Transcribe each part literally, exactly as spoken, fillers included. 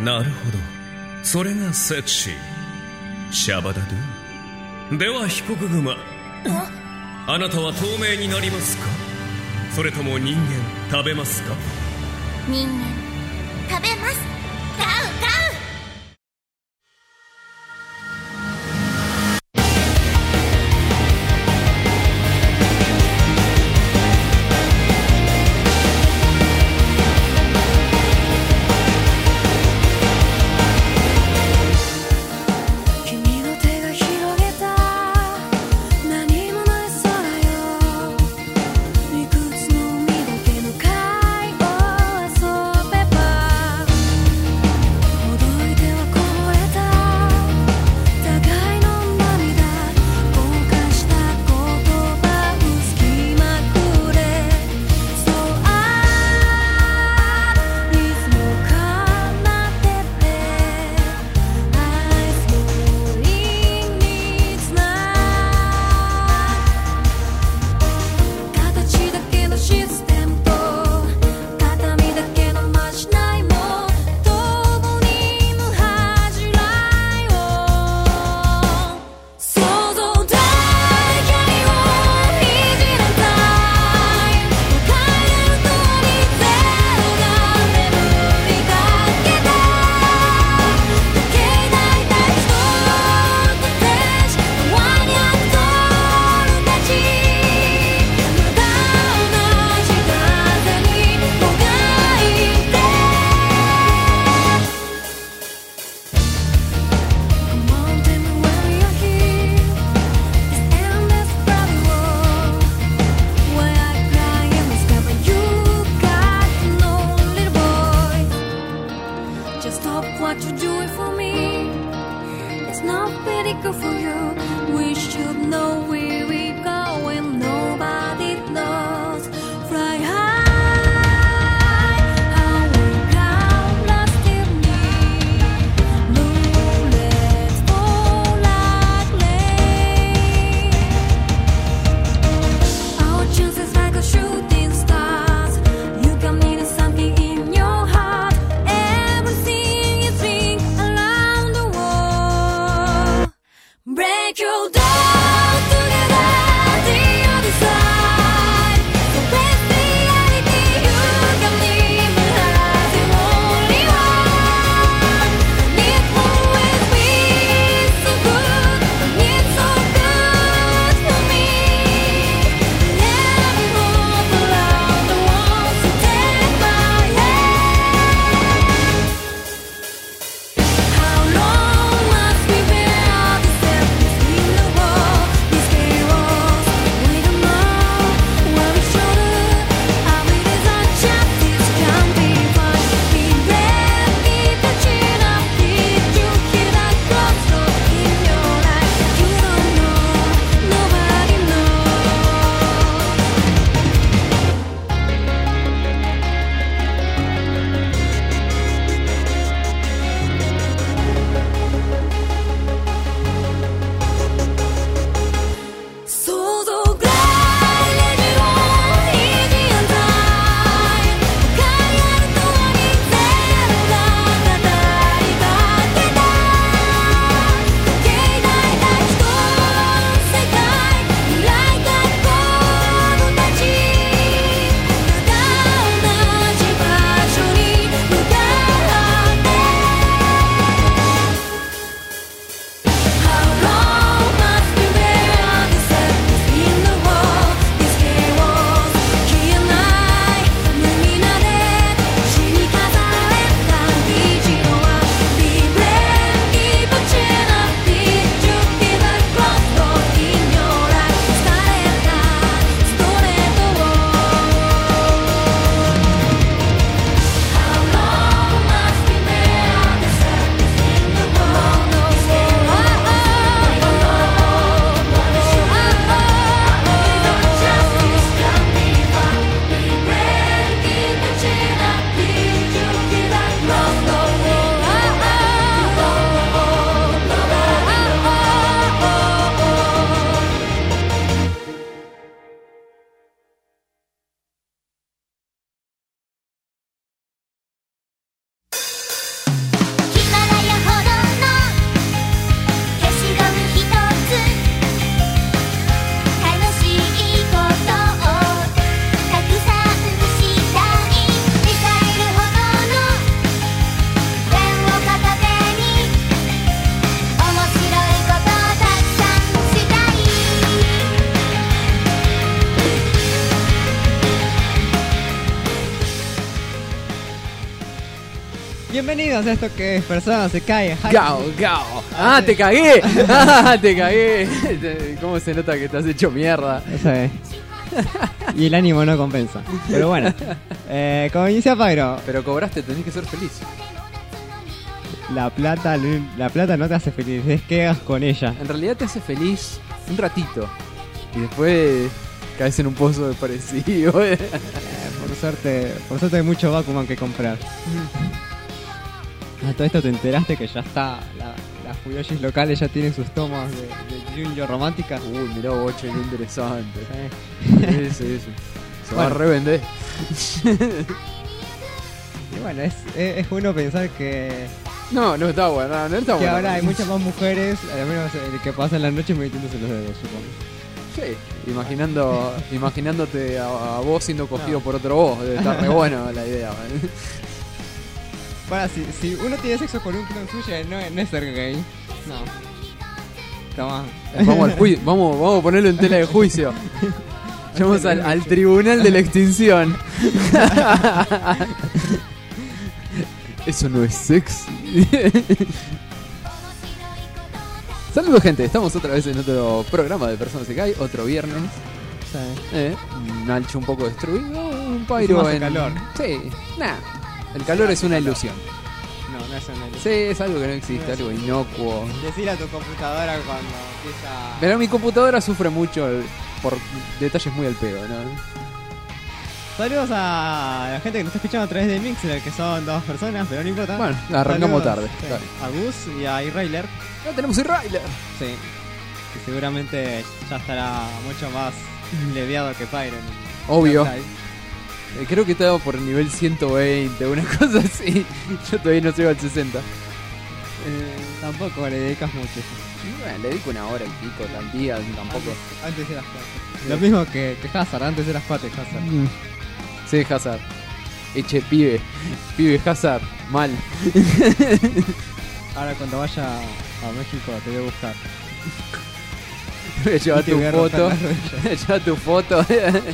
なるほど、それがセクシー。シャバダドゥ。では被告熊、あなたは透明になりますか、それとも人間食べますか。 人間食べます。ガウガウ。What you're doing for me, it's not very good for you. We should know where we're going, nobody knows. Fly high, how we come lost in me. No, let's fall like rain. Our chances like a shooting stars. You can need something in your heart. Break your down together. Bienvenidos a esto que es Persona se cae. Gao, gao. Ah, te cagué. Ah, te cagué. ¿Cómo se nota que estás hecho mierda? Sí. Y el ánimo no compensa. Pero bueno, eh, como inicia Pyro, Pero cobraste, tenés que ser feliz. la plata, la plata no te hace feliz, es que hagas con ella. En realidad te hace feliz un ratito. Y después caes en un pozo depresivo. Eh, por suerte, por suerte hay mucho Bakuman que comprar. A todo esto te enteraste que ya está, la, las Fuyoshis locales ya tienen sus tomos de, de Junjo romántica. Uy, mirá vos, che, qué interesante. Sí. Eso, eso. Se va a Bueno. revender. Y bueno, es, es, es bueno pensar que, No, no está bueno, no, no está que bueno. ahora hay muchas más mujeres, al menos eh, que pasan la noche metiéndose los dedos, supongo. Sí, imaginando, imaginándote a, a vos siendo cogido No. por otro vos. Debe estar re bueno la idea. man. Para, si, si uno tiene sexo con un clon suyo, no, no es ser gay. No. Toma. Vamos al juicio, vamos, vamos a ponerlo en tela de juicio. Vamos al, al tribunal de la extinción. Eso no es sexy. Saludos, gente, estamos otra vez en otro programa de Personas Se Cae, otro viernes. Sí. Eh, un Alcho un poco destruido, un Hizo Pyro más en... calor. Sí, nada. El calor es una ilusión. No, no es una Sí, es algo que no existe, algo inocuo. Decir a tu computadora cuando empieza. Pero mi computadora sufre mucho por detalles muy al pedo, ¿no? Saludos a la gente que nos está escuchando a través de Mixler, que son dos personas, pero no importa. Bueno, arrancamos Saludos, tarde. sí, Dale. a Gus y a Irailer. Ya tenemos el Ryler. Sí. Que seguramente ya estará mucho más leviado que Pyro. en- Obvio. en Eh, creo que estaba por el nivel ciento veinte, una cosa así. Yo todavía no llego al sesenta. Eh, tampoco le dedicas mucho. Bueno, le dedico una hora y pico, al día, tampoco. Antes, antes eras cuatro. Lo mismo que, que Hazard, antes eras cuatro y Hazard. Mm. Sí, Hazard. Eche, pibe. Pibe Hazard. Mal. Ahora cuando vaya a México te voy a buscar. Voy a llevar Y te tu voy a romper foto. las rodillas. Voy a llevar tu foto.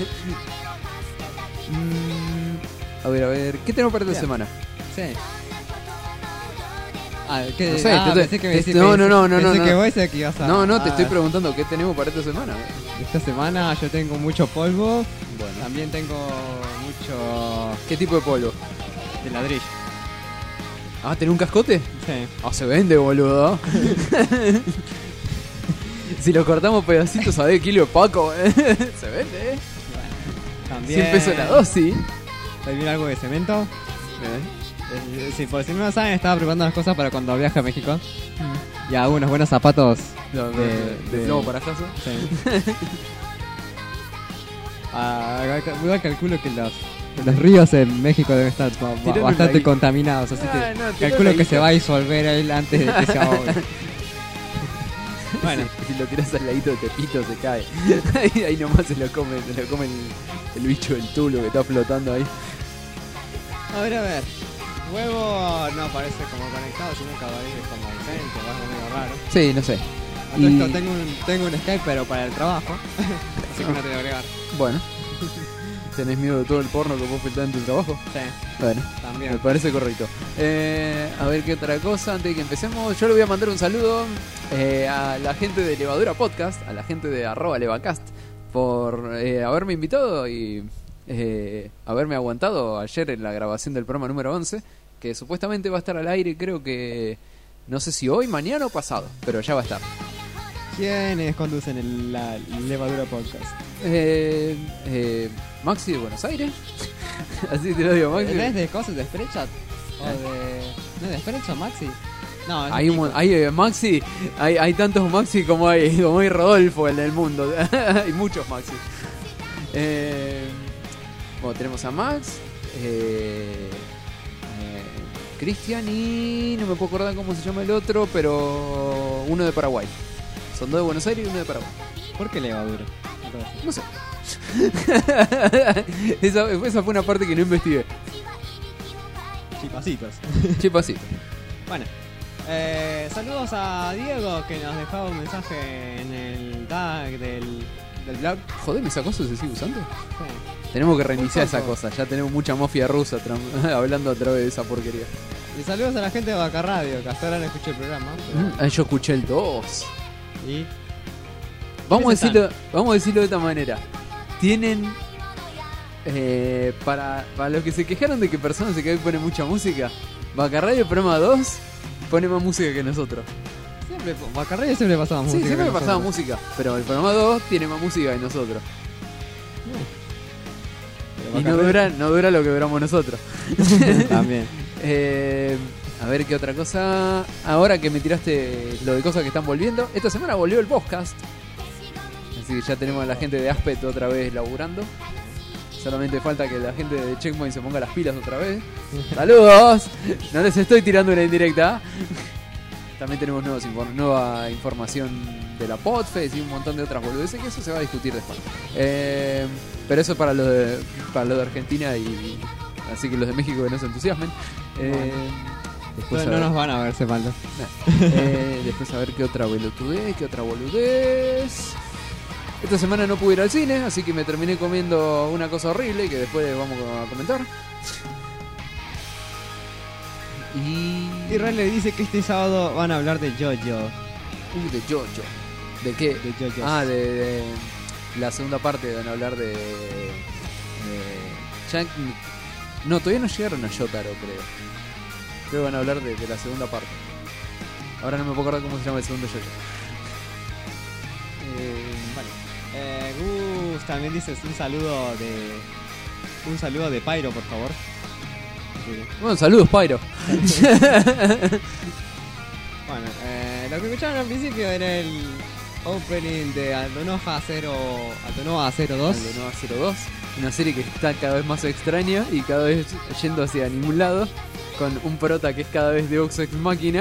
Mm, a ver, a ver. ¿Qué tenemos para esta Bien. semana? Sí. Ah, ¿qué? No sé, ah, te- pensé que me te- decís- no, no, pensé- no, no, pensé no, que no. vos decías que ibas a... No, no, te ah, estoy preguntando qué tenemos para esta semana. Esta semana yo tengo mucho polvo, Bueno. también tengo mucho ¿Qué tipo de polvo? de ladrillo. Ah, ¿tenés un cascote? Sí. Ah, se vende, boludo. Si lo cortamos pedacitos, ¿sabés? Kilo de Paco, eh. Se vende, eh. También... cien pesos la dosis. También algo de cemento. Eh. Eh, Sí, por si no lo saben, estaba preparando las cosas para cuando viaje a México. Y hago unos buenos zapatos. No, de, De- de de- plomo para casa. Sí. Ah, igual calculo que los, los ríos en México deben estar ba- ba- Tirale un bastante laguito. contaminados, así Ah, que no, tirale un calculo que laguito. se va a disolver él antes de que se ahogue. Bueno, Si, si lo tiras al ladito de Tepito se cae. ahí, ahí nomás se lo come, se lo come el, el bicho del tulo que está flotando ahí. a ver, a ver. Huevo no aparece como conectado, sino que aparece como ausente, o algo medio raro. Sí, no sé. A todo Y- esto tengo un, tengo un Skype, pero para el trabajo. Así que no te voy a agregar. Bueno. ¿Tenés miedo de todo el porno que vos filtrás en tu trabajo? Sí, Bueno. también. Me parece correcto. Eh, a ver qué otra cosa antes de que empecemos. Yo le voy a mandar un saludo eh, a la gente de Levadura Podcast, a la gente de arroba levacast, por eh, haberme invitado y eh, haberme aguantado ayer en la grabación del programa número once, que supuestamente va a estar al aire, creo que no sé si hoy, mañana o pasado, pero ya va a estar. ¿Quiénes conducen el, la Levadura Podcast? Eh, eh, Maxi de Buenos Aires. Así te lo digo, Maxi. ¿No es de cosas de Spreadshot? ¿O de... ¿No es de Spreadshot, Maxi? No, es Hay, un, Nico. mon- hay eh, Maxi, hay, hay tantos Maxi como hay, como hay Rodolfo en el mundo. Hay muchos Maxi. Eh, bueno, tenemos a Max, eh, eh, Cristian y no me puedo acordar cómo se llama el otro, pero uno de Paraguay. Son dos de Buenos Aires y uno de Paraguay. ¿Por qué Levadura? Entonces, No sé. esa, esa fue una parte que no investigué. chipasitos. Chipacito. Bueno, eh, saludos a Diego que nos dejaba un mensaje en el tag del, del blog. Joder, ¿esa cosa se sigue usando? Sí. Tenemos que reiniciar Un poco. esa cosa. Ya tenemos mucha mafia rusa tra- hablando a través de esa porquería. Y saludos a la gente de Vaca Radio, que hasta ahora no escuché el programa. Pero... Mm, ah, yo escuché el dos. Y... Vamos a, ¿Quiénes decirlo, vamos a decirlo de esta manera. Tienen... Eh, para, para los que se quejaron de que personas se quedan y ponen mucha música, Vaca Radio, programa dos, pone más música que nosotros. Siempre, Vaca Radio siempre pasaba música. Sí, siempre que pasaba nosotros. música, pero el programa dos tiene más música que nosotros. Pero Y Vaca no Radio- dura, no dura lo que duramos nosotros. También. Eh, a ver qué otra cosa. Ahora que me tiraste lo de cosas que están volviendo, esta semana volvió el podcast. Así que ya tenemos a la gente de Aspet otra vez laburando. Solamente falta que la gente de Checkpoint se ponga las pilas otra vez. ¡Saludos! No les estoy tirando una indirecta. También tenemos nuevos infor- nueva información de la Podfest y un montón de otras boludeces, que eso se va a discutir después. Eh, pero eso para los de, para los de Argentina y así que los de México que no se entusiasmen. Eh, después, No, a no ver, nos van a ver, se falta. eh, después a ver qué otra boludez, qué otra boludez. Esta semana no pude ir al cine, así que me terminé comiendo una cosa horrible que después vamos a comentar. Y... Y Ray le dice que este sábado van a hablar de JoJo. Uh, de Jojo. ¿De qué? De JoJo. Ah, de, de la segunda parte van a hablar de... de ya- no, todavía no llegaron a Yotaro, creo. Creo que van a hablar de, de la segunda parte. Ahora no me puedo acordar cómo se llama el segundo Jojo. Eh, vale. Eh, Gus también dices un saludo de. Un saludo de Pyro, por favor. Bueno, saludos, Pyro. Bueno, eh, lo que escucharon al principio era el opening de Aldonoja cero. Aldonoja cero dos. Aldonoa cero dos, una serie que está cada vez más extraña y cada vez yendo hacia ningún lado, con un prota que es cada vez de Ox Ex Máquina.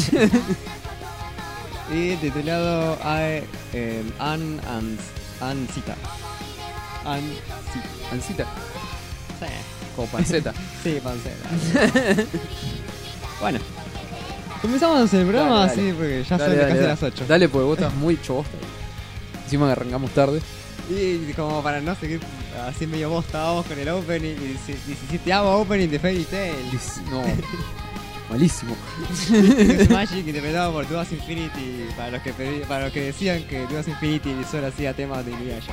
Y titulado I, eh, An and Ancita. An Ancita, sí, como panceta. sí, panceta. Bueno, comenzamos el programa Dale, dale. así porque ya Dale, son dale, casi dale. las ocho. Dale, porque vos estás muy chobosta. Encima que arrancamos tarde. Y como para no seguir así medio bosta, vamos con el opening. Y diecisiete opening de Fairy Tail. No, malísimo. Es Magic interpretado por Duas Infinity. Para los que pedi- para los que decían que Duas Infinity solo hacía temas de Inuyasha.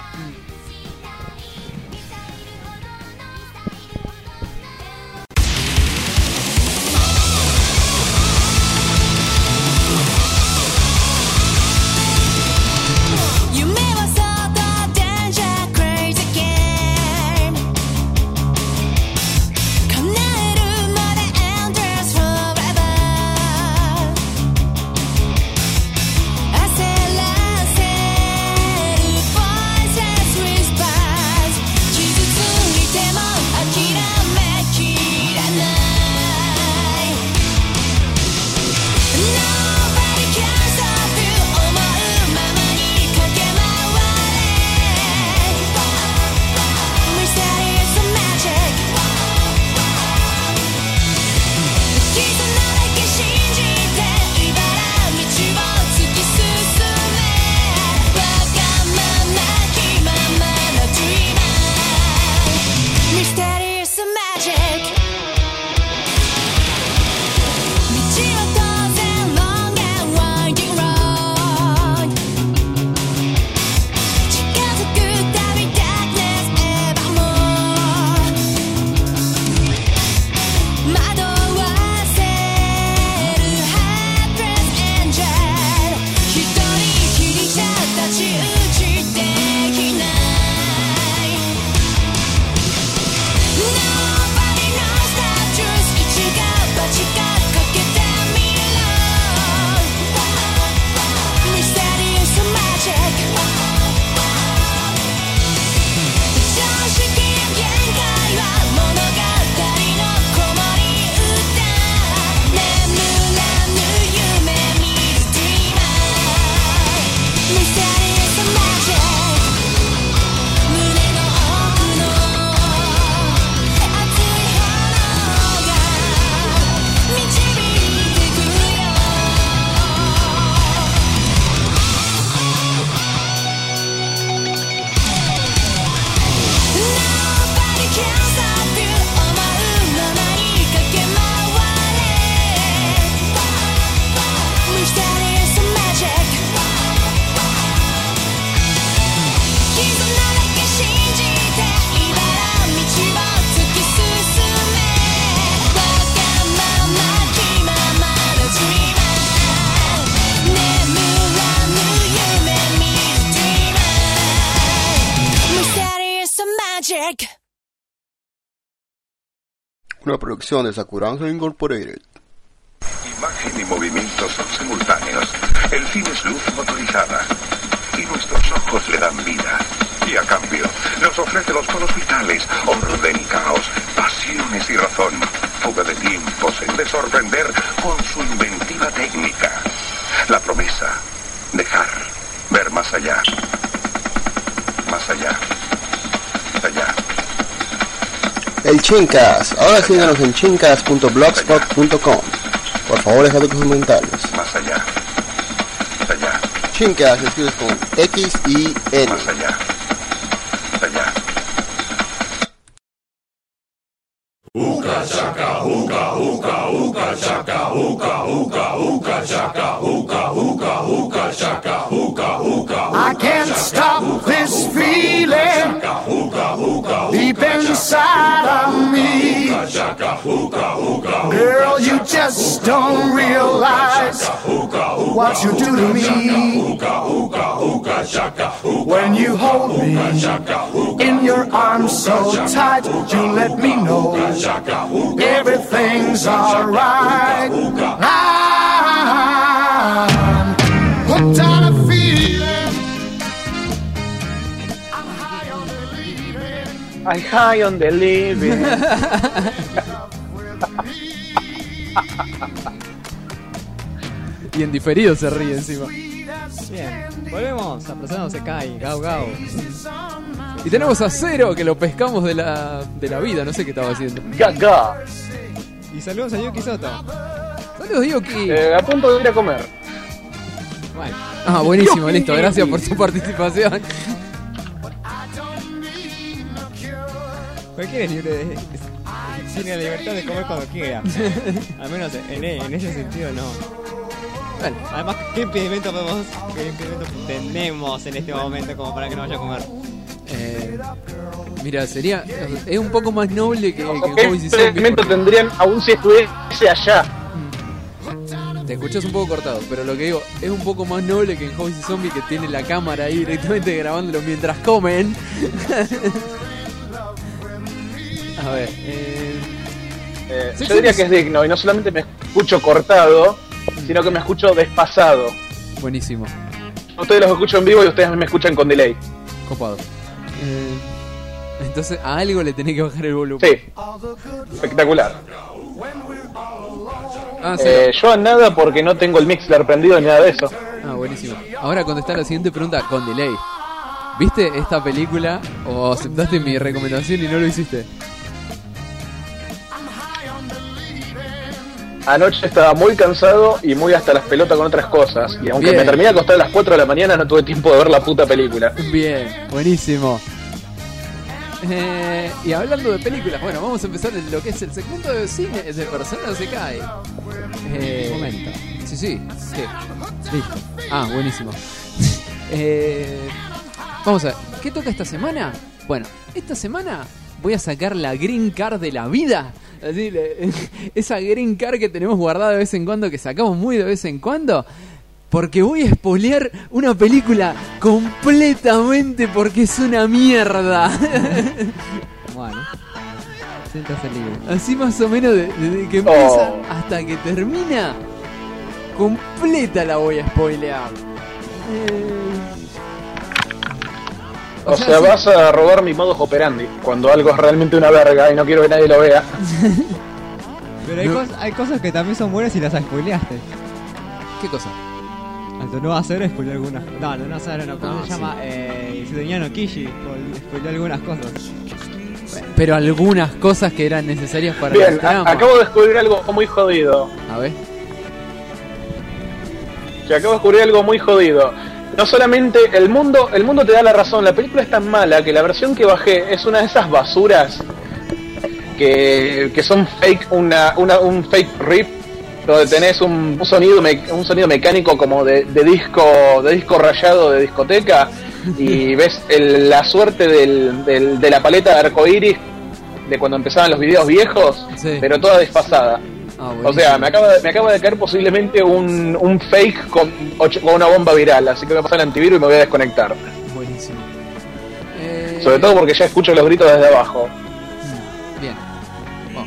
una producción de Sakuranzo Incorporated. Imagen y movimientos son simultáneos. El fin es luz motorizada. Y nuestros ojos le dan vida. Y a cambio, nos ofrece los polos vitales, orden y caos, pasiones y razón. Fuga de tiempos en de sorprender con su inventiva técnica. La promesa, dejar, ver más allá. Más allá. Allá. El Chincast, ahora síganos en chincast punto blogspot punto com. Por favor, deja tus comentarios. Más allá. Allá. Chincast escribes con X y N. Más allá. Allá. Uka chaka, uka, uka, uka chaka, uka, uka, uka chaka, uka, uka, uka chaka, uka, uka. I can't stop this feeling deep inside of me. Girl, you just don't realize what you do to me. When you hold me in your arms so tight, you let me know everything's alright. I'm hooked on a feeling. I'm high on believing. I'm high on the living. Y en diferido se ríe encima. Bien, volvemos a Persona Sekai, Gau Gau. Y tenemos a Cero, que lo pescamos de la, de la vida, no sé qué estaba haciendo. Gaga. Y saludos a Yuki Soto. Saludos, Yuki. Eh, a punto de ir a comer. Bueno, Ah, buenísimo, Yuki. listo. Gracias por su participación. cualquiera es libre de. Tiene la libertad de comer cuando quiera. Al menos en, en ese sentido no. Bueno, Además, ¿qué impedimento podemos, qué impedimento tenemos en este momento como para que no vaya a comer? eh, mira, sería. Es un poco más noble que, que en ¿Qué Hobbies y Zombies. experimento porque- tendrían aún si estuviese allá? Te escuchás un poco cortado, pero lo que digo, es un poco más noble que en Hobbies y Zombies, que tiene la cámara ahí directamente grabándolo mientras comen. A ver, eh, Eh, Sí, yo diría sí, que es digno y no solamente me escucho cortado, sino que me escucho desfasado. buenísimo, Ustedes los escucho en vivo y ustedes me escuchan con delay. copado. Eh, entonces a algo le tenés que bajar el volumen. Sí, espectacular. Ah, sí. Eh, yo a nada porque no tengo el Mixler prendido ni nada de eso. Ah, buenísimo. Ahora contestar la siguiente pregunta con delay. ¿Viste esta película o aceptaste mi recomendación y no lo hiciste? Anoche estaba muy cansado y muy hasta las pelotas con otras cosas. Y aunque Bien. me terminé de acostar a las cuatro de la mañana, no tuve tiempo de ver la puta película. Bien, buenísimo. Eh, y hablando de películas, bueno, vamos a empezar en lo que es el segmento de cine de Persona Sekai. Eh, Un momento. Sí, sí. ¿Qué? Listo. Ah, buenísimo. eh, vamos a ver, ¿qué toca esta semana? Bueno, esta semana voy a sacar la green card de la vida. Así, le- esa green card que tenemos guardada de vez en cuando, que sacamos muy de vez en cuando. Porque voy a spoilear una película completamente porque es una mierda. Bueno, siéntase libre. Así más o menos de- desde que empieza Oh. hasta que termina, completa la voy a spoilear. Eh, O, sea, sea, sí. vas a robar mi modus operandi cuando algo es realmente una verga y no quiero que nadie lo vea. Pero hay, No. cos- hay cosas que también son buenas y las spoileaste. ¿Qué cosa? Al no hacer spoileó algunas. No, al no hacer no, ¿cómo No, se sí. llama? Eh, Sudeñano Kishi. spoil- Spoileó algunas cosas. Pero algunas cosas que eran necesarias para Bien, la trama. a- acabo de descubrir algo muy jodido. A ver. Que acabo de descubrir algo muy jodido. No solamente el mundo, el mundo te da la razón, la película es tan mala que la versión que bajé es una de esas basuras que, que son fake, una, una, un fake rip, donde tenés un, un sonido me- un sonido mecánico como de, de disco, de disco rayado de discoteca, y ves el- la suerte del, del- de la paleta de arcoiris de cuando empezaban los videos viejos, Sí. pero toda desfasada. Ah, O sea, buenísimo. me acaba de, me acaba de caer posiblemente un, un fake con, ocho- con una bomba viral, así que voy a pasar el antivirus y me voy a desconectar. Buenísimo. Eh, Sobre todo porque ya escucho los gritos desde abajo. Bien. Bueno,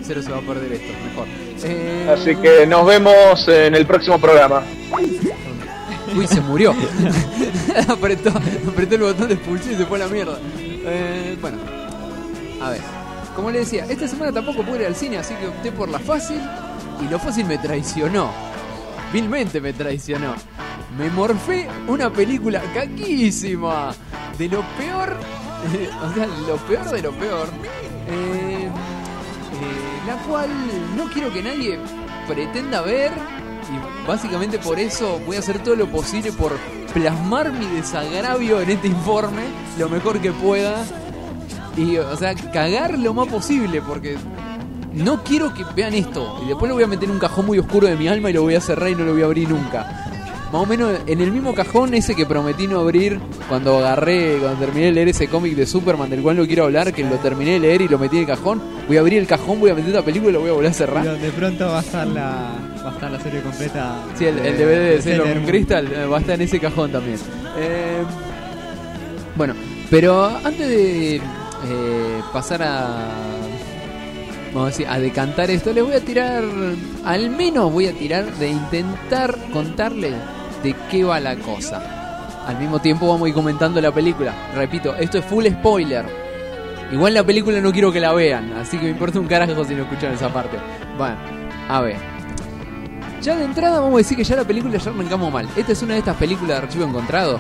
cero se va a perder esto, mejor. Eh... Así que nos vemos en el próximo programa. Uy, se murió. apretó, apretó el botón de expulsión y se fue a la mierda. Eh, bueno, a ver. Como le decía, esta semana tampoco pude ir al cine, así que opté por la fácil. Y lo fácil me traicionó. Vilmente me traicionó. Me morfé una película caquísima. De lo peor. O sea, lo peor de lo peor. Eh, eh, la cual no quiero que nadie pretenda ver. Y básicamente por eso voy a hacer todo lo posible por plasmar mi desagravio en este informe lo mejor que pueda. Y, o sea, cagar lo más posible, porque no quiero que vean esto. Y después lo voy a meter en un cajón muy oscuro de mi alma y lo voy a cerrar y no lo voy a abrir nunca. Más o menos en el mismo cajón ese que prometí no abrir cuando agarré, cuando terminé de leer ese cómic de Superman del cual no quiero hablar, que lo terminé de leer y lo metí en el cajón. Voy a abrir el cajón, voy a meter la película y lo voy a volver a cerrar. Pero de pronto va a estar la, va a estar la serie completa. Sí, el, el D V D de Sailor Moon Crystal eh, va a estar en ese cajón también. Eh, bueno, pero antes de eh, pasar a... vamos a decir, a decantar esto, les voy a tirar, al menos voy a tirar de intentar contarles de qué va la cosa. Al mismo tiempo vamos a ir comentando la película. Repito, esto es full spoiler. Igual la película no quiero que la vean, así que me importa un carajo si no escuchan esa parte. Bueno, a ver. Ya de entrada vamos a decir que ya la película ya arrancamos mal. Esta es una de estas películas de archivo encontrado.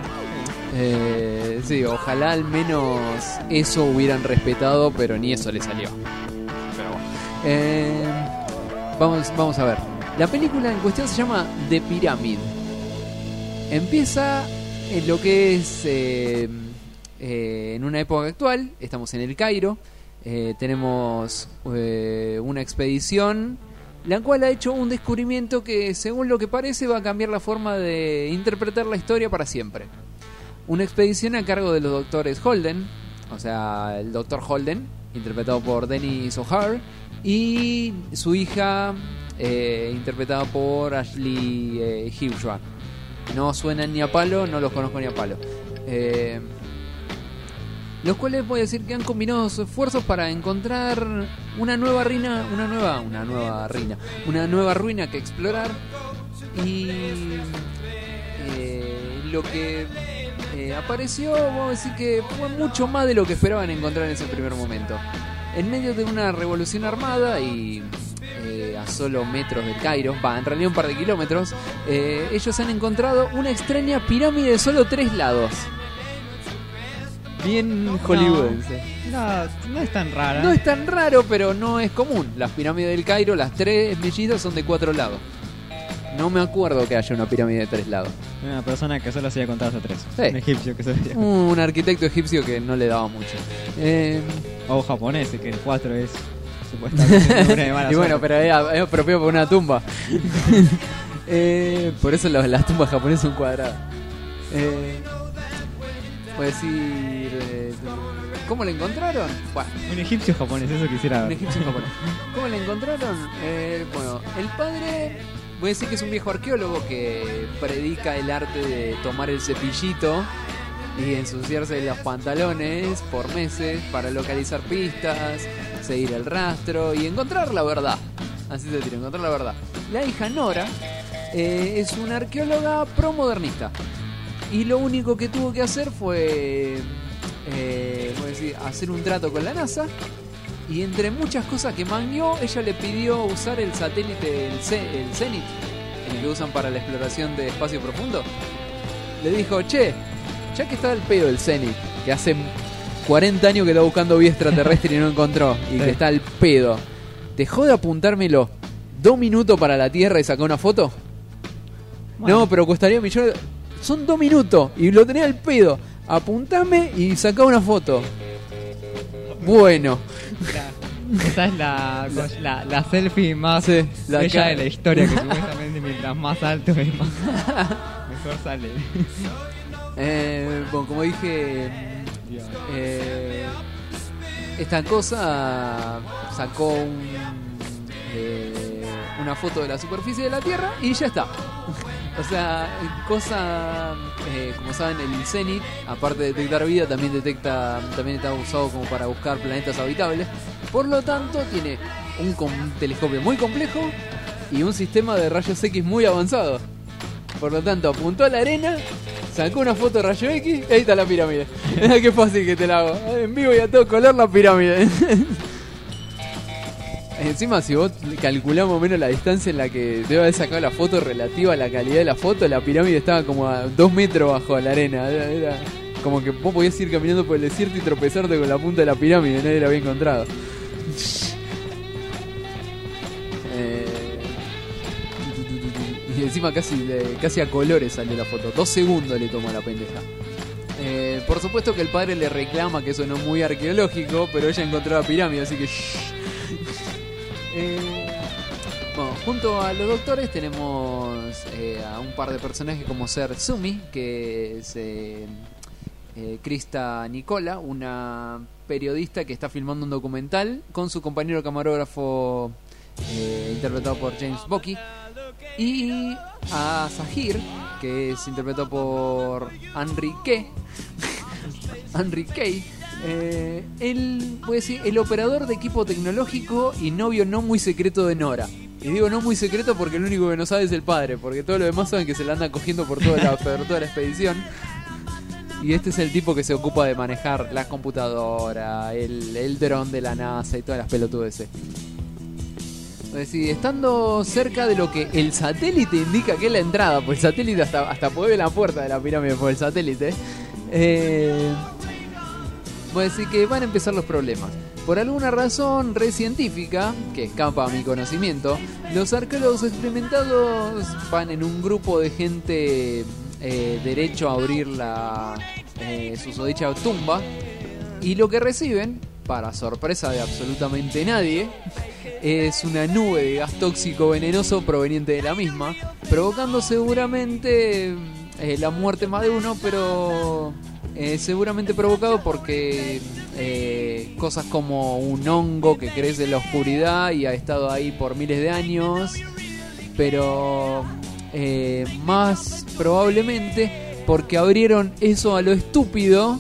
Eh, sí, ojalá al menos eso hubieran respetado, pero ni eso le salió. Pero bueno. Eh, vamos, vamos a ver. La película en cuestión se llama The Pyramid. Empieza en lo que es eh, eh, en una época actual. Estamos en el Cairo. Eh, tenemos eh, una expedición la cual ha hecho un descubrimiento que, según lo que parece, va a cambiar la forma de interpretar la historia para siempre. Una expedición a cargo de los doctores Holden, o sea, el doctor Holden, interpretado por Dennis O'Hare, y su hija, eh, interpretada por Ashley eh, Hughes. No suenan ni a palo, no los conozco ni a palo. Eh, los cuales voy a decir que han combinado sus esfuerzos para encontrar una nueva reina, una nueva, una nueva reina, una nueva ruina que explorar. Y eh, lo que eh, apareció, vamos a decir que fue mucho más de lo que esperaban encontrar en ese primer momento. En medio de una revolución armada y eh, a solo metros del Cairo, va, en realidad un par de kilómetros, eh, ellos han encontrado una extraña pirámide de solo tres lados. Bien hollywoodense. No, no, no es tan rara. No es tan raro, pero no es común. Las pirámides del Cairo, las tres mellizas, son de cuatro lados. No me acuerdo que haya una pirámide de tres lados. Una persona que solo se había contado a tres. Sí. Un egipcio que se había contado. Un arquitecto egipcio que no le daba mucho. Eh... O japonés, que el cuatro es supuestamente un nombre de mala Y bueno, suerte. pero es, es propio por una tumba. eh, por eso los, las tumbas japonesas son cuadradas. Eh... Voy a decir... Eh, ¿Cómo la encontraron? Bueno, un egipcio japonés, eso quisiera un ver. egipcio japonés. ¿Cómo la encontraron? Eh, bueno, el padre... Voy a decir que es un viejo arqueólogo que predica el arte de tomar el cepillito y ensuciarse los pantalones por meses para localizar pistas, seguir el rastro y encontrar la verdad. Así se tira, encontrar la verdad. La hija Nora eh, es una arqueóloga promodernista. Y lo único que tuvo que hacer fue eh, voy a decir, hacer un trato con la NASA. Y entre muchas cosas que mangueó, ella le pidió usar el satélite, el, C- el Zenith, el que usan para la exploración de espacio profundo. Le dijo, che, ya que está el pedo el Zenith, que hace cuarenta años que está buscando vida extraterrestre y no encontró, y Sí. que está el pedo, ¿dejó de apuntármelo dos minutos para la Tierra y sacó una foto? Bueno. No, pero costaría millones. Son dos minutos y lo tenía al pedo. Apuntame y sacá una foto. Bueno. Esa es la, la, la selfie más Sí, la bella ca- de la historia, que supuestamente mientras más alto es más mejor sale. Eh, bueno, como dije, eh, esta cosa sacó un, eh, una foto de la superficie de la Tierra y ya está. O sea, cosa, eh, como saben, el Zenith, aparte de detectar vida, también detecta, también está usado como para buscar planetas habitables. Por lo tanto, tiene un, com- un telescopio muy complejo y un sistema de rayos X muy avanzado. Por lo tanto, apuntó a la arena, sacó una foto de rayo X y ahí está la pirámide. Qué fácil que te la hago. En vivo y a todo color la pirámide. Encima, si vos calculás más o menos la distancia en la que debe haber sacado la foto relativa a la calidad de la foto, la pirámide estaba como a dos metros bajo la arena. Era, era como que vos podías ir caminando por el desierto y tropezarte con la punta de la pirámide, nadie la había encontrado. eh... Y encima casi, de, casi a colores salió la foto. Dos segundos le tomó a la pendeja. Eh, por supuesto que el padre le reclama que eso no es muy arqueológico, pero ella encontró la pirámide, así que... Eh, bueno, junto a los doctores tenemos eh, a un par de personajes como ser Sumi, que es eh, eh, Krista Nicola, una periodista que está filmando un documental con su compañero camarógrafo eh, interpretado por James Bucky, y a Sahir, que es interpretado por Henry Kay. Henry Kay. Eh, el, voy a decir, el operador de equipo tecnológico y novio no muy secreto de Nora. Y digo no muy secreto porque el único que no sabe es el padre, porque todos los demás saben que se la anda cogiendo por toda la, por toda la expedición. Y este es el tipo que se ocupa de manejar la computadora, el, el dron de la NASA y todas las pelotudeces. Es decir, estando cerca de lo que el satélite indica que es la entrada, pues el satélite hasta, hasta puede ver la puerta de la pirámide por el satélite. Eh... Voy a decir que van a empezar los problemas. Por alguna razón re científica, que escapa a mi conocimiento, los arqueólogos experimentados van en un grupo de gente eh, derecho a abrir la eh, susodicha tumba, y lo que reciben, para sorpresa de absolutamente nadie, es una nube de gas tóxico venenoso proveniente de la misma, provocando seguramente eh, la muerte más de uno, pero... Eh, seguramente provocado porque eh, cosas como un hongo que crece en la oscuridad y ha estado ahí por miles de años, pero eh, más probablemente porque abrieron eso a lo estúpido.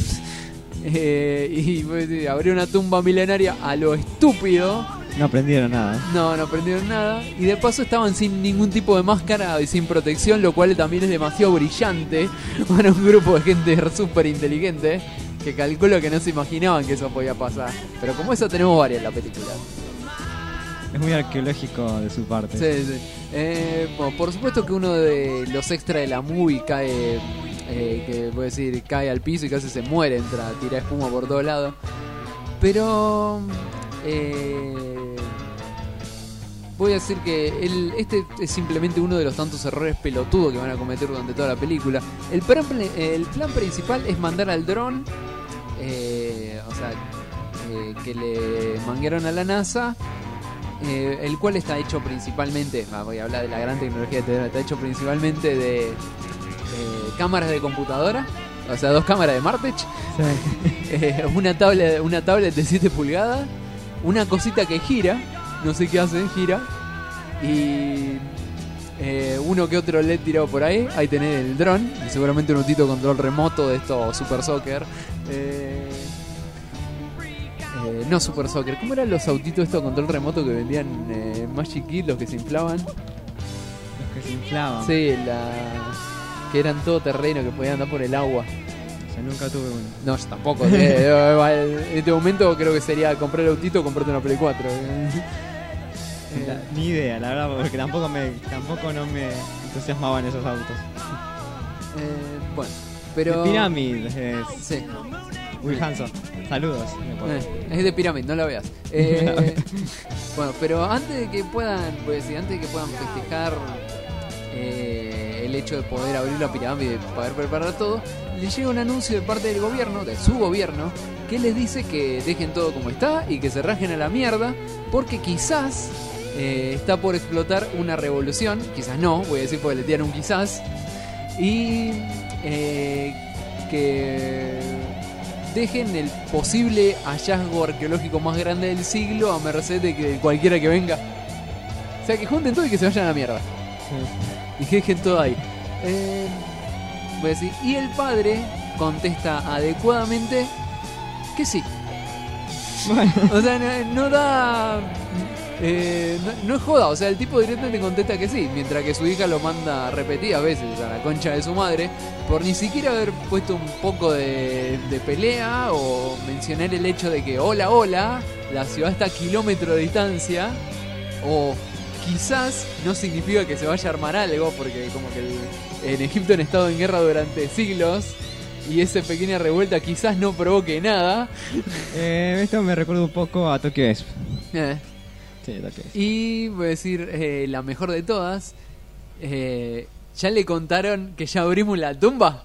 eh, y pues, abrieron una tumba milenaria a lo estúpido. No aprendieron nada. No, no aprendieron nada. Y de paso estaban sin ningún tipo de máscara y sin protección, lo cual también es demasiado brillante para un grupo de gente súper inteligente que calculo que no se imaginaban que eso podía pasar. Pero como eso tenemos varias en la película. Es muy arqueológico de su parte. Sí, sí. Eh, bueno, por supuesto que uno de los extras de la movie cae, eh, que voy a decir, cae al piso y casi se muere, entra, tira espuma por todos lados. Pero... Eh, voy a decir que el, este es simplemente uno de los tantos errores pelotudos que van a cometer durante toda la película. El plan, el plan principal es mandar al dron, eh, o sea, eh, que le manguearon a la NASA, eh, el cual está hecho principalmente, ah, voy a hablar de la gran tecnología de dron, está hecho principalmente de eh, cámaras de computadora. O sea, dos cámaras de Martech, sí. eh, una tablet, una tablet de siete pulgadas, una cosita que gira, no sé qué hace, gira, y eh, uno que otro L E D tirado por ahí. Ahí tenés el dron, y seguramente un autito control remoto de esto Super Soccer. Eh, eh, no Super Soccer, ¿cómo eran los autitos estos control remoto que vendían eh, Magic Kid, los que se inflaban? Los que se inflaban. Sí, la... que eran todo terreno, que podían andar por el agua. Yo nunca tuve uno. No, yo tampoco. eh, en este momento creo que sería comprar el autito o comprarte una Play cuatro. La, ni idea, la verdad, porque tampoco me tampoco no me entusiasmaban esos autos. Eh, bueno, pero... De Pyramid. Eh, sí. Will Hanson. Saludos. Eh, es de Pyramid, no la veas. Eh, bueno, pero antes de que puedan, pues, antes de que puedan festejar eh, el hecho de poder abrir la pirámide y poder preparar todo, les llega un anuncio de parte del gobierno, de su gobierno, que les dice que dejen todo como está y que se rajen a la mierda, porque quizás eh, está por explotar una revolución, quizás no, voy a decir porque le tiran un quizás, y eh, que dejen el posible hallazgo arqueológico más grande del siglo a merced de que cualquiera que venga. O sea, que junten todo y que se vayan a la mierda. Sí. Y que dejen todo ahí. Eh, voy a decir, y el padre contesta adecuadamente que sí. Bueno. O sea, no, no da Eh, no, no es joda, o sea, el tipo directamente contesta que sí, mientras que su hija lo manda repetidas veces a la concha de su madre, por ni siquiera haber puesto un poco de, de pelea o mencionar el hecho de que hola, hola, la ciudad está a kilómetros de distancia, o quizás no significa que se vaya a armar algo, porque como que el, en Egipto han estado en guerra durante siglos y esa pequeña revuelta quizás no provoque nada. Eh, esto me recuerda un poco a Tokyo Expo. Eh. Sí, Tokyo Expo. Y voy a decir, eh, la mejor de todas, eh, ¿ya le contaron que ya abrimos la tumba?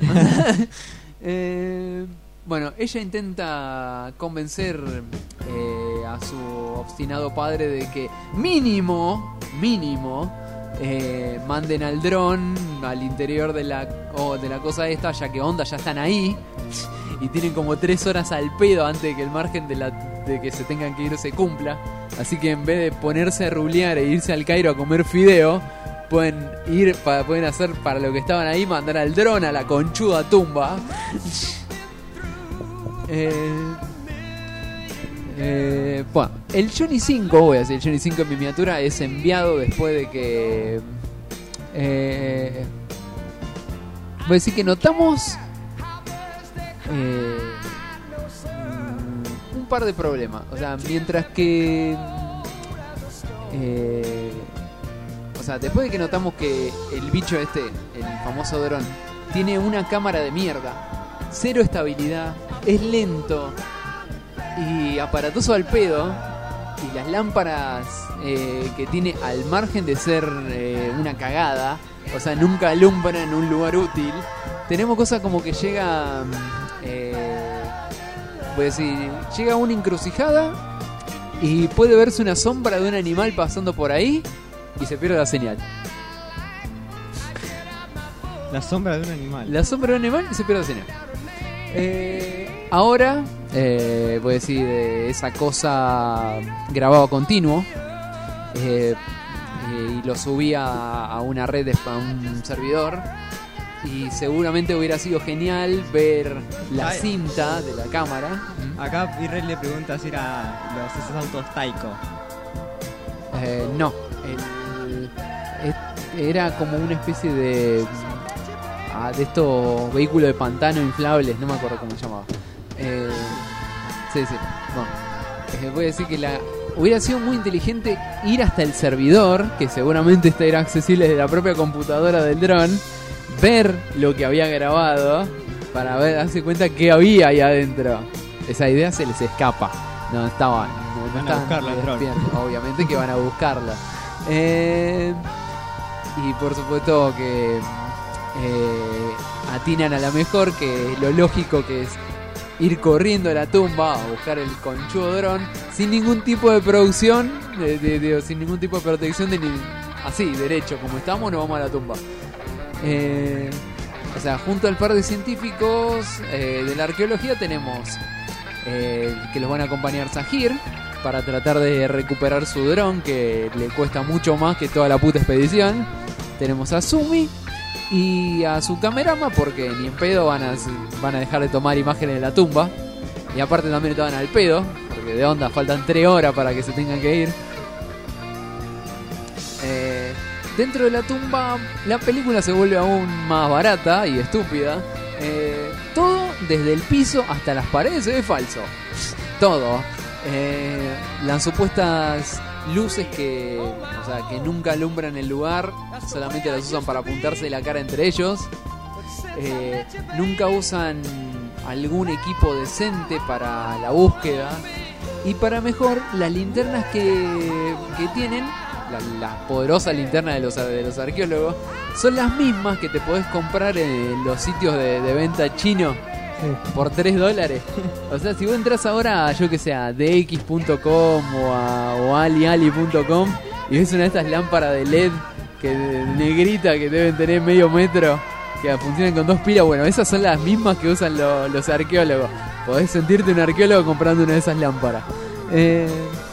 eh, bueno, ella intenta convencer eh, a su obstinado padre de que mínimo, mínimo, eh, manden al dron al interior de la, oh, de la cosa esta, ya que onda ya están ahí y tienen como tres horas al pedo antes de que el margen de, la, de que se tengan que ir se cumpla. Así que en vez de ponerse a rulear e irse al Cairo a comer fideo, pueden ir para, pueden hacer para lo que estaban ahí, mandar al dron a la conchuda tumba. eh, eh, bueno, el Johnny cinco, voy a decir, el Johnny cinco en miniatura es enviado después de que eh, voy a decir que notamos eh, un par de problemas. O sea, mientras que eh, o sea, después de que notamos que el bicho este, el famoso dron, tiene una cámara de mierda, cero estabilidad, es lento y aparatoso al pedo, y las lámparas eh, que tiene, al margen de ser eh, una cagada, o sea, nunca alumbran en un lugar útil, tenemos cosas como que llega eh, voy a decir, llega a una encrucijada y puede verse una sombra de un animal pasando por ahí y se pierde la señal. La sombra de un animal. La sombra de un animal y se pierde la señal. Eh, ahora, eh, voy a decir, eh, esa cosa grabado continuo, eh, eh, y lo subí a, a una red, de, a un servidor, y seguramente hubiera sido genial ver la Ay. cinta de la cámara. Acá Virrey le pregunta si era los, esos autos Taiko. Eh, no, el, es- era como una especie de ah, de estos vehículos de pantano inflables, no me acuerdo cómo se llamaba. Eh, sí, sí, bueno, eh, voy a decir que la hubiera sido muy inteligente ir hasta el servidor, que seguramente este era accesible desde la propia computadora del dron, ver lo que había grabado para ver, darse cuenta que había ahí adentro. Esa idea se les escapa. No estaban, no, no Van a estaban buscarlo al dron. despiertos. Obviamente que van a buscarlo. Eh, y por supuesto que eh, atinan a la mejor, que lo lógico que es ir corriendo a la tumba a buscar el conchudo dron sin ningún tipo de producción, de, de- de- sin ningún tipo de protección, de ni, así, derecho, como estamos, nos vamos a la tumba. Eh, o sea, junto al par de científicos eh, de la arqueología tenemos eh, que los van a acompañar Sahir para tratar de recuperar su dron, que le cuesta mucho más que toda la puta expedición. Tenemos a Sumi y a su camerama, porque ni en pedo van a, van a dejar de tomar imágenes de la tumba. Y aparte también estaban al pedo, porque de onda faltan tres horas para que se tengan que ir. Eh, dentro de la tumba la película se vuelve aún más barata y estúpida. Eh, todo desde el piso hasta las paredes se ve falso. Todo. Eh, las supuestas luces que, o sea, que nunca alumbran el lugar, solamente las usan para apuntarse la cara entre ellos. Eh, nunca usan algún equipo decente para la búsqueda. Y para mejor, las linternas que, que tienen, la, la poderosa linterna de los, de los arqueólogos, son las mismas que te podés comprar en los sitios de, de venta chino por tres dólares. O sea, si vos entras ahora a, yo que sé, a D X punto com o a o aliali punto com y ves una de estas lámparas de L E D que de- negrita que deben tener medio metro, que funcionan con dos pilas, bueno, esas son las mismas que usan lo- los arqueólogos. Podés sentirte un arqueólogo comprando una de esas lámparas. Eh,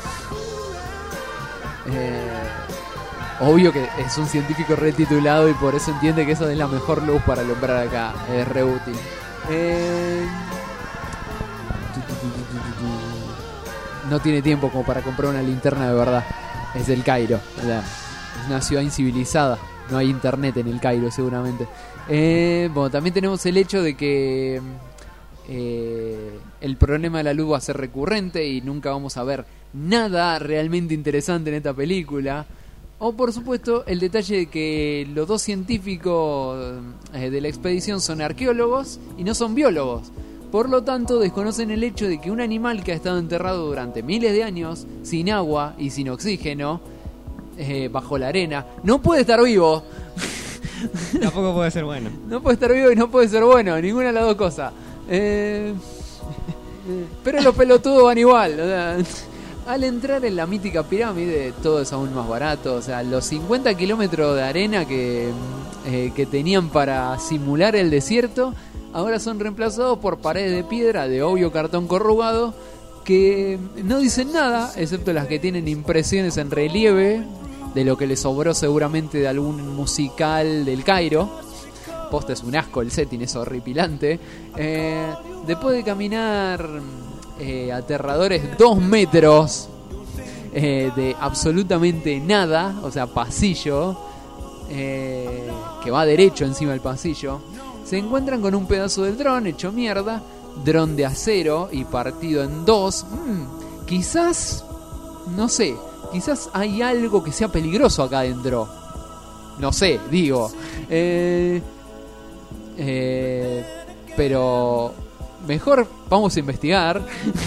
eh, obvio que es un científico retitulado y por eso entiende que esa es la mejor luz para alumbrar acá. Es re útil. Eh, no tiene tiempo como para comprar una linterna de verdad. Es el Cairo, o sea, es una ciudad incivilizada. No hay internet en el Cairo seguramente. Eh, bueno, también tenemos el hecho de que eh, el problema de la luz va a ser recurrente y nunca vamos a ver nada realmente interesante en esta película. O por supuesto el detalle de que los dos científicos eh, de la expedición son arqueólogos y no son biólogos. Por lo tanto desconocen el hecho de que un animal que ha estado enterrado durante miles de años, sin agua y sin oxígeno, eh, bajo la arena, no puede estar vivo. Tampoco puede ser bueno. No puede estar vivo y no puede ser bueno, ninguna de las dos cosas. Eh, pero los pelotudos van igual. O sea, al entrar en la mítica pirámide, todo es aún más barato. O sea, los cincuenta kilómetros de arena que, eh, que tenían para simular el desierto, ahora son reemplazados por paredes de piedra de obvio cartón corrugado que no dicen nada, excepto las que tienen impresiones en relieve de lo que le sobró seguramente de algún musical del Cairo. Posta, es un asco el setting, es horripilante. Eh, después de caminar eh, aterradores dos metros eh, de absolutamente nada, o sea, pasillo, eh, que va derecho encima del pasillo, se encuentran con un pedazo del dron hecho mierda, dron de acero y partido en dos. Mm, quizás, no sé, quizás hay algo que sea peligroso acá adentro. No sé, digo. Eh, eh, pero mejor vamos a investigar.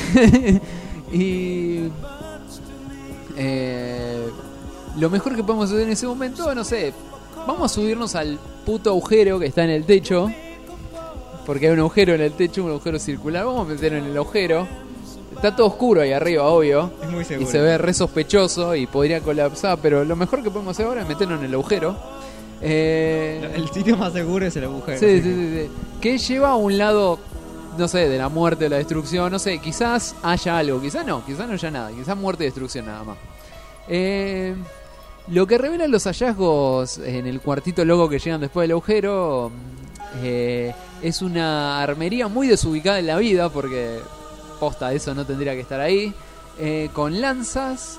Y eh, lo mejor que podemos hacer en ese momento, no sé, vamos a subirnos al puto agujero que está en el techo. Porque hay un agujero en el techo, un agujero circular. Vamos a meterlo en el agujero. Está todo oscuro ahí arriba, obvio. Es muy seguro. Y se ve re sospechoso y podría colapsar. Pero lo mejor que podemos hacer ahora es meterlo en el agujero. Eh... El sitio más seguro es el agujero. Sí, sí, sí, sí. Que lleva a un lado, no sé, de la muerte, de la destrucción. No sé, quizás haya algo. Quizás no, quizás no haya nada. Quizás muerte y destrucción nada más. Eh... Lo que revelan los hallazgos en el cuartito loco que llegan después del agujero... Eh... Es una armería muy desubicada en la vida, porque posta, eso no tendría que estar ahí. Eh, con lanzas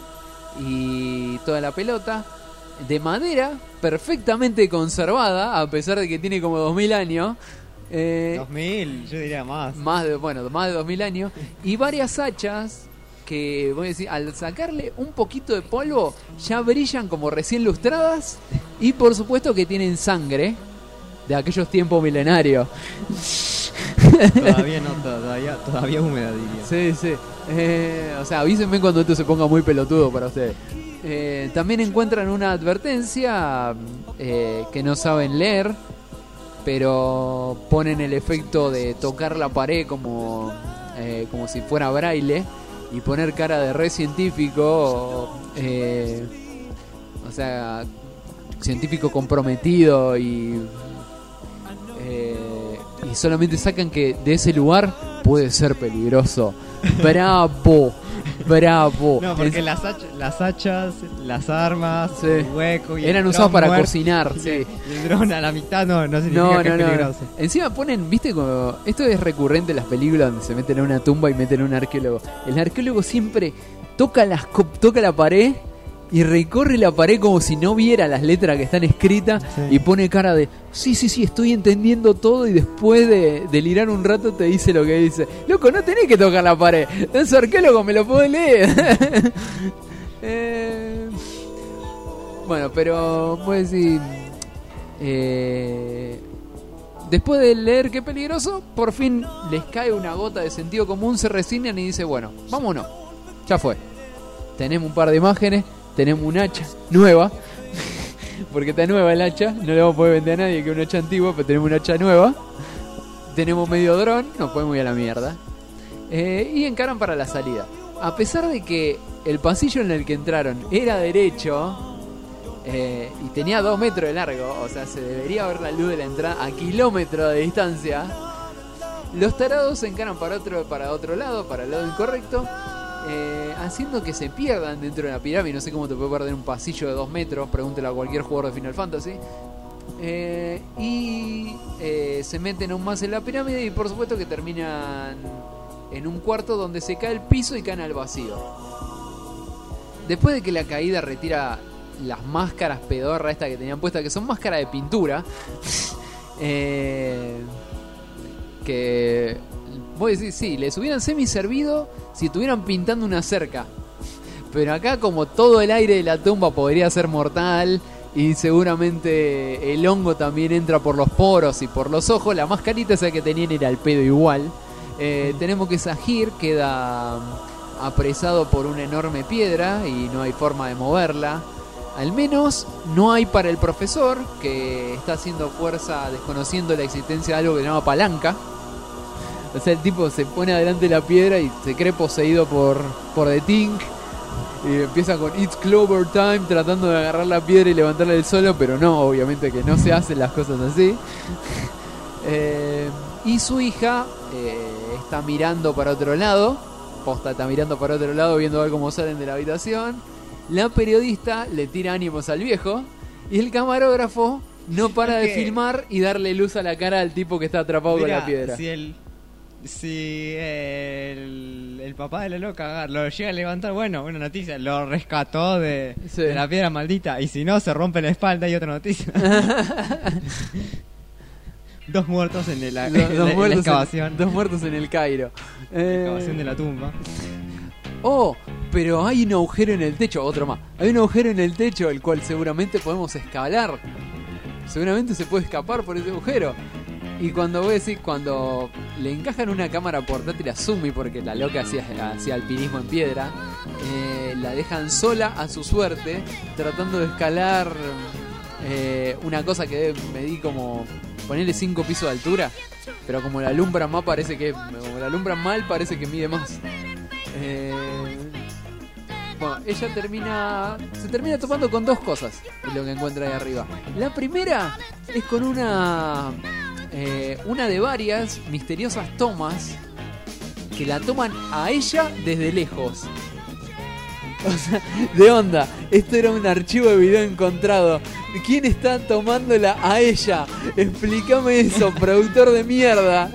y toda la pelota. De madera, perfectamente conservada, a pesar de que tiene como dos mil años. Eh, dos mil, yo diría más. Más de, bueno, más de dos mil años. Y varias hachas que, voy a decir, al sacarle un poquito de polvo, ya brillan como recién lustradas. Y por supuesto que tienen sangre. De aquellos tiempos milenarios. Todavía no, todavía, todavía húmeda, diría. Sí, sí. Eh, o sea, avísenme cuando esto se ponga muy pelotudo para ustedes. Eh, también encuentran una advertencia eh, que no saben leer, pero ponen el efecto de tocar la pared como, eh, como si fuera braille y poner cara de re científico. Eh, o sea, científico comprometido y... Eh, y solamente sacan que de ese lugar puede ser peligroso. Bravo, bravo. No, porque es... las, hach las hachas, las armas, sí. El hueco y eran el usados para muerto, cocinar. Y sí. el, y el dron a la mitad no, no significa no, que no, es peligroso. No. Encima ponen, viste, como esto es recurrente en las películas donde se meten a una tumba y meten a un arqueólogo. El arqueólogo siempre toca, las, toca la pared y recorre la pared como si no viera las letras que están escritas, sí. Y pone cara de sí, sí, sí, estoy entendiendo todo, y después de delirar un rato te dice lo que dice. Loco, no tenés que tocar la pared, es arqueólogo, me lo puedo leer. eh... Bueno, pero puedes decir eh... después de leer qué peligroso, por fin les cae una gota de sentido común, se resignan y dice, bueno, vámonos, ya fue. Tenemos un par de imágenes, tenemos un hacha nueva, porque está nueva el hacha, no le vamos a poder vender a nadie que es un hacha antigua, pero tenemos un hacha nueva, tenemos medio dron, nos podemos ir a la mierda, eh, y encaran para la salida. A pesar de que el pasillo en el que entraron era derecho eh, y tenía dos metros de largo, o sea, se debería ver la luz de la entrada a kilómetros de distancia, los tarados se encaran para otro, para otro lado, para el lado incorrecto. Eh, haciendo que se pierdan dentro de la pirámide. No sé cómo te puede perder un pasillo de dos metros. Pregúntale a cualquier jugador de Final Fantasy. eh, Y eh, se meten aún más en la pirámide. Y por supuesto que terminan en un cuarto donde se cae el piso y caen al vacío. Después de que la caída retira las máscaras pedorras estas que tenían puestas, que son máscaras de pintura, eh, que voy a decir, sí, les hubieran semi servido si estuvieran pintando una cerca. Pero acá, como todo el aire de la tumba podría ser mortal y seguramente el hongo también entra por los poros y por los ojos, la mascarita esa que tenían era al pedo igual. Eh, tenemos que Sahir queda apresado por una enorme piedra y no hay forma de moverla. Al menos no hay para el profesor, que está haciendo fuerza desconociendo la existencia de algo que se llama palanca. O sea, el tipo se pone adelante de la piedra y se cree poseído por, por The Thing. Y empieza con It's Clover Time tratando de agarrar la piedra y levantarla del suelo, pero no, obviamente que no se hacen las cosas así. eh, y su hija eh, está mirando para otro lado. Posta está mirando para otro lado, viendo a ver cómo salen de la habitación. La periodista le tira ánimos al viejo. Y el camarógrafo no para de filmar y darle luz a la cara al tipo que está atrapado Mirá, con la piedra. Si el, si el, el papá de la loca lo llega a levantar, bueno, buena noticia, lo rescató de, Sí. de la piedra maldita. Y si no, se rompe la espalda y otra noticia. Dos muertos en, el, Dos- en dos la, en la muertos excavación. en- dos muertos en el Cairo. Eh, excavación de la tumba. Oh, pero hay un agujero en el techo, otro más. Hay un agujero en el techo el cual seguramente podemos escalar. Seguramente se puede escapar por ese agujero. Y cuando voy a decir, cuando le encajan una cámara portátil a Sumi, porque la loca hacía, hacía alpinismo en piedra, eh, la dejan sola a su suerte, tratando de escalar eh, una cosa que debe medir como, ponerle cinco pisos de altura, pero como la alumbran mal parece que, como la alumbran mal parece que mide más. Eh, bueno, ella termina se termina topando con dos cosas en lo que encuentra ahí arriba. La primera es con una eh, una de varias misteriosas tomas que la toman a ella desde lejos. O sea, de onda, esto era un archivo de video encontrado. ¿Quién está tomándola a ella? Explícame eso, productor de mierda.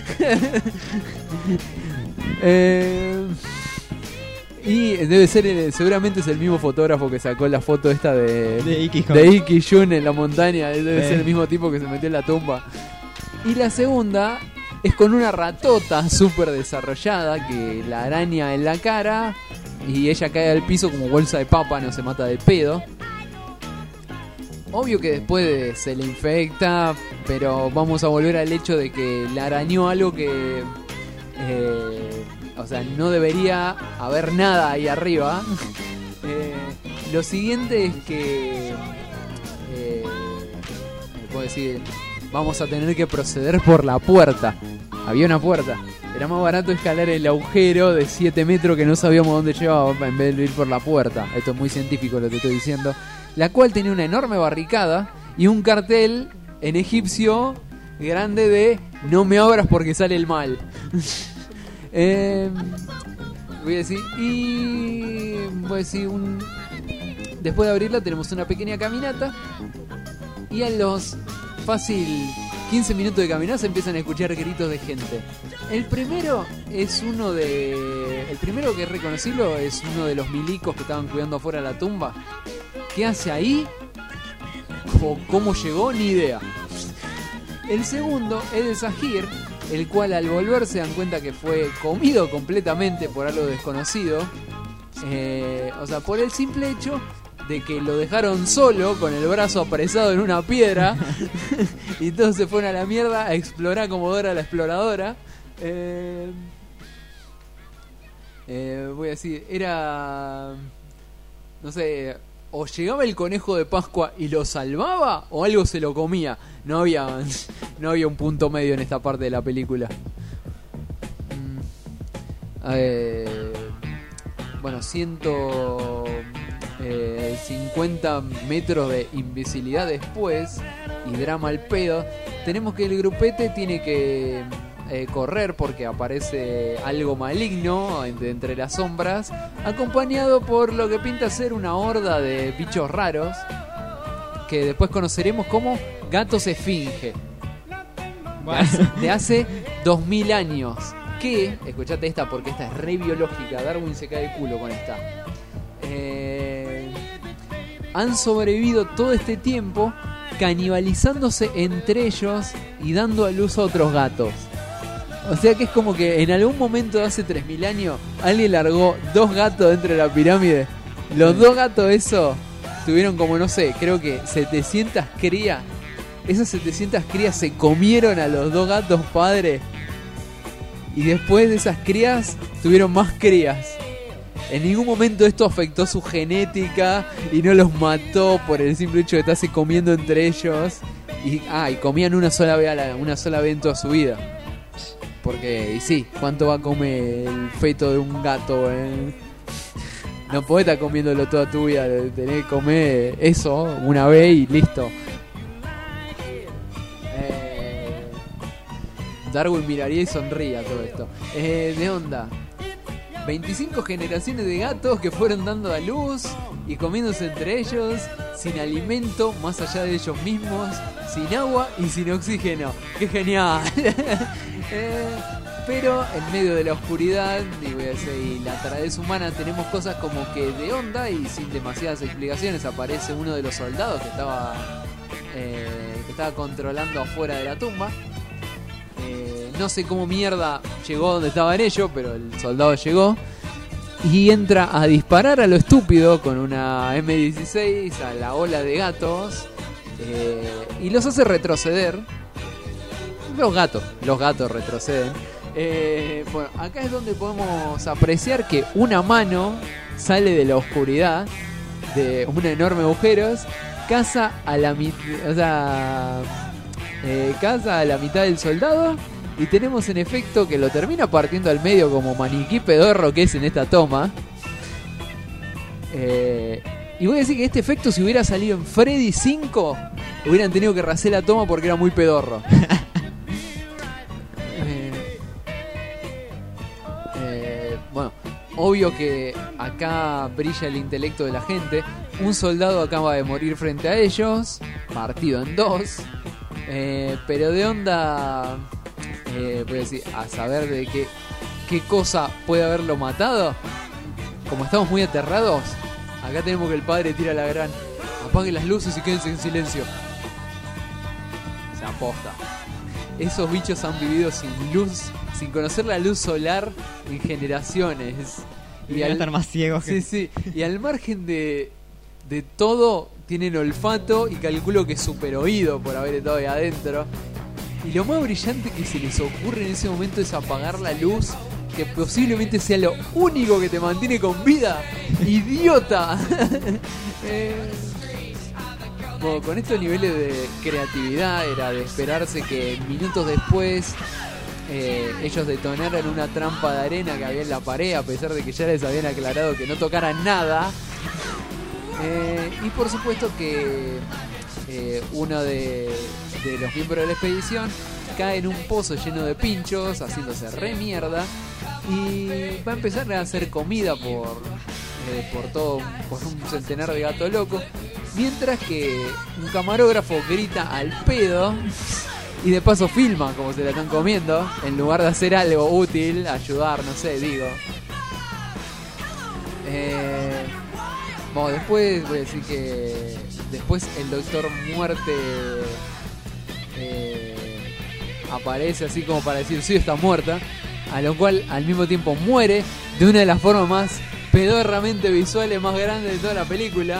eh, y debe ser, el- seguramente es el mismo fotógrafo que sacó la foto esta de De Iki Jun. de Iki Jun en la montaña. Debe Sí. ser el mismo tipo que se metió en la tumba. Y la segunda es con una ratota súper desarrollada que la araña en la cara y ella cae al piso como bolsa de papa, no se mata de pedo. Obvio que después se le infecta, pero vamos a volver al hecho de que la arañó algo que... eh, o sea, no debería haber nada ahí arriba. Eh, lo siguiente es que... Eh, puedo decir, vamos a tener que proceder por la puerta. Había una puerta. Era más barato escalar el agujero de siete metros que no sabíamos dónde llevaba en vez de ir por la puerta. Esto es muy científico lo que estoy diciendo. La cual tenía una enorme barricada y un cartel en egipcio grande de no me abras porque sale el mal. eh, voy a decir, y voy a decir, un... después de abrirla tenemos una pequeña caminata y a los fácil quince minutos de caminar se empiezan a escuchar gritos de gente. El primero es uno de... El primero que es reconocible es uno de los milicos que estaban cuidando afuera de la tumba. ¿Qué hace ahí? ¿Cómo, cómo llegó? Ni idea. El segundo es de Sahir, el cual al volver se dan cuenta que fue comido completamente por algo desconocido. Eh, o sea, por el simple hecho de que lo dejaron solo con el brazo apresado en una piedra y todos se fueron a la mierda a explorar como Dora la exploradora. Eh, eh, voy a decir, era... no sé... o llegaba el conejo de Pascua y lo salvaba o algo se lo comía. No había, no había un punto medio en esta parte de la película. Mm, eh, bueno, ciento cincuenta metros de invisibilidad después y drama al pedo. Tenemos que el grupete tiene que eh, correr porque aparece algo maligno entre, entre las sombras, acompañado por lo que pinta ser una horda de bichos raros que después conoceremos como gatos esfinge. De hace, de hace dos mil años. que, escuchate esta porque esta es re biológica, Darwin se cae de culo con esta. Eh, han sobrevivido todo este tiempo canibalizándose entre ellos y dando a luz a otros gatos. O sea que es como que en algún momento de hace tres mil años alguien largó dos gatos dentro de la pirámide. Los dos gatos esos tuvieron como, no sé, creo que setecientas crías. Esas setecientas crías se comieron a los dos gatos padres. Y después de esas crías tuvieron más crías. En ningún momento esto afectó su genética y no los mató por el simple hecho de estarse comiendo entre ellos. Y, ah, y comían una sola vez, a la, una sola vez en toda su vida. Porque, y sí, ¿cuánto va a comer el feto de un gato? Eh? No podés estar comiéndolo toda tu vida, tenés que comer eso una vez y listo. Eh, Darwin miraría y sonría todo esto. Eh, ¿De onda? veinticinco generaciones de gatos que fueron dando a luz y comiéndose entre ellos, sin alimento, más allá de ellos mismos, sin agua y sin oxígeno. ¡Qué genial! eh, pero en medio de la oscuridad y, voy a decir, y la taradez humana tenemos cosas como que de onda y sin demasiadas explicaciones aparece uno de los soldados que estaba, eh, que estaba controlando afuera de la tumba. No sé cómo mierda llegó donde estaban ellos, pero el soldado llegó y entra a disparar a lo estúpido con una eme dieciséis a la ola de gatos eh, y los hace retroceder. Los gatos, los gatos retroceden. Eh, bueno, acá es donde podemos apreciar que una mano sale de la oscuridad, de un enorme agujeros, caza a la mitad, o sea, eh, caza a la mitad del soldado. Y tenemos en efecto que lo termina partiendo al medio como maniquí pedorro que es en esta toma. Eh, y voy a decir que este efecto, si hubiera salido en Freddy cinco, hubieran tenido que racer la toma porque era muy pedorro. eh, eh, bueno, obvio que acá brilla el intelecto de la gente. Un soldado acaba de morir frente a ellos, partido en dos. Eh, pero de onda... Eh, voy a decir, a saber de qué, qué cosa puede haberlo matado. Como estamos muy aterrados, acá tenemos que el padre tira la gran: apague las luces y quédense en silencio. Se aposta. Esos bichos han vivido sin luz, sin conocer la luz solar en generaciones. Y, y al estar más ciegos que... Sí, sí. Y al margen de, de todo, tienen olfato y calculo que super oído por haber estado ahí adentro. Y lo más brillante que se les ocurre en ese momento es apagar la luz, que posiblemente sea lo único que te mantiene con vida. ¡Idiota! eh, bueno, con estos niveles de creatividad era de esperarse que minutos después eh, ellos detonaran una trampa de arena que había en la pared, a pesar de que ya les habían aclarado que no tocaran nada. Eh, y por supuesto que eh, uno de, de los miembros de la expedición cae en un pozo lleno de pinchos, haciéndose re mierda, y va a empezar a hacer comida por, eh, por todo por un centenar de gatos locos, mientras que un camarógrafo grita al pedo y de paso filma como se la están comiendo, en lugar de hacer algo útil, ayudar, no sé, digo. Eh, bueno, después voy a decir que después el Doctor Muerte eh, aparece así como para decir sí, está muerta, a lo cual al mismo tiempo muere de una de las formas más pedorramente visuales más grandes de toda la película.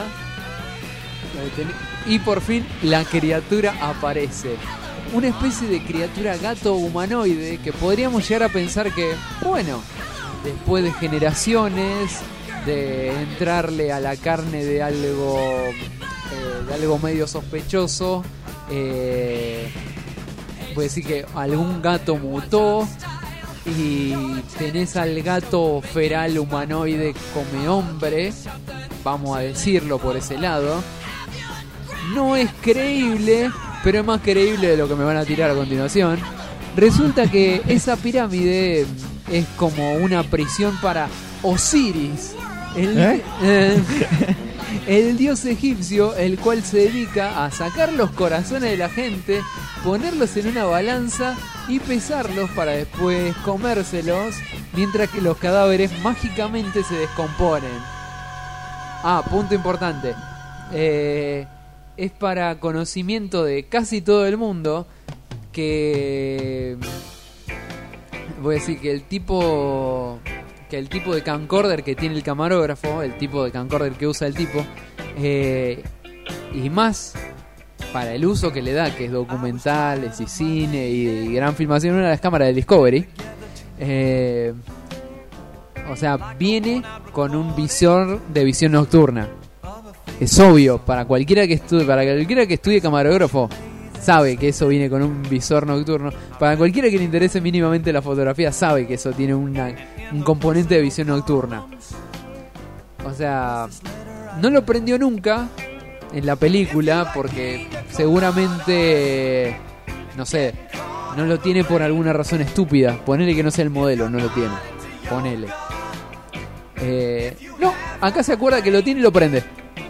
Y por fin la criatura aparece, una especie de criatura gato humanoide que podríamos llegar a pensar que, bueno, después de generaciones de entrarle a la carne de algo eh, de algo medio sospechoso, eh, voy a decir que algún gato mutó y tenés al gato feral humanoide come hombre, vamos a decirlo por ese lado. No es creíble, pero es más creíble de lo que me van a tirar a continuación. Resulta que esa pirámide es como una prisión para Osiris, el, ¿Eh? Eh, el dios egipcio, el cual se dedica a sacar los corazones de la gente, ponerlos en una balanza y pesarlos para después comérselos, mientras que los cadáveres mágicamente se descomponen. Ah, punto importante. Eh, es para conocimiento de casi todo el mundo que... Voy a decir que el tipo... que el tipo de camcorder que tiene el camarógrafo, el tipo de camcorder que usa el tipo, eh, y más para el uso que le da, que es documentales y cine y, y gran filmación, una de las cámaras de Discovery, eh, o sea, viene con un visor de visión nocturna. Es obvio, para cualquiera que estudie, para cualquiera que estudie camarógrafo, sabe que eso viene con un visor nocturno. Para cualquiera que le interese mínimamente la fotografía, sabe que eso tiene una, un componente de visión nocturna. O sea, no lo prendió nunca en la película porque seguramente, no sé, no lo tiene por alguna razón estúpida. Ponele que no sea el modelo, no lo tiene. Ponele. Eh, no, acá se acuerda que lo tiene y lo prende.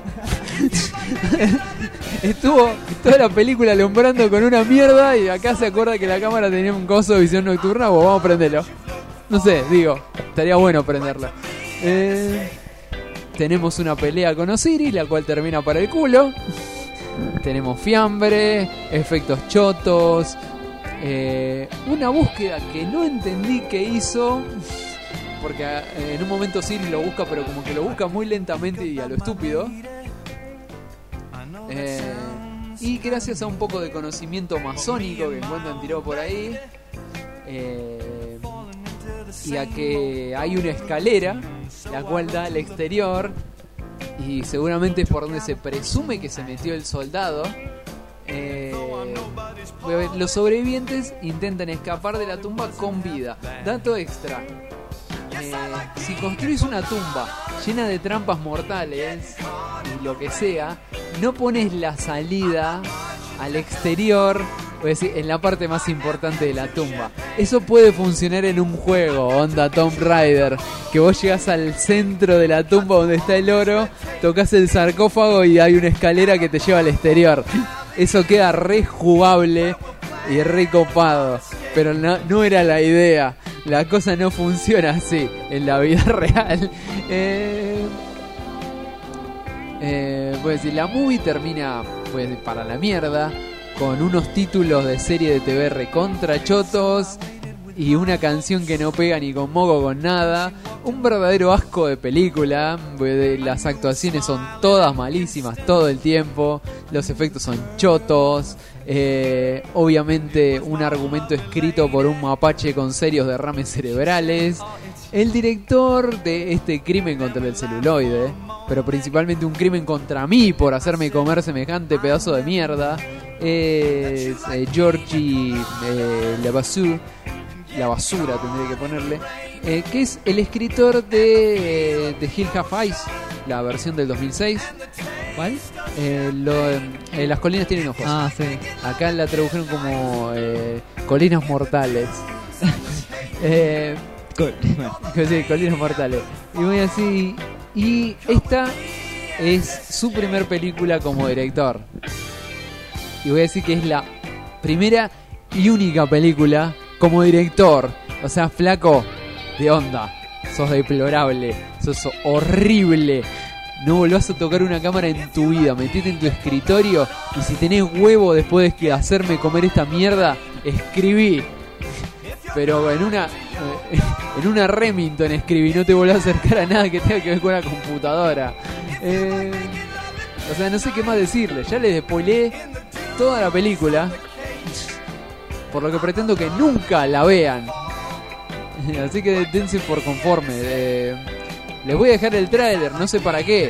Estuvo toda la película alumbrando con una mierda y acá se acuerda que la cámara tenía un coso de visión nocturna. Pues vamos a prenderlo. No sé, digo, estaría bueno prenderlo. Eh, tenemos una pelea con Osiris, la cual termina para el culo. Tenemos fiambre, efectos chotos, eh, una búsqueda que no entendí qué hizo, porque eh, en un momento Osiris lo busca, pero como que lo busca muy lentamente y a lo estúpido. Eh, y gracias a un poco de conocimiento masónico que encuentran tirado por ahí, eh, y a que hay una escalera la cual da al exterior y seguramente es por donde se presume que se metió el soldado. eh, voy a ver, los sobrevivientes intentan escapar de la tumba con vida. Dato extra: Eh, si construís una tumba llena de trampas mortales y lo que sea, no pones la salida al exterior, es decir, en la parte más importante de la tumba. Eso puede funcionar en un juego, onda Tomb Raider, que vos llegás al centro de la tumba donde está el oro, tocas el sarcófago y hay una escalera que te lleva al exterior. Eso queda re jugable y re copado, pero no, no era la idea. La cosa no funciona así en la vida real. Eh, eh, puedo decir, la movie termina pues para la mierda, con unos títulos de serie de T V recontra chotos y una canción que no pega ni con moco con nada. Un verdadero asco de película. Las actuaciones son todas malísimas todo el tiempo. Los efectos son chotos. Eh, obviamente un argumento escrito por un mapache con serios derrames cerebrales. El director de este crimen contra el celuloide, pero principalmente un crimen contra mí por hacerme comer semejante pedazo de mierda, es eh, Georgie eh, Levasseur. La basura tendría que ponerle, eh, que es el escritor de, de Hill Have Eyes, la versión del dos mil seis. ¿Cuál? Eh, lo, eh, las colinas tienen ojos. Ah, sí. Acá la tradujeron como eh, Colinas Mortales. eh, Cool. Bueno. sí, Colinas Mortales. Y voy así. Y esta es su primer película como director. Y voy a decir que es la primera y única película como director. O sea, flaco, de onda. Sos deplorable, sos horrible. No volvás a tocar una cámara en tu vida. Metete en tu escritorio y si tenés huevo después de hacerme comer esta mierda, escribí. Pero en una en una Remington escribí. No te volvás a acercar a nada que tenga que ver con la computadora. Eh, o sea, no sé qué más decirle. Ya les spoileé toda la película, por lo que pretendo que nunca la vean. Así que dense por conforme. Eh, les voy a dejar el tráiler, no sé para qué.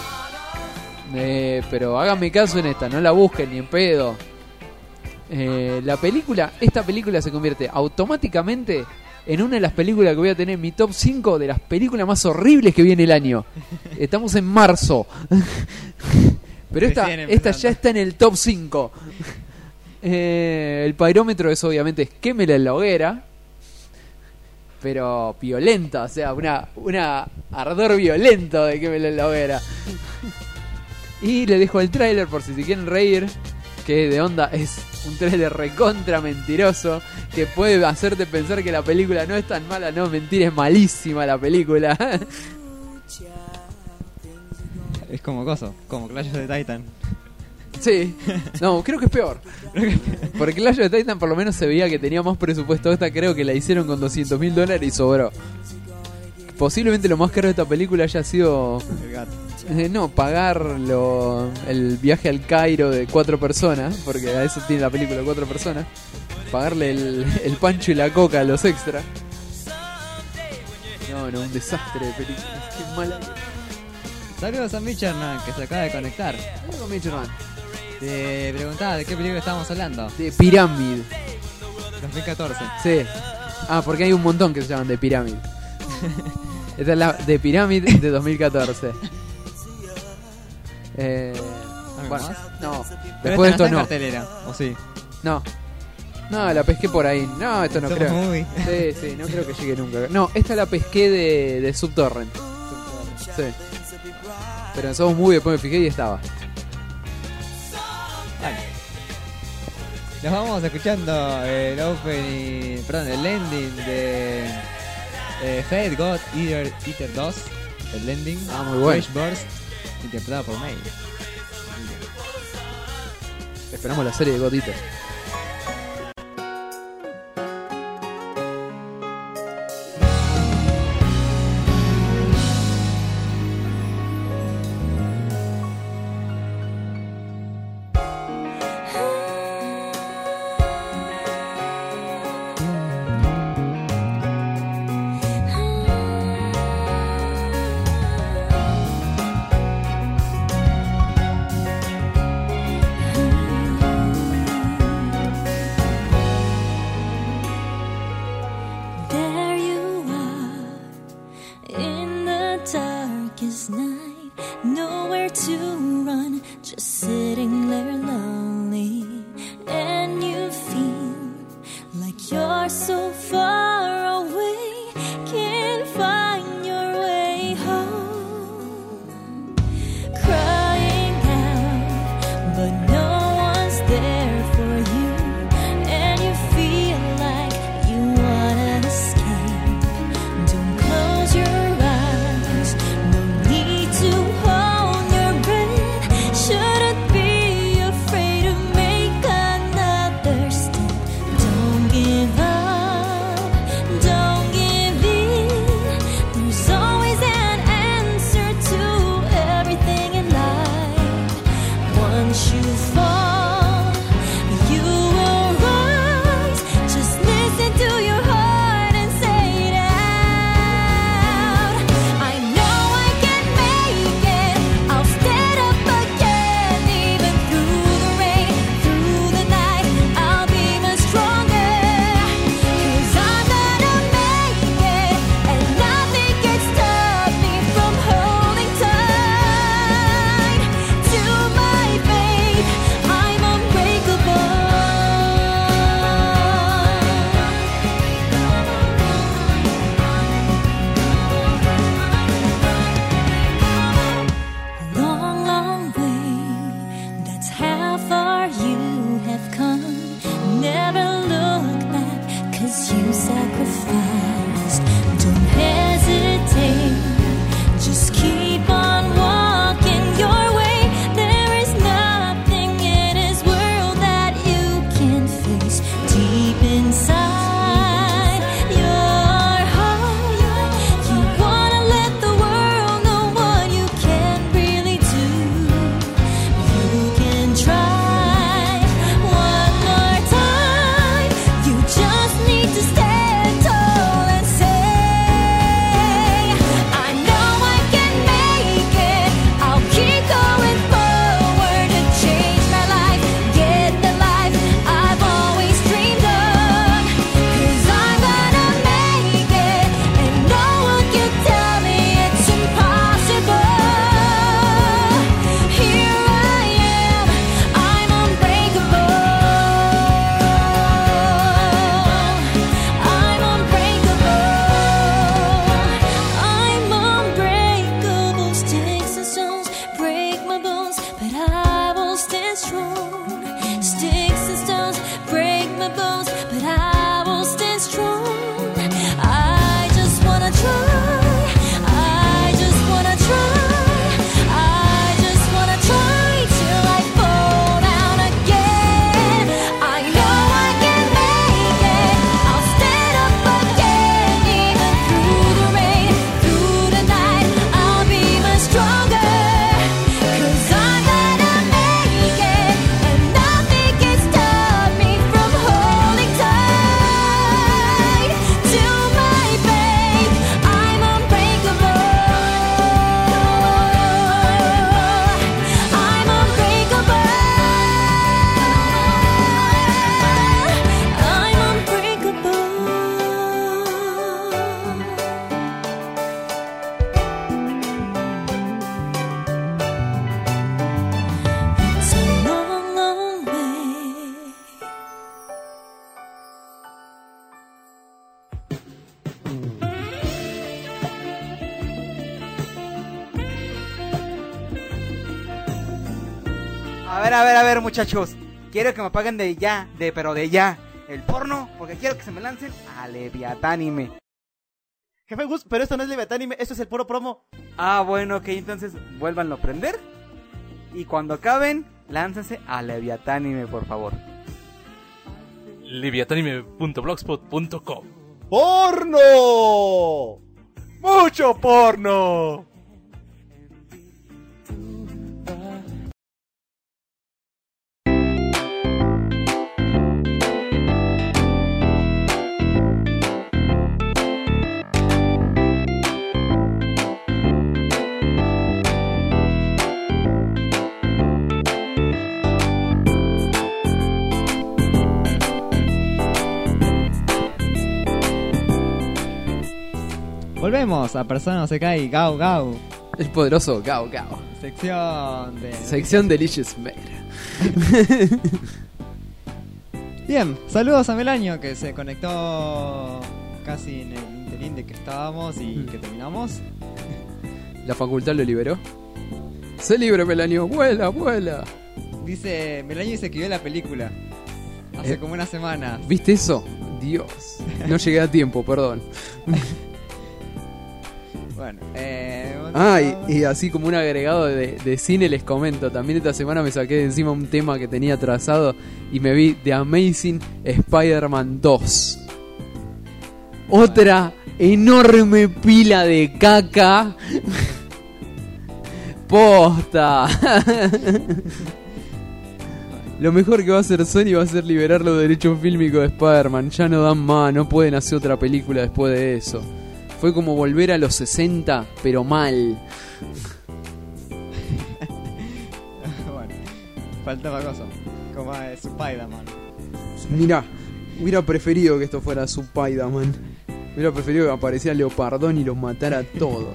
Eh, pero háganme caso en esta, no la busquen ni en pedo. Eh, la película, esta película se convierte automáticamente en una de las películas que voy a tener en mi top cinco de las películas más horribles que viene el año. Estamos en marzo. Pero esta, esta ya está en el top cinco. Eh, el pairómetro es obviamente es quémela en la hoguera, pero violenta, o sea, una, una ardor violento de quémela en la hoguera. Y les dejo el tráiler por si se quieren reír, que de onda es un tráiler recontra mentiroso, que puede hacerte pensar que la película no es tan mala. No, mentira, es malísima la película. Es como coso, como Clash of the Titan. Sí, no, creo que es peor. Porque Clash of the Titan por lo menos se veía que tenía más presupuesto. Esta creo que la hicieron con doscientos mil dólares y sobró. Posiblemente lo más caro de esta película haya sido El gato. eh, no, pagar lo, el viaje al Cairo de cuatro personas, porque a eso tiene la película, cuatro personas. Pagarle el, el pancho y la coca a los extras. No, no, un desastre de película. Qué mala. Saludos a Micherman, que se acaba de conectar. Algo Mitchell, Te preguntaba de qué película estábamos hablando. de Pyramid. dos mil catorce. Sí. Ah, porque hay un montón que se llaman de Pyramid. Esta es la de Pyramid de dos mil catorce. Eh, ¿Algo bueno, más? no. Pero Después de esta esto no no. está en cartelera, ¿o sí? No. No, la pesqué por ahí. No, esto no Somos creo. movie. Sí, sí, no creo que llegue nunca. No, esta la pesqué de, de Subtorrent. Sí. Pero en Somos Movie después me fijé y estaba. Vale. Nos vamos escuchando el opening, perdón, el ending de eh, Fate God Eater, Eater dos, el ending. Ah, muy bueno. Fresh Burst, interpretado por May. Esperamos la serie de God Eater. There you are in the darkest night, nowhere to run, just sitting there lonely, and you feel like you're so far away, can't find your way home, crying out, but no one's there for you, and you feel like you wanna escape. Don't close your eyes, no need to hold your breath. Shouldn't be afraid to make another step. Don't give up, don't give in. There's always an answer to everything in life. Once you fall, you will rise. Just listen to your heart and say it out. I know I can make it. I'll stand up again, even through the rain, through the night. I'll be much stronger. 'Cause I'm gonna make it, and nothing can stop me from holding tight to my faith. A ver, a ver, a ver, muchachos. Quiero que me paguen de ya, de pero de ya. El porno, porque quiero que se me lancen a Leviatánime. Jefe Gus, pero esto no es Leviatánime, esto es el puro promo. Ah, bueno, ok, entonces vuélvanlo a prender. Y cuando acaben, láncense a Leviatánime, por favor. Leviatánime punto blogspot punto com. ¡Porno! ¡Mucho porno! Volvemos a Persona no se cae, Gao Gao. El poderoso Gao Gao. Sección de... Sección Delicious Mare. Bien, saludos a Melanio que se conectó casi en el interín de que estábamos y que terminamos. La facultad lo liberó. Se libre, Melanio, vuela, vuela. Dice, Melanio dice que vio la película hace Eh, como una semana. ¿Viste eso? Dios. No llegué a tiempo, perdón. Bueno, eh... Ah, y, y así como un agregado de, de cine les comento. También esta semana me saqué de encima un tema que tenía trazado y me vi The Amazing Spider-Man dos. Otra enorme pila de caca. Posta. Lo mejor que va a hacer Sony va a ser liberar los derechos fílmicos de Spider-Man. Ya no dan más, no pueden hacer otra película después de eso. Fue como volver a los sesenta, pero mal. Bueno, faltaba cosa. Como es Spider-Man. Mirá, hubiera preferido que esto fuera Spider-Man. Hubiera preferido que apareciera Leopardón y los matara a todos.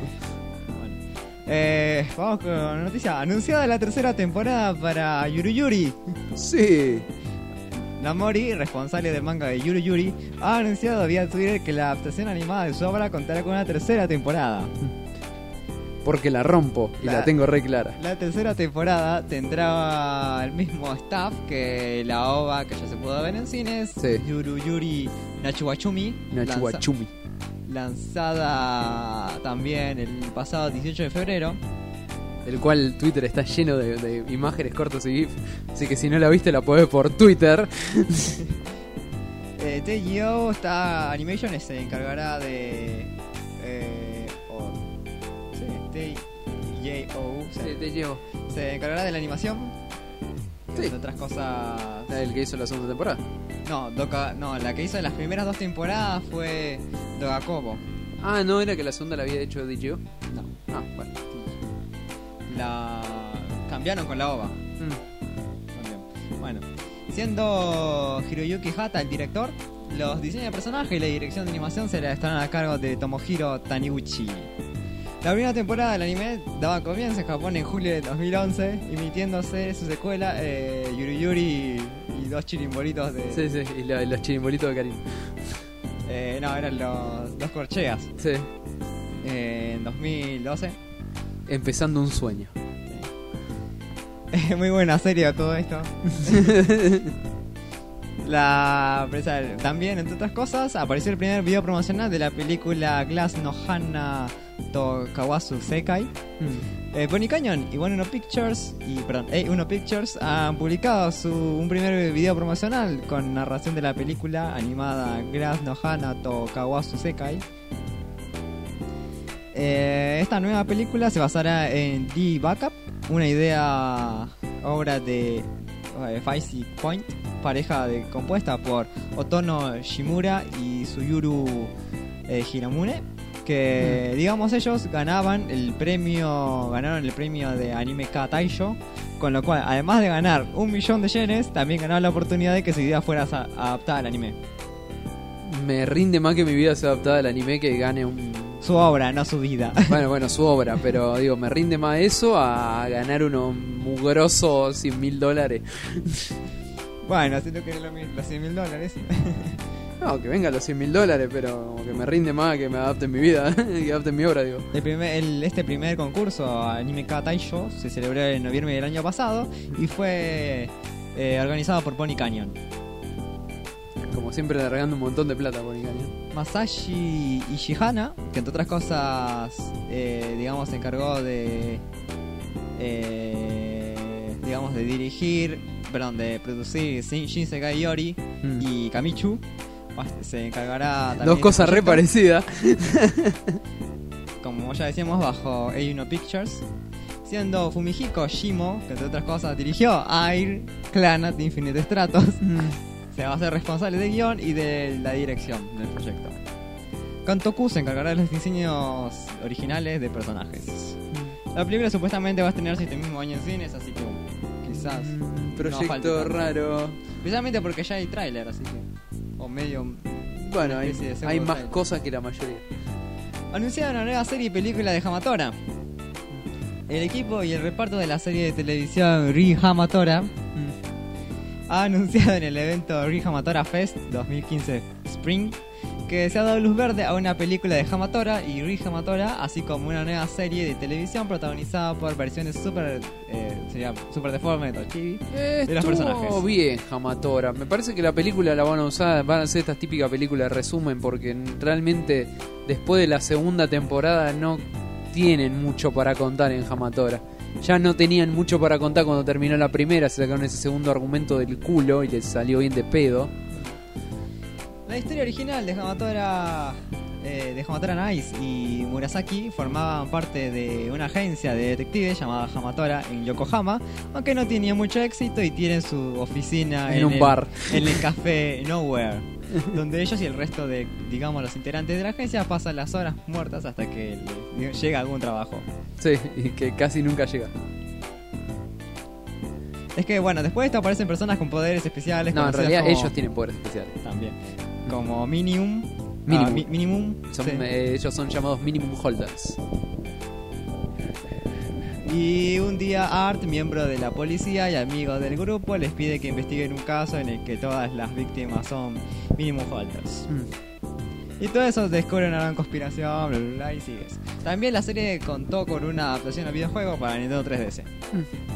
Eh, vamos con la noticia. Anunciada la tercera temporada para Yuru Yuri. Sí. Namori, responsable del manga de Yuru Yuri, ha anunciado vía Twitter que la adaptación animada de su obra contará con una tercera temporada. Porque la rompo y la, la tengo re clara. La tercera temporada tendrá el mismo staff que la O V A que ya se pudo ver en cines. Sí. Yuru Yuri Nachuwachumi. Nachuwachumi. Lanza- lanzada también el pasado dieciocho de febrero. El cual Twitter está lleno de, de imágenes cortos y GIF. Así que si no la viste la podés ver por Twitter. eh, T G O está Animation se encargará de eh, o, sí, T J O Sí, T G O se encargará de la animación. Sí. Entre otras cosas. ¿El que hizo la segunda temporada? No, Doka, no, la que hizo las primeras dos temporadas fue Dogakobo. Ah, ¿no era que la segunda la había hecho D J O? No. Ah, bueno. La cambiaron con la O V A. Mm. Bueno, siendo Hiroyuki Hata el director, los diseños de personajes y la dirección de animación se la estarán a cargo de Tomohiro Taniguchi. La primera temporada del anime daba comienzo en Japón en julio de dos mil once, emitiéndose su secuela eh, Yuri Yuri y dos chirimbolitos de... Sí, sí, y la, los chirimbolitos de Karin. Eh, no, eran los dos corcheas. Sí. Eh, en dos mil doce. Empezando un sueño. Muy buena serie todo esto. La empresa también, entre otras cosas, apareció el primer video promocional de la película Glass no Hana to Kawasu Sekai. Mm. Eh, Pony Canyon y One Uno Pictures y perdón, Ei Uno Pictures han publicado su un primer video promocional con narración de la película animada Glass no Hana to Kawasu Sekai. Eh, esta nueva película se basará en The Backup, una idea obra de eh, Faisy Point, pareja de, compuesta por Otono Shimura y Suyuru eh, Hiramune, que digamos ellos ganaban el premio, ganaron el premio de Anime K Taisho, con lo cual además de ganar un millón de yenes, también ganaron la oportunidad de que su idea fuera adaptada al anime. Me rinde más que mi vida sea adaptada al anime que gane un... Su obra, no su vida. Bueno, bueno, su obra, pero digo, me rinde más eso a ganar unos mugrosos cien mil dólares. Bueno, si no querés lo mismo, los cien mil dólares. No, No, que venga a los cien mil dólares, pero como que me rinde más que me adapten mi vida, que adapten mi obra, digo. El primer, el, este primer concurso, Anime Ka Taisho, se celebró en noviembre del año pasado y fue eh, organizado por Pony Canyon. Como siempre, largando un montón de plata por Canyon. Masashi Ishihana, que entre otras cosas, eh, digamos, se encargó de, eh, digamos, de dirigir, perdón, de producir Shinsekai Yori mm. y Kamichu. Se encargará también. Dos cosas re parecidas. Como ya decíamos, bajo A uno Pictures. Siendo Fumihiko Shimo, que entre otras cosas dirigió Air, Clannad, Infinite Stratos. Mm. Se va a ser responsable de guión y de la dirección del proyecto. Kantoku se encargará de los diseños originales de personajes. Mm. La película supuestamente va a estrenarse este mismo año en cines, así que uh, quizás. Mm, proyecto no raro. Especialmente porque ya hay tráiler, así que. O medio. Bueno, hay, hay más trailer. Cosas que la mayoría. Anunciaron una nueva serie y película de Hamatora. El equipo y el reparto de la serie de televisión Ri Hamatora mm. ha anunciado en el evento Ri Hamatora Fest dos mil quince Spring que se ha dado luz verde a una película de Hamatora y Ri Hamatora, así como una nueva serie de televisión protagonizada por versiones super eh, sería super deforme de chibi eh, de los personajes. Bien, Hamatora. Me parece que la película la van a usar, van a ser estas típicas películas de resumen, porque realmente después de la segunda temporada no tienen mucho para contar en Hamatora. Ya no tenían mucho para contar cuando terminó la primera, se sacaron ese segundo argumento del culo y les salió bien de pedo. La historia original de Hamatora, eh, de Hamatora Nice y Murasaki formaban parte de una agencia de detectives llamada Hamatora en Yokohama, aunque no tenía mucho éxito y tienen su oficina en, en un el, bar, en el café Nowhere, donde ellos y el resto de, digamos, los integrantes de la agencia pasan las horas muertas hasta que les llega algún trabajo. Sí, y que casi nunca llega. Es que bueno, después de esto aparecen personas con poderes especiales. No, en realidad como... ellos tienen poderes especiales. También. Como Minimum. Minimum. Ah, mi, minimum son, sí. eh, ellos son llamados Minimum Holders. Y un día Art, miembro de la policía y amigo del grupo, les pide que investiguen un caso en el que todas las víctimas son Minimum Holders. Mm. Y todo eso descubre una gran conspiración, bla bla bla, y sigues. También la serie contó con una adaptación al videojuego para Nintendo tres D S. Mm.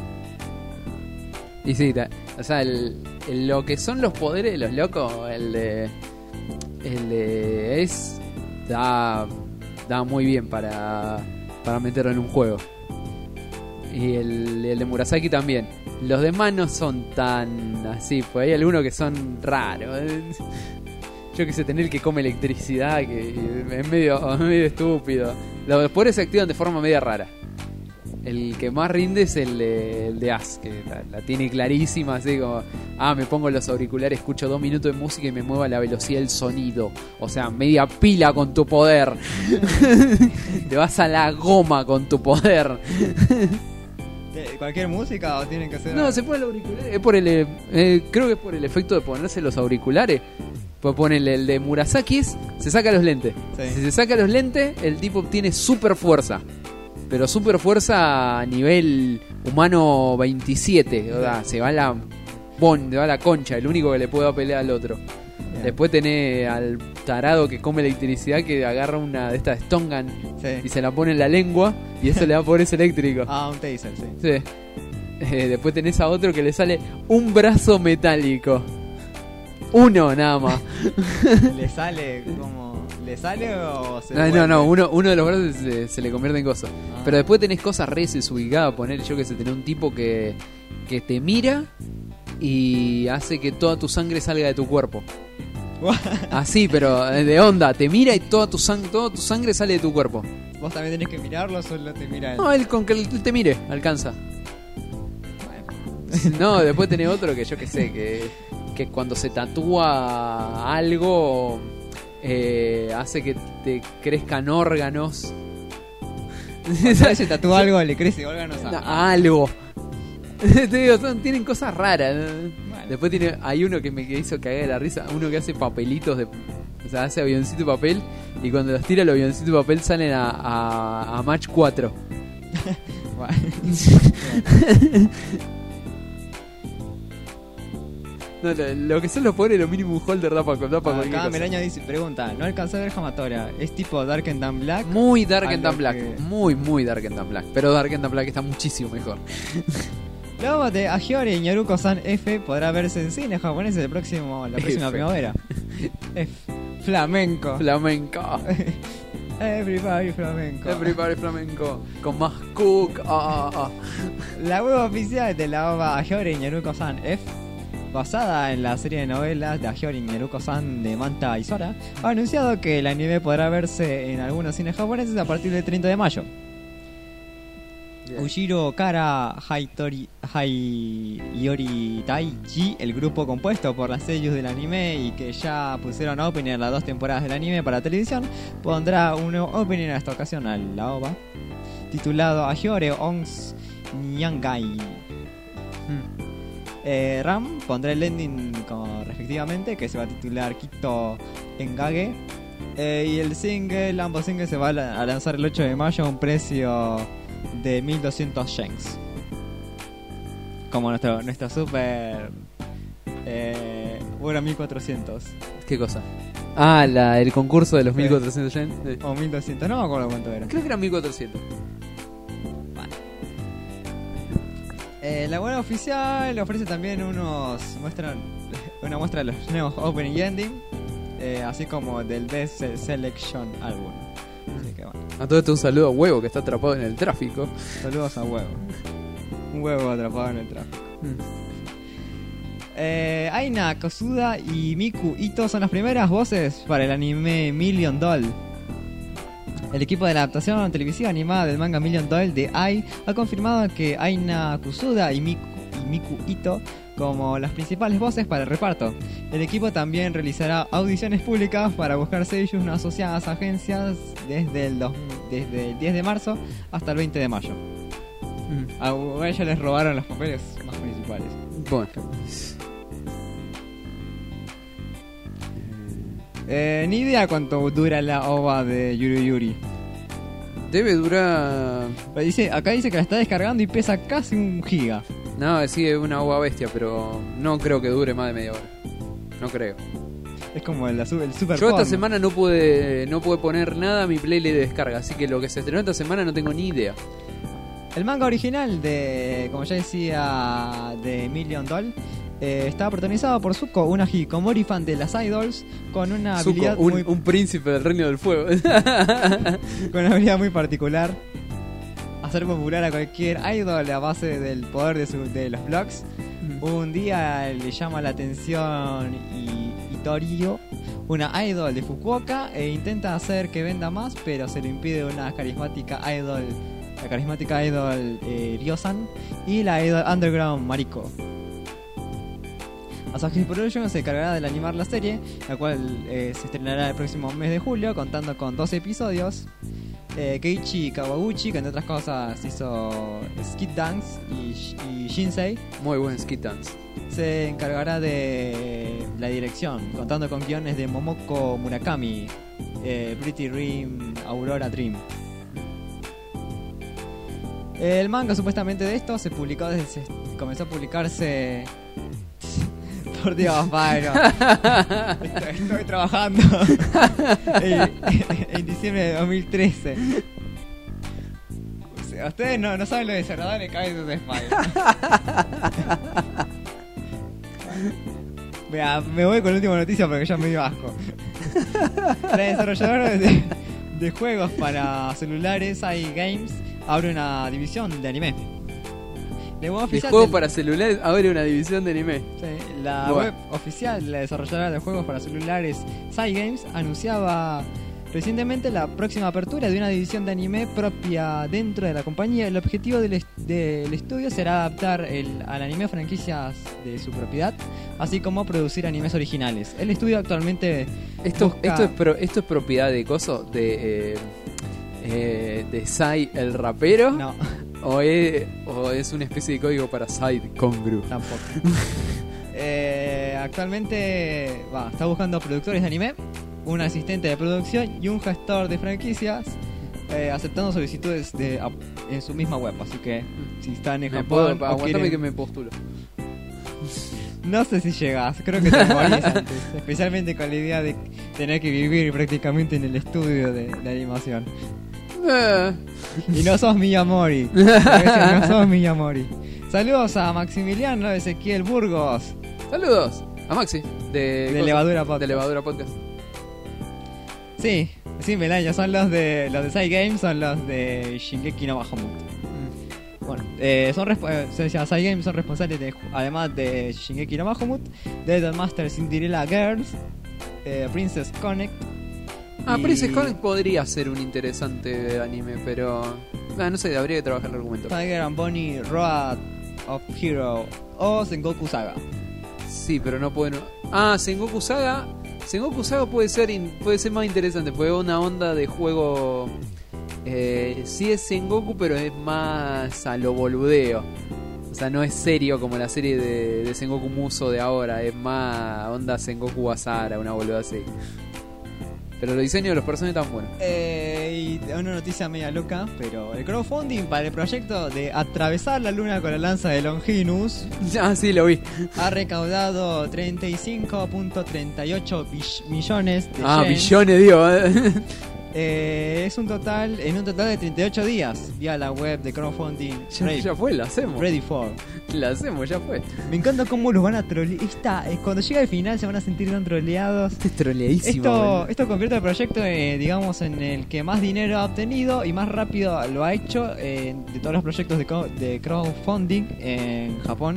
Y sí, o sea, el, el, lo que son los poderes de los locos, el de... El de es da, da muy bien para, para meterlo en un juego. Y el, el de Murasaki también. Los demás no son tan así, pues hay algunos que son raros. Yo que sé, tener que come electricidad, que es medio, medio estúpido. Los poderes se activan de forma media rara. El que más rinde es el de, el de As, que la, la tiene clarísima, así como, ah, me pongo los auriculares, escucho dos minutos de música y me muevo a la velocidad del sonido. O sea, media pila con tu poder. Te vas a la goma con tu poder. ¿Cualquier música o tienen que ser...? No, se pone el auricular, es por el, eh, creo que es por el efecto de ponerse los auriculares. Pues ponerle el de Murasaki es, se saca los lentes. Sí. Si se saca los lentes, el tipo obtiene super fuerza. Pero super fuerza a nivel humano veintisiete. O sea, se va a la bon, se va a la concha. El único que le puede pelear al otro. Bien. Después tenés al tarado que come electricidad, que agarra una de estas Stone Gun, sí, y se la pone en la lengua y eso le da poderes eléctricos. Ah, un taser, sí. Sí. Eh, después tenés a otro que le sale un brazo metálico. Uno nada más. Le sale como... ¿Le sale o se No, no, no, uno, uno de los brazos se, se le convierte en cosa. Ah. Pero después tenés cosas re desubicadas. Poner, yo que sé, tener un tipo que, que te mira y hace que toda tu sangre salga de tu cuerpo. Así, pero de onda. Te mira y toda tu, sang- toda tu sangre sale de tu cuerpo. ¿Vos también tenés que mirarlo o solo te mira él? No, él con que él te mire, alcanza. Bueno. No, después tenés otro que yo que sé, que, que cuando se tatúa algo... Eh, hace que te crezcan órganos. Cuando se tatúa algo, le crece órganos a... No, algo. Te digo, son, tienen cosas raras. Bueno. Después tiene, hay uno que me que hizo cagar de la risa. Uno que hace papelitos de, o sea, hace avioncito de papel. Y cuando los tira los avioncitos de papel salen a, a, a Match cuatro. No, lo, lo que son los poderes, lo mínimo un holder da para da pa cualquier Acá cosa. Melaño dice, pregunta, no alcancé a ver Hamatora, ¿es tipo Dark and Damn Black? Muy Dark A and lo Damn Black, que- muy, muy Dark and Damn Black. Pero Dark and Damn Black está muchísimo mejor. La ova de Agiore Ñaruko-san F podrá verse en cine japonés el próximo, la próxima F. primavera. F. Flamenco. Flamenco. Everybody flamenco. Everybody flamenco. Con más cook. Ah, ah, ah. La web oficial de la ova Agiore Ñaruko-san F, basada en la serie de novelas de Agiore Ñaruko-san de Manta y Sora, ha anunciado que el anime podrá verse en algunos cines japoneses a partir del treinta de mayo. Ujiro Kara Haitori, Haiori Taiji, el grupo compuesto por las seiyus del anime y que ya pusieron opening en las dos temporadas del anime para televisión, pondrá un nuevo opening en esta ocasión a la ova, titulado Agiore Ons Nyangai. Hmm. Eh, Ram pondrá el ending con, respectivamente, que se va a titular Kito Engage. Eh, y el single, ambos singles se van a lanzar el ocho de mayo a un precio de mil doscientos yens. Como nuestro, nuestro super... Eh, bueno, mil cuatrocientos. ¿Qué cosa? Ah, la, el concurso de los Sí. mil cuatrocientos yen. Sí. O mil doscientos, no me acuerdo cuánto era. Creo que eran mil cuatrocientos. Eh, la web oficial ofrece también unos muestran una muestra de los nuevos opening y ending, eh, así como del Best Se- Selection Album. Así que bueno, A todo esto un saludo a Huevo que está atrapado en el tráfico. saludos a Huevo. Un huevo atrapado en el tráfico. Mm. Eh, Aina Kosuda y Miku Ito son las primeras voces para el anime Million Doll. El equipo de la adaptación televisiva animada del manga Million Doll de Ai ha confirmado que Aina Kusuda y Miku, y Miku Ito como las principales voces para el reparto. El equipo también realizará audiciones públicas para buscar seiyus no asociadas a agencias desde el, dos- desde el diez de marzo hasta el veinte de mayo. Mm. A ellos les robaron los papeles más principales. Bueno. Eh, ni idea cuánto dura la ova de Yuri Yuri. Debe durar. Dice, acá dice que la está descargando y pesa casi un giga. No, sí, es una uva bestia, pero no creo que dure más de media hora. No creo. Es como el, azu- el super Yo esta porno. semana no pude no pude poner nada a mi playlist de descarga, así que lo que se estrenó esta semana no tengo ni idea. El manga original de, como ya decía, de Million Doll, eh, estaba protagonizado por Zuko, una hikikomori fan de las idols, con una Zuko, habilidad un, muy, un príncipe del reino del fuego. con una habilidad muy particular, hacer popular a cualquier idol a base del poder de, su- de los blogs. Un día le llama la atención I- Itorio, una idol de Fukuoka, e intenta hacer que venda más, pero se lo impide una carismática idol, la carismática idol eh, Ryosan y la idol underground Mariko. Asahi Production se encargará de animar la serie, la cual eh, se estrenará el próximo mes de julio, contando con doce episodios. Eh, Keiichi Kawaguchi, que entre otras cosas hizo Skid Dance y, y Shinsei, Muy buen Skid Dance. se encargará de la dirección, contando con guiones de Momoko Murakami, eh, Pretty Dream, Aurora Dream. El manga supuestamente de esto se publicó desde se comenzó a publicarse. Por Dios, Pablo. Estoy, estoy trabajando en, en diciembre de dos mil trece. O sea, ustedes no, no saben lo desagradable que hay de Spider. Mira, me voy con la última noticia porque ya me dio asco. La desarrolladora de, de juegos para celulares, iGames, abre una división de anime. La web El oficial juego del- para celulares abre una división de anime. Sí, la Bueno. web oficial de la desarrolladora de juegos para celulares Cygames anunciaba recientemente la próxima apertura de una división de anime propia dentro de la compañía. El objetivo del, est- del estudio será adaptar el, al anime franquicias de su propiedad, así como producir animes originales. El estudio actualmente Esto, busca- esto, es, pro- esto es propiedad de coso, de, eh, eh, de Sai el rapero. No, O es, o es una especie de código para Side Congru. tampoco. Eh, actualmente va, está buscando productores de anime, un asistente de producción y un gestor de franquicias, eh, aceptando solicitudes de, a- en su misma web. Así que si están en Me Japón puedo, o aguantame quieren, que me postulo. No sé si llegás, creo que te morís antes. Especialmente con la idea de tener que vivir prácticamente en el estudio de, de animación. Eh. Y no sos Miyamori. No sos Miyamori. Saludos a Maximiliano Ezequiel Burgos. Saludos a Maxi de, de Levadura Podcast. De Levadura Podcast. Sí, sí, Melaño, son los de los de Side Games, son los de Shingeki no Bahamut. Mm. Bueno, eh, son resp- eh, se decía, Side Games son responsables de, además de Shingeki no Bahamut, de The Master Cinderella Girls, eh, Princess Connect. Ah, y... Princess Connect podría ser un interesante anime, pero ah, no sé, habría que trabajar el argumento. Tiger and Bonnie Road of Hero o Sengoku Saga. Sí, pero no pueden. Ah, Sengoku Saga. Sengoku Saga puede ser in... puede ser más interesante, porque es una onda de juego. Eh, sí es Sengoku, pero es más a lo boludeo. O sea, no es serio como la serie de, de Sengoku Muso de ahora. Es más onda Sengoku Basara, una boluda así. Pero los diseños de los personajes están buenos. Eh, y una noticia media loca, pero el crowdfunding para el proyecto de atravesar la luna con la lanza de Longinus. Ah, sí, lo vi. Ha recaudado treinta y cinco punto treinta y ocho millones de Ah, yens. billones, digo. ¿eh? Eh, es un total, en un total de treinta y ocho días, vía la web de crowdfunding. Ya, Ready, ya fue, la hacemos. Ready for. La hacemos, ya fue. Me encanta cómo los van a trolear. Esta, eh, cuando llega el final se van a sentir tan troleados. Este es troleadísimo. Esto, boludo. esto convierte el proyecto, eh, digamos, en el que más dinero ha obtenido y más rápido lo ha hecho eh, de todos los proyectos de, co- de crowdfunding en Japón.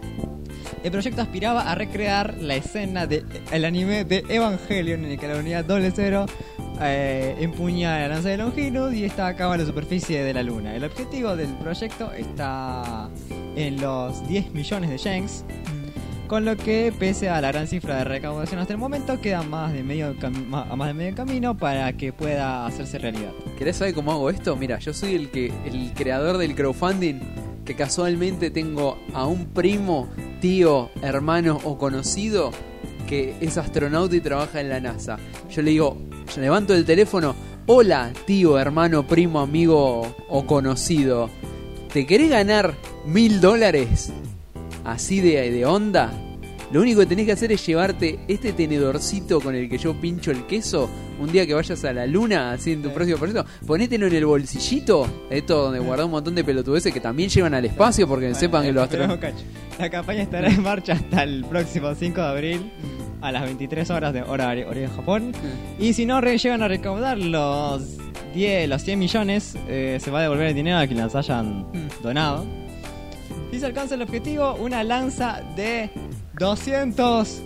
El proyecto aspiraba a recrear la escena del anime de Evangelion, en el que la unidad doble cero eh, empuña la lanza de Longinus y está acá en la superficie de la luna. El objetivo del proyecto está en los diez millones de yens, con lo que, pese a la gran cifra de recaudación hasta el momento, queda más de medio cam- ma- a más de medio camino para que pueda hacerse realidad. ¿Querés saber cómo hago esto? Mira, yo soy el que el creador del crowdfunding, que casualmente tengo a un primo, tío, hermano o conocido que es astronauta y trabaja en la NASA. Yo le digo, yo levanto el teléfono, hola tío, hermano, primo, amigo o conocido, ¿te querés ganar mil dólares así de, de onda? Lo único que tenés que hacer es llevarte este tenedorcito con el que yo pincho el queso un día que vayas a la luna, así en tu próximo proyecto. Ponételo en el bolsillito, esto donde guardás un montón de pelotudeces que también llevan al espacio, porque Bueno, sepan que los pero, astronautas... cacho, la campaña estará en marcha hasta el próximo cinco de abril a las veintitrés horas de hora, hora de Japón. Y si no re- llegan a recaudar los diez, los cien millones, eh, se va a devolver el dinero a quienes hayan donado. Si se alcanza el objetivo, una lanza de doscientos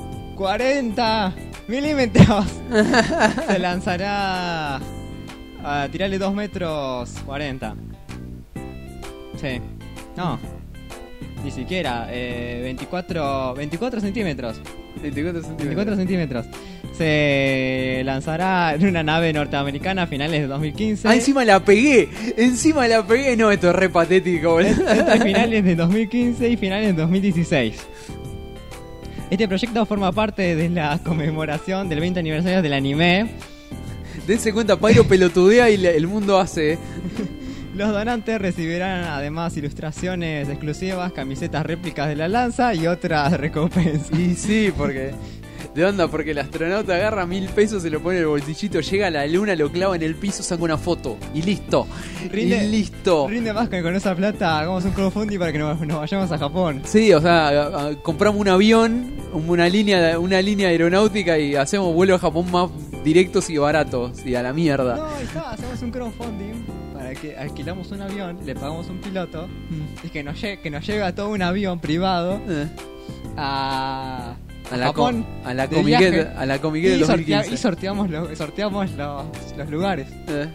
cuarenta milímetros se lanzará a tirarle dos metros cuarenta. Sí. No. Ni siquiera. Eh, veinticuatro, veinticuatro centímetros. veinticuatro centímetros. veinticuatro centímetros. Se lanzará en una nave norteamericana a finales de dos mil quince. Ah, encima la pegué. Encima la pegué. No, esto es re patético, boludo. Entre finales de dos mil quince y finales de dos mil dieciséis. Este proyecto forma parte de la conmemoración del veinte aniversario del anime. Dense cuenta, Pyro pelotudea y le- el mundo hace. Los donantes recibirán además ilustraciones exclusivas, camisetas réplicas de la lanza y otras recompensas. Y sí, porque... ¿De onda? Porque el astronauta agarra mil pesos, se lo pone en el bolsillito, llega a la luna, lo clava en el piso, saca una foto. Y listo. Rinde- y listo. Rinde más que con esa plata hagamos un crowdfunding para que nos, nos vayamos a Japón. Sí, o sea, a- a- compramos un avión, una línea, una línea aeronáutica y hacemos vuelos a Japón más directos y baratos. Y a la mierda. No, ahí está, hacemos un crowdfunding para que alquilamos un avión, le pagamos un piloto y que nos, lle- que nos lleve a todo un avión privado Eh. a, A la, Japón co- a la de comiquet, viaje. a la comiquet del y, dos mil sortea- quince. y sorteamos, lo- sorteamos los, los lugares. Eh.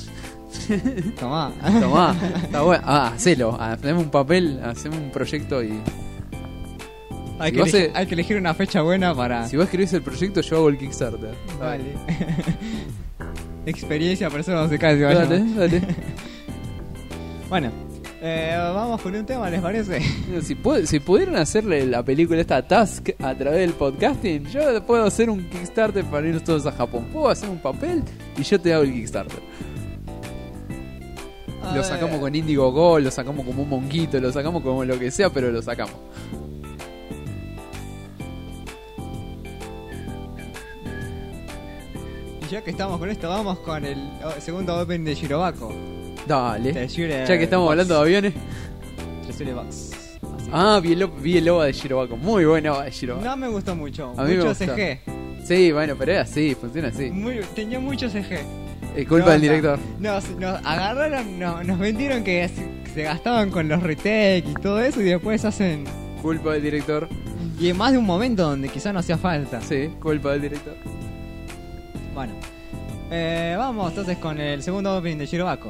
Tomá. Tomá, está bueno. Ah, hacelo. Hacemos un papel, hacemos un proyecto y. Hay, Si que vos elegir, se- hay que elegir una fecha buena para... Si vos escribís el proyecto, yo hago el Kickstarter. Vale. Experiencia, persona musical. Dale, dale. Bueno, eh, vamos con un tema, ¿les parece? Si, pu- si pudieran hacerle la película esta Task a través del podcasting, yo puedo hacer un Kickstarter para irnos todos a Japón. Puedo hacer un papel y yo te hago el Kickstarter. A Lo ver. sacamos con Indiegogo, lo sacamos como un monquito, lo sacamos como lo que sea, pero lo sacamos. Y ya que estamos con esto, vamos con el o- segundo opening de Shirobako. Dale. De Shire Ya que estamos Box. hablando de aviones. De Shire Box. Así. Ah, vi el, o- vi el O V A de Shirobako. Muy bueno O V A de Shirobako. No me gustó mucho. A mí me mucho gustó. C G. Sí, bueno, pero es así, funciona así. Muy, tenía mucho C G. Es culpa No, del no. director. Nos, nos agarraron, no, nos vendieron que se, se gastaban con los retakes y todo eso y después hacen... Culpa del director. Y en más de un momento donde quizá no hacía falta. Sí, culpa del director. Bueno. Eh, vamos entonces con el segundo opening de Shirobako.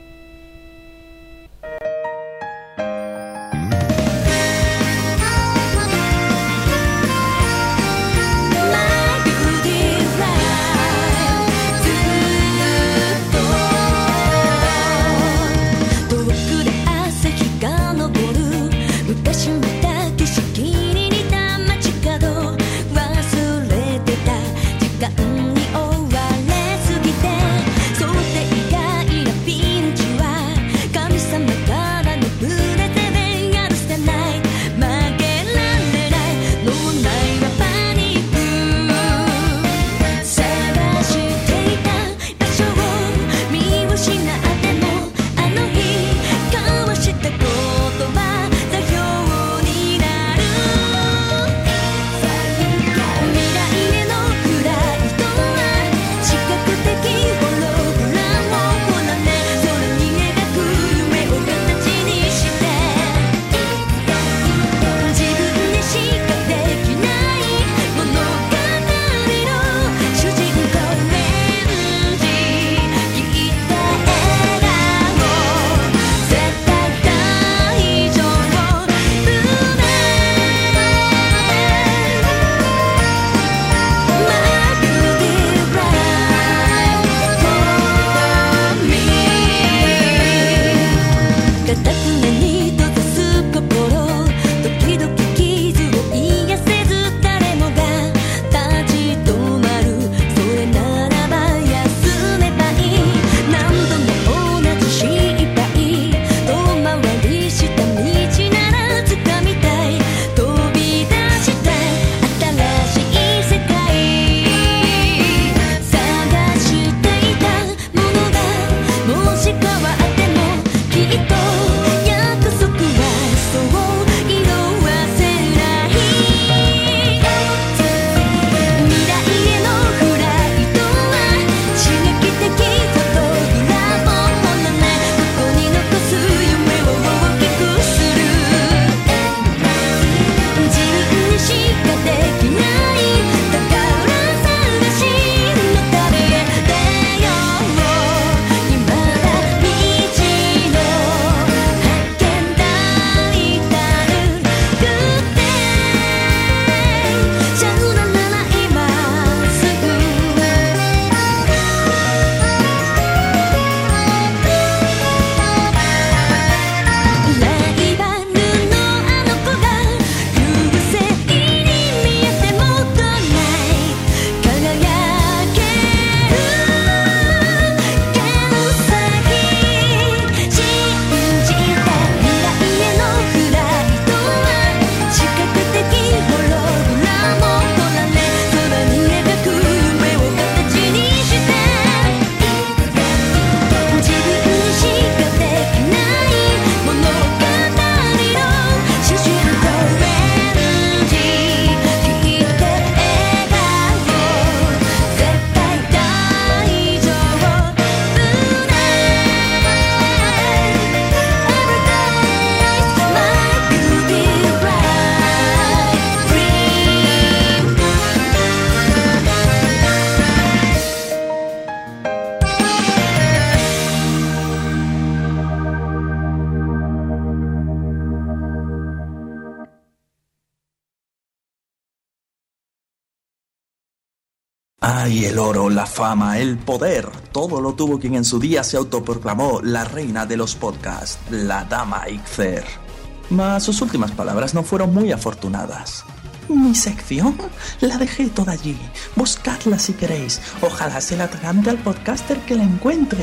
Ay, el oro, la fama, el poder, todo lo tuvo quien en su día se autoproclamó la reina de los podcasts, la dama Ixer. Mas sus últimas palabras no fueron muy afortunadas. Mi sección la dejé toda allí, buscadla si queréis, ojalá se la atragante al podcaster que la encuentre.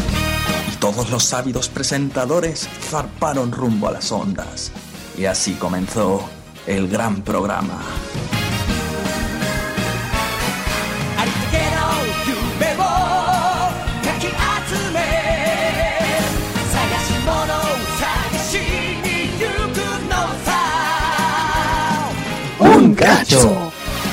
Y todos los ávidos presentadores zarparon rumbo a las ondas. Y así comenzó el gran programa. Arigato, you un cacho.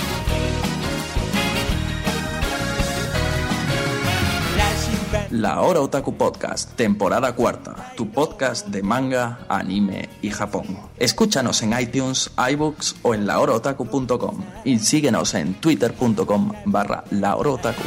La Hora Otaku Podcast, temporada cuarta, tu podcast de manga, anime y Japón. Escúchanos en iTunes, iBooks o en la hora otaku punto com y síguenos en twitter punto com barra la hora otaku.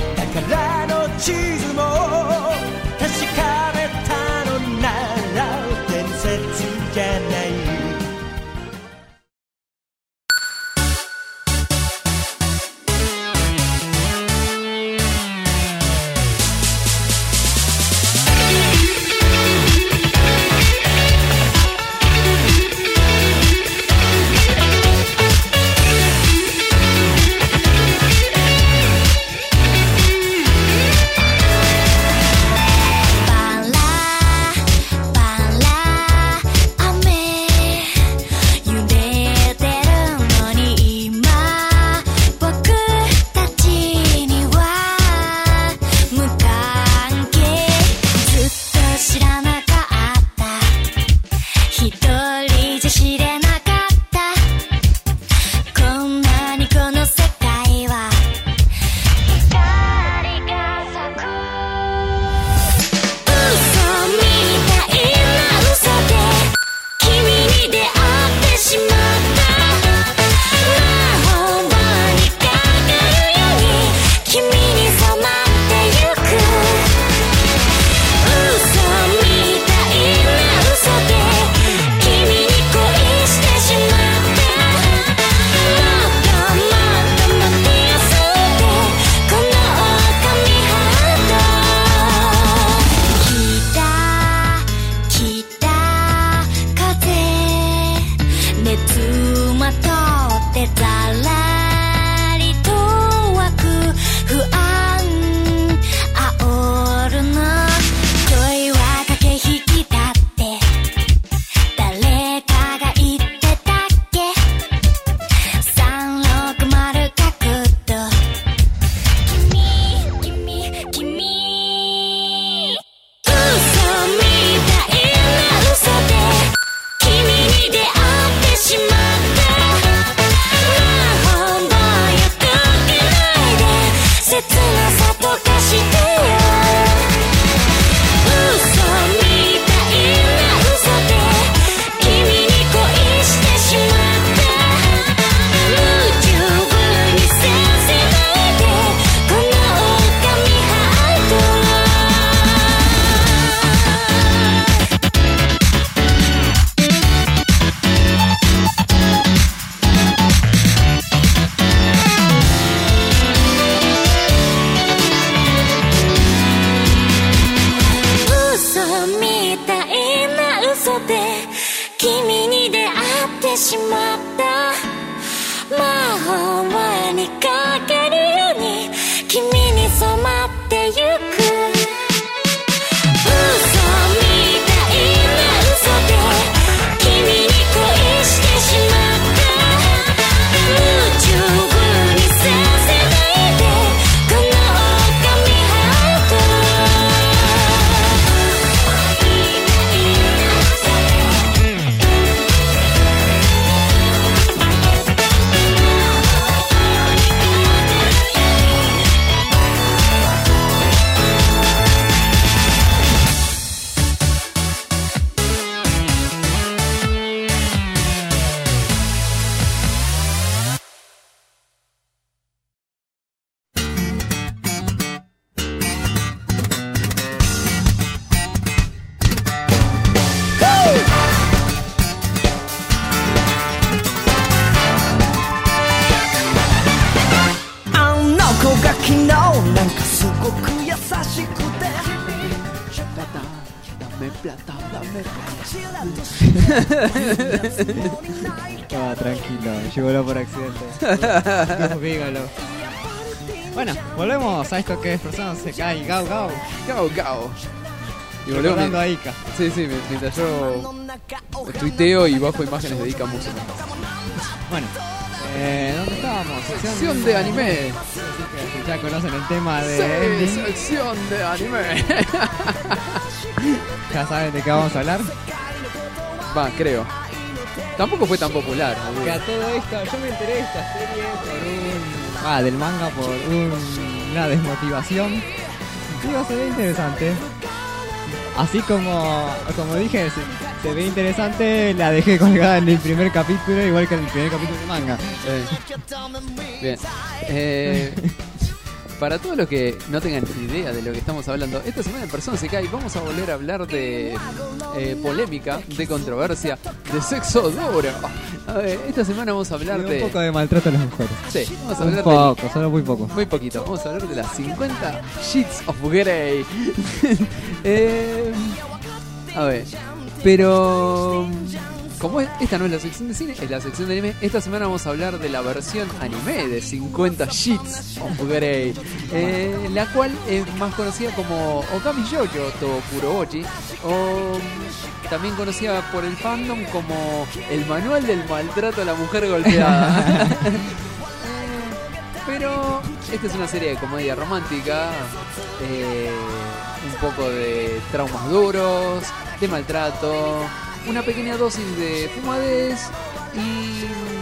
Ah, tranquilo, llegó por accidente. Dígalo. Bueno, volvemos a esto que es Persona Sekai Gao Gao. Gao Gao. Y volvemos a Ika. Sí, sí, mientras yo tuiteo y bajo imágenes de Ika música. Bueno, eh, ¿dónde estábamos? Sección, sección de anime. Sí, ya conocen el tema de sí, ending. Sección de anime. ¿Ya saben de qué vamos a hablar? Va, creo. Tampoco fue tan popular. Que a todo esto, yo me enteré de esta serie por un... Ah, del manga por un, una desmotivación. Digo, se ve interesante. Así como, como dije, se, se ve interesante, la dejé colgada en el primer capítulo, igual que en el primer capítulo del manga. Eh. Bien. Eh... Para todos los que no tengan idea de lo que estamos hablando, esta semana en Persona se cae. Vamos a volver a hablar de eh, polémica, de controversia, de sexo duro. A ver, esta semana vamos a hablar y de... un poco de maltrato a las mujeres. Sí, vamos a un hablar poco, de... solo muy poco. Muy poquito. Vamos a hablar de las cincuenta Shits of Grey. eh, a ver, pero... Como es, esta no es la sección de cine, es la sección de anime. Esta semana vamos a hablar de la versión anime de cincuenta Shits of Grey, eh, la cual es más conocida como Okami Shoujo to Kurobochi, o también conocida por el fandom como el manual del maltrato a la mujer golpeada. Pero esta es una serie de comedia romántica, eh, un poco de traumas duros, de maltrato, una pequeña dosis de fumadez y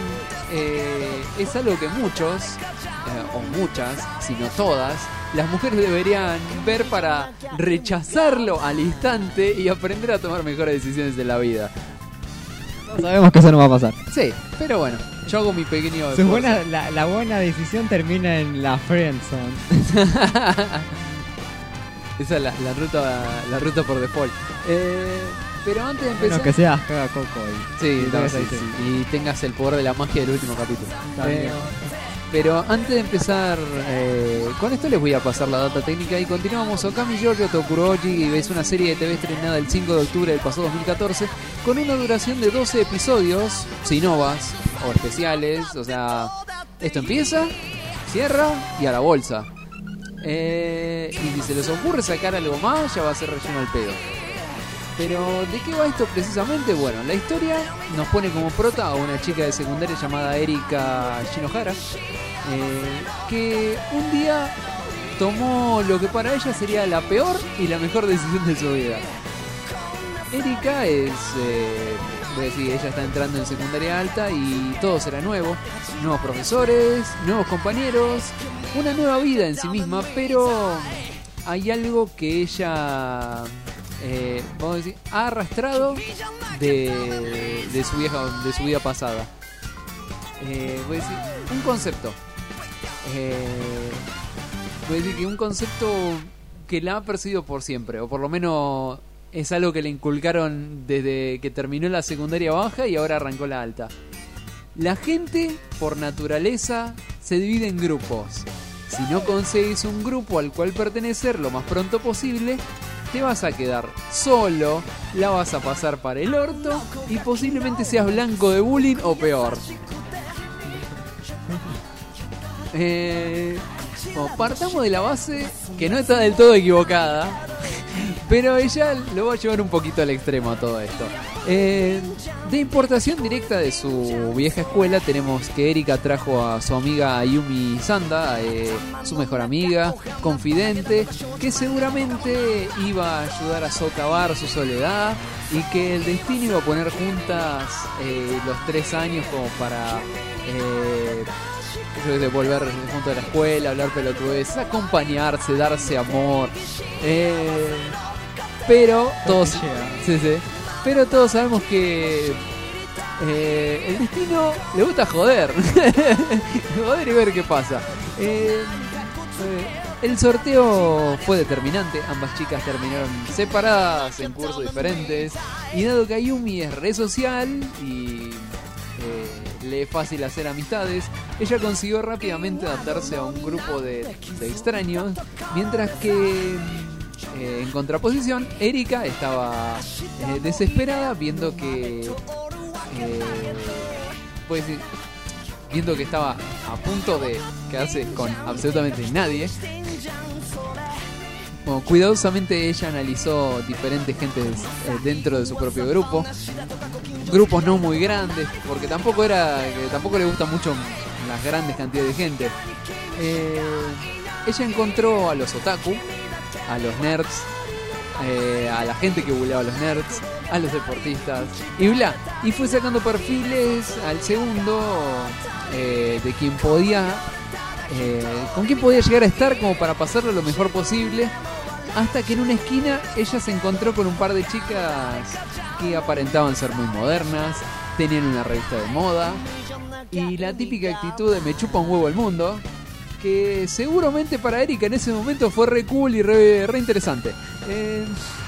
eh, es algo que muchos, eh, o muchas, si no todas, las mujeres deberían ver para rechazarlo al instante y aprender a tomar mejores decisiones de la vida. Sabemos que eso no va a pasar. Sí, pero bueno, yo hago mi pequeño... Su buena, la, la buena decisión termina en la friendzone. Esa es la, la ruta la ruta por default. Eh... Pero antes de empezar... Bueno, que seas caga coco y... Sí, y, no, sí, sí. Y tengas el poder de la magia del último capítulo. Eh, pero antes de empezar eh, con esto les voy a pasar la data técnica y continuamos. Okami Shoujo to Kurobochi es una serie de T V estrenada el cinco de octubre del pasado dos mil catorce con una duración de doce episodios, sin ovas o especiales. O sea, esto empieza, cierra y a la bolsa. Eh, y si se les ocurre sacar algo más, ya va a ser relleno al pedo. Pero, ¿de qué va esto precisamente? Bueno, la historia nos pone como prota a una chica de secundaria llamada Erika Shinohara, eh, que un día tomó lo que para ella sería la peor y la mejor decisión de su vida. Erika es... Eh, voy a decir, ella está entrando en secundaria alta y todo será nuevo. Nuevos profesores, nuevos compañeros, una nueva vida en sí misma, pero hay algo que ella... Eh, vamos a decir, ha arrastrado de, de su vieja, de su vida pasada. Eh, voy a decir, un concepto. Eh, voy a decir que un concepto que la ha perseguido por siempre, o por lo menos es algo que le inculcaron desde que terminó la secundaria baja y ahora arrancó la alta. La gente, por naturaleza, se divide en grupos. Si no conseguís un grupo al cual pertenecer lo más pronto posible, te vas a quedar solo, la vas a pasar para el orto y posiblemente seas blanco de bullying o peor. Eh, bueno, partamos de la base que no está del todo equivocada, pero ella lo va a llevar un poquito al extremo a todo esto. Eh, de importación directa de su vieja escuela tenemos que Erika trajo a su amiga Ayumi Sanda, eh, su mejor amiga, confidente, que seguramente iba a ayudar a socavar su soledad y que el destino iba a poner juntas eh, los tres años como para eh, de volver junto a la escuela, hablar pelotudeces, acompañarse, darse amor. Eh, pero todos, sí, sí. Pero todos sabemos que eh, el destino le gusta joder. Joder y ver qué pasa. Eh, eh, el sorteo fue determinante. Ambas chicas terminaron separadas en cursos diferentes. Y dado que Ayumi es re social y eh, le es fácil hacer amistades, ella consiguió rápidamente adaptarse a un grupo de, de extraños. Mientras que... Eh, en contraposición, Erika estaba eh, desesperada viendo que eh, pues, viendo que estaba a punto de quedarse con absolutamente nadie. Bueno, cuidadosamente ella analizó diferentes gentes eh, dentro de su propio grupo, grupos no muy grandes, porque tampoco era, que tampoco le gusta mucho las grandes cantidades de gente. Eh, ella encontró a los otaku, a los nerds, eh, a la gente que buleaba a los nerds, a los deportistas y bla. Y fue sacando perfiles al segundo eh, de quien podía, eh, con quien podía llegar a estar como para pasarlo lo mejor posible. Hasta que en una esquina ella se encontró con un par de chicas que aparentaban ser muy modernas, tenían una revista de moda y la típica actitud de me chupa un huevo el mundo, que seguramente para Erika en ese momento fue re cool y re, re interesante. Eh,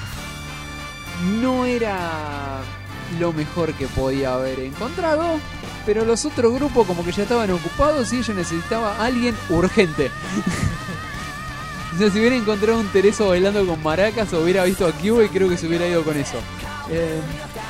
no era lo mejor que podía haber encontrado, pero los otros grupos como que ya estaban ocupados y ella necesitaba a alguien urgente. O sea, si hubiera encontrado un Tereso bailando con maracas o hubiera visto a Cube, creo que se hubiera ido con eso. Eh,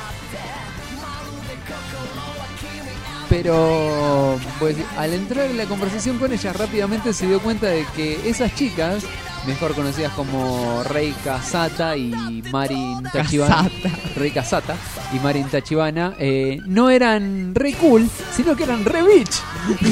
pero pues al entrar en la conversación con ella rápidamente se dio cuenta de que esas chicas, mejor conocidas como Reika Sata y Marin Tachibana, Reika Sata y Marin Tachibana, eh, no eran re cool, sino que eran re bitch.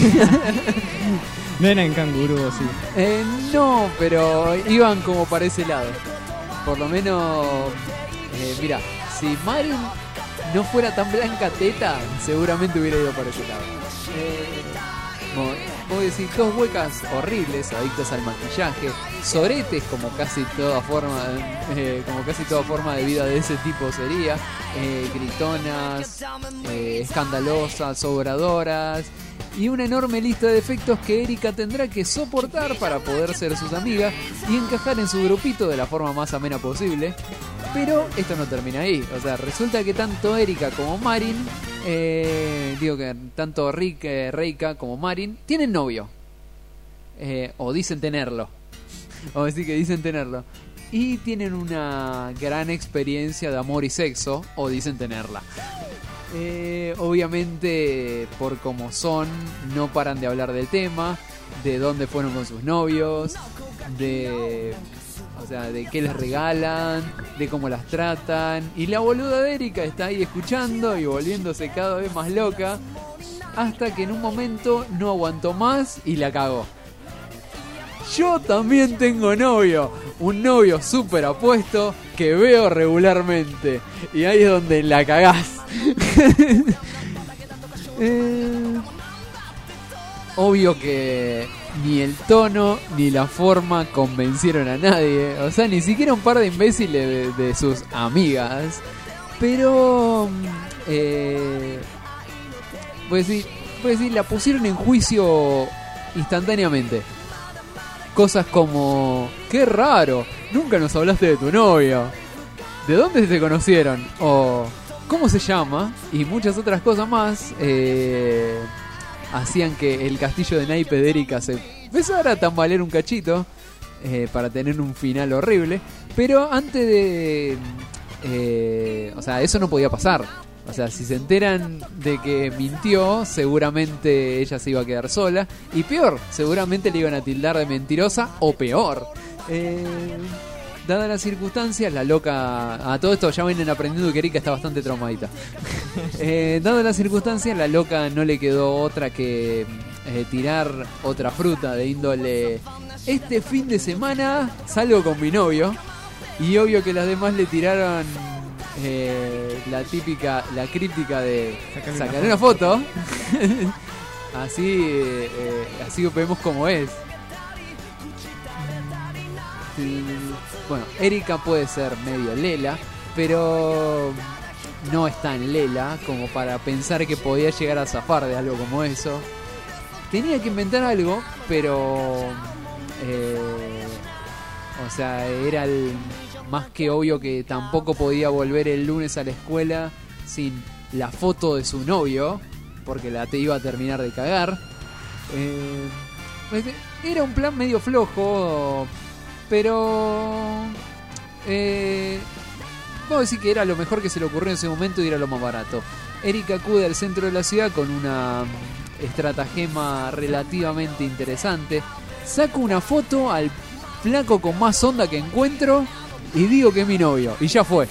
No eran canguros, sí. Eh, no, pero iban como para ese lado. Por lo menos, eh, mira, si Marin no fuera tan blanca teta, seguramente hubiera ido para ese lado. Eh, como, como decir, dos huecas horribles, adictas al maquillaje, soretes como casi toda forma, eh, como casi toda forma de vida de ese tipo sería, eh, gritonas, eh, escandalosas, sobradoras. Y una enorme lista de defectos que Erika tendrá que soportar para poder ser sus amigas y encajar en su grupito de la forma más amena posible. Pero esto no termina ahí. O sea, resulta que tanto Erika como Marin, eh, digo que tanto Rick, eh, Reika como Marin, tienen novio. Eh, o dicen tenerlo. Vamos a decir que dicen tenerlo. Y tienen una gran experiencia de amor y sexo, o dicen tenerla. Eh, obviamente, por como son, no paran de hablar del tema, de dónde fueron con sus novios, de, o sea, de qué les regalan, de cómo las tratan. Y la boluda de Erika está ahí escuchando y volviéndose cada vez más loca, hasta que en un momento no aguantó más y la cagó. Yo también tengo novio, un novio súper apuesto que veo regularmente. Y ahí es donde la cagás. eh, obvio que ni el tono ni la forma convencieron a nadie. O sea, ni siquiera un par de imbéciles de, de sus amigas. Pero eh, pues sí, pues sí, la pusieron en juicio instantáneamente. Cosas como, qué raro, nunca nos hablaste de tu novio, ¿de dónde se conocieron? O ¿cómo se llama? Y muchas otras cosas más eh, hacían que el castillo de naipe de Erika se empezara a tambalear un cachito eh, para tener un final horrible. Pero antes de... Eh, o sea, eso no podía pasar. O sea, si se enteran de que mintió, seguramente ella se iba a quedar sola. Y peor, seguramente le iban a tildar de mentirosa o peor. Eh, dadas las circunstancias, la loca... A todo esto ya vienen aprendiendo que Erika está bastante traumadita. eh, dadas las circunstancias, la loca no le quedó otra que eh, tirar otra fruta de índole... Este fin de semana salgo con mi novio. Y obvio que las demás le tiraron... Eh, la típica, la críptica de sacar una foto, una foto. así eh, eh, así vemos cómo es. Bueno, Erika puede ser medio lela, pero no es tan lela como para pensar que podía llegar a zafar de algo como eso. Tenía que inventar algo, pero eh, o sea, era el más que obvio que tampoco podía volver el lunes a la escuela sin la foto de su novio, porque la te iba a terminar de cagar. Eh, era un plan medio flojo, pero eh, puedo decir que era lo mejor que se le ocurrió en ese momento y era lo más barato. Erika acude al centro de la ciudad con una estratagema relativamente interesante. Saco una foto al flaco con más onda que encuentro y digo que es mi novio, y ya fue.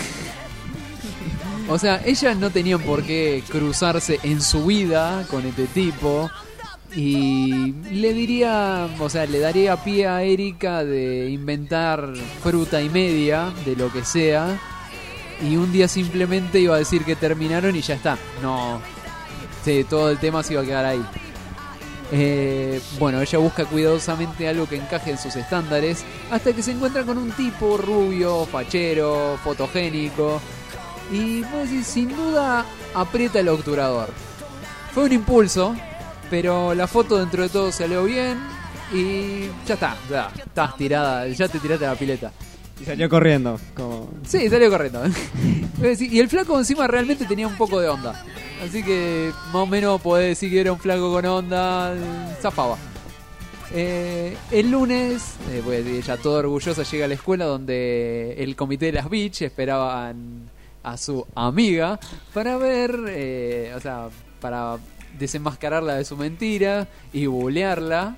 O sea, ellas no tenían por qué cruzarse en su vida con este tipo. Y le diría, o sea, le daría pie a Erika de inventar fruta y media, de lo que sea. y un día simplemente iba a decir que terminaron y ya está. No, sí, todo el tema se iba a quedar ahí. Eh, bueno, ella busca cuidadosamente algo que encaje en sus estándares hasta que se encuentra con un tipo rubio, fachero, fotogénico y pues, sin duda aprieta el obturador. Fue un impulso, pero la foto dentro de todo salió bien y ya está, ya estás tirada, ya te tiraste a la pileta. Y salió corriendo. Como... Sí, salió corriendo. Y el flaco encima realmente tenía un poco de onda. Así que más o menos podés decir que era un flaco con onda. Zafaba. Eh, el lunes, eh, pues ella toda orgullosa llega a la escuela donde el comité de las Beach esperaban a su amiga para ver, eh, o sea, para desenmascararla de su mentira y bulearla.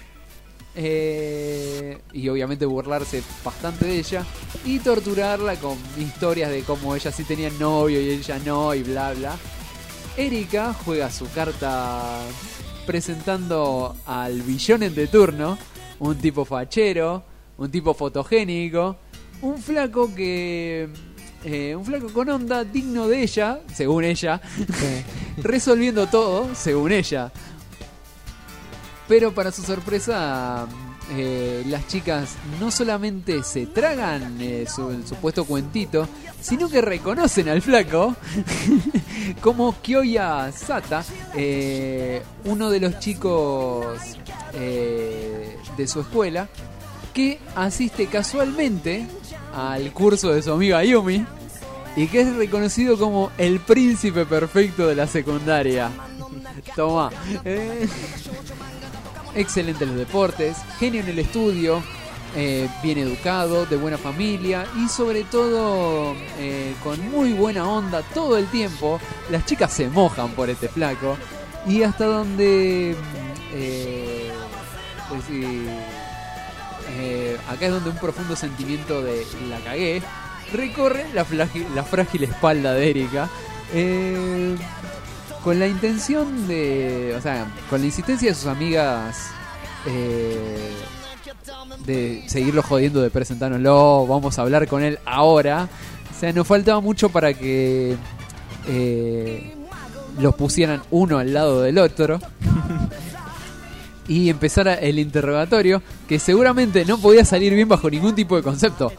Eh, y obviamente burlarse bastante de ella y torturarla con historias de cómo ella sí tenía novio y ella no y bla bla. Erika juega su carta presentando al billonen de turno, un tipo fachero, un tipo fotogénico, un flaco que eh, un flaco con onda digno de ella, según ella, resolviendo todo, según ella. Pero para su sorpresa, eh, las chicas no solamente se tragan eh, su, el supuesto cuentito, sino que reconocen al flaco como Kyoya Sata, eh, uno de los chicos eh, de su escuela, que asiste casualmente al curso de su amiga Yumi y que es reconocido como el príncipe perfecto de la secundaria. Toma. Eh, excelente en los deportes, genio en el estudio, eh, bien educado, de buena familia y sobre todo eh, con muy buena onda todo el tiempo. Las chicas se mojan por este flaco y hasta donde eh, pues, sí, eh, acá es donde un profundo sentimiento de la cagué recorre la, flagi- la frágil espalda de Erika, eh, con la intención de, o sea, con la insistencia de sus amigas eh, de seguirlo jodiendo, de presentárnoslo, vamos a hablar con él ahora. O sea, nos faltaba mucho para que eh, los pusieran uno al lado del otro y empezara el interrogatorio, que seguramente no podía salir bien bajo ningún tipo de concepto.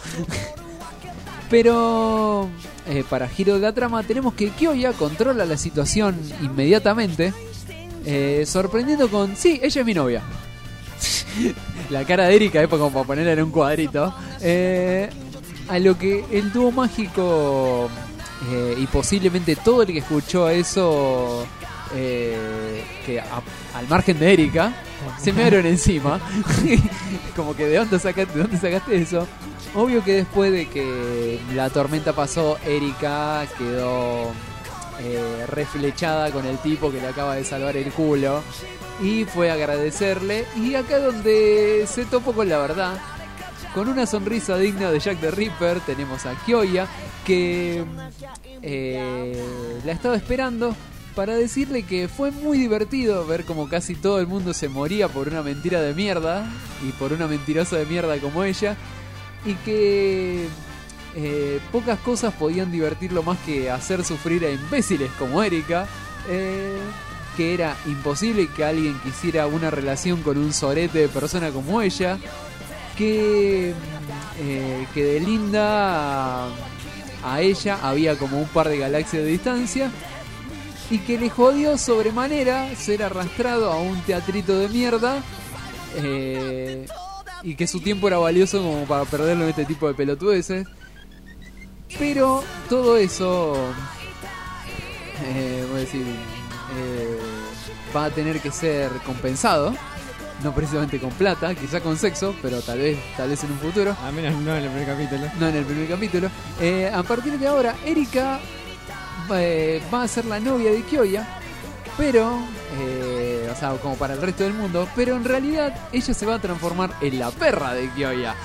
Pero eh, para giro de la trama tenemos que Kyoya controla la situación inmediatamente, eh, sorprendiendo con, sí, ella es mi novia. La cara de Erika es como para ponerla en un cuadrito. Eh, a lo que el dúo mágico eh, y posiblemente todo el que escuchó eso, eh, que a, al margen de Erika, se me dieron encima. Como que de dónde sacaste, de dónde sacaste eso. Obvio que después de que la tormenta pasó, Erika quedó eh, reflechada con el tipo que le acaba de salvar el culo y fue a agradecerle. Y acá donde se topó con la verdad, con una sonrisa digna de Jack the Ripper, tenemos a Kyoya que eh, la estaba esperando para decirle que fue muy divertido ver como casi todo el mundo se moría por una mentira de mierda y por una mentirosa de mierda como ella, y que eh, pocas cosas podían divertirlo más que hacer sufrir a imbéciles como Erika, eh, que era imposible que alguien quisiera una relación con un sorete de persona como ella, que, eh, que de linda a, a ella había como un par de galaxias de distancia, y que le jodió sobremanera ser arrastrado a un teatrito de mierda, eh, y que su tiempo era valioso como para perderlo en este tipo de pelotudeces. Pero todo eso, eh, voy a decir, eh, va a tener que ser compensado, no precisamente con plata, quizá con sexo, pero tal vez tal vez en un futuro. Al menos no en el primer capítulo. No en el primer capítulo. Eh, a partir de ahora, Erika eh, va a ser la novia de Kyoya, pero, eh, o sea, como para el resto del mundo, pero en realidad ella se va a transformar en la perra de Kyoya.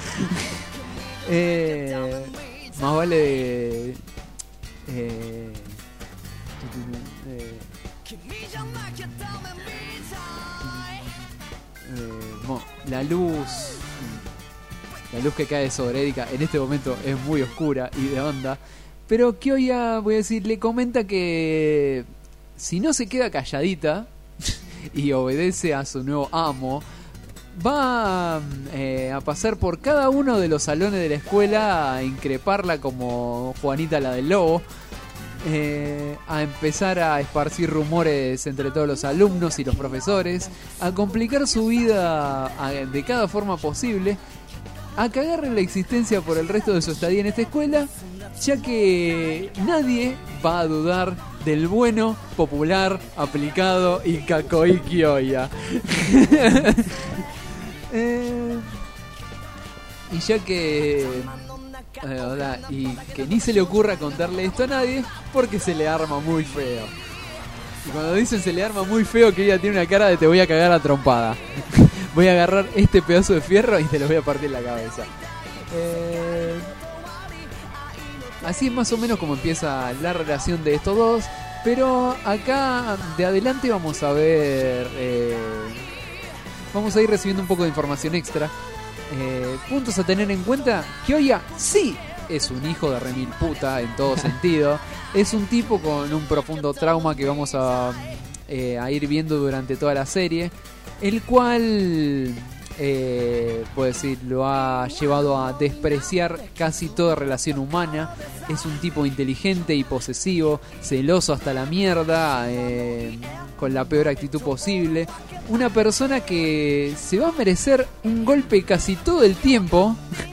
eh, más vale... Eh, eh, eh, no, la luz... La luz que cae sobre Erika en este momento es muy oscura y de onda, Pero Kyoya, voy a decir, le comenta que si no se queda calladita y obedece a su nuevo amo, va eh, a pasar por cada uno de los salones de la escuela a increparla como Juanita la del lobo, eh, a empezar a esparcir rumores entre todos los alumnos y los profesores, a complicar su vida a, de cada forma posible, a cagarle la existencia por el resto de su estadía en esta escuela, ya que nadie va a dudar del bueno, popular, aplicado y Kakoi Kyoya. eh, y ya que eh, hola, y que ni se le ocurra contarle esto a nadie, porque se le arma muy feo. Y cuando dicen se le arma muy feo, que ella tiene una cara de te voy a cagar a trompada. Voy a agarrar este pedazo de fierro y te lo voy a partir la cabeza. Eh, así es más o menos como empieza la relación de estos dos. Pero acá de adelante vamos a ver... Eh, vamos a ir recibiendo un poco de información extra. Eh, puntos a tener en cuenta. Kyoya sí es un hijo de remil puta en todo sentido. Es un tipo con un profundo trauma que vamos a, eh, a ir viendo durante toda la serie, el cual eh, puedo decir, lo ha llevado a despreciar casi toda relación humana. Es un tipo inteligente y posesivo, celoso hasta la mierda, eh, con la peor actitud posible. Una persona que se va a merecer un golpe casi todo el tiempo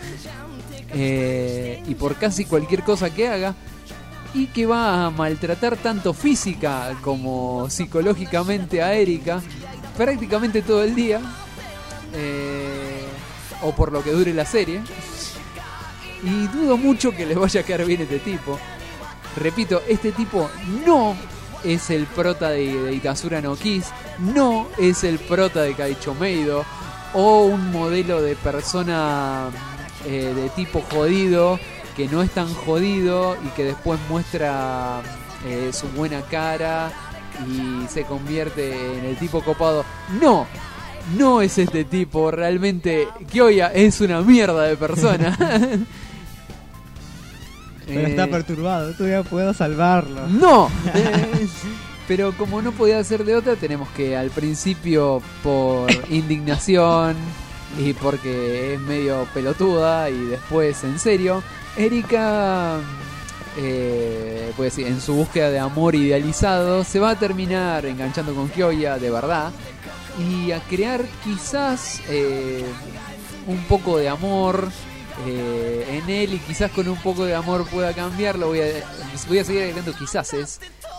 eh, y por casi cualquier cosa que haga, y que va a maltratar tanto física como psicológicamente a Erika prácticamente todo el día, eh, o por lo que dure la serie. Y dudo mucho que les vaya a quedar bien este tipo. Repito, este tipo no es el prota de, de Itazura no Kiss, no es el prota de Kaichomeido, o un modelo de persona eh, de tipo jodido que no es tan jodido y que después muestra eh, su buena cara y se convierte en el tipo copado. No, no es este tipo. Realmente Kyoya es una mierda de persona. Pero eh, está perturbado, todavía puedo salvarlo. No. Eh, pero como no podía ser de otra, tenemos que al principio por indignación y porque es medio pelotuda, y después en serio, Erika, eh, pues sí, en su búsqueda de amor idealizado, se va a terminar enganchando con Kyoya de verdad y a crear quizás eh, un poco de amor eh, en él, y quizás con un poco de amor pueda cambiarlo. Voy a, voy a seguir agregando quizás es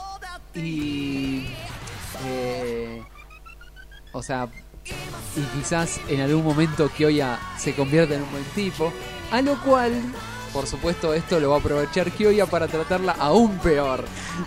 y eh, o sea, y quizás en algún momento Kyoya se convierta en un buen tipo, a lo cual por supuesto esto lo va a aprovechar Kyoya para tratarla aún peor.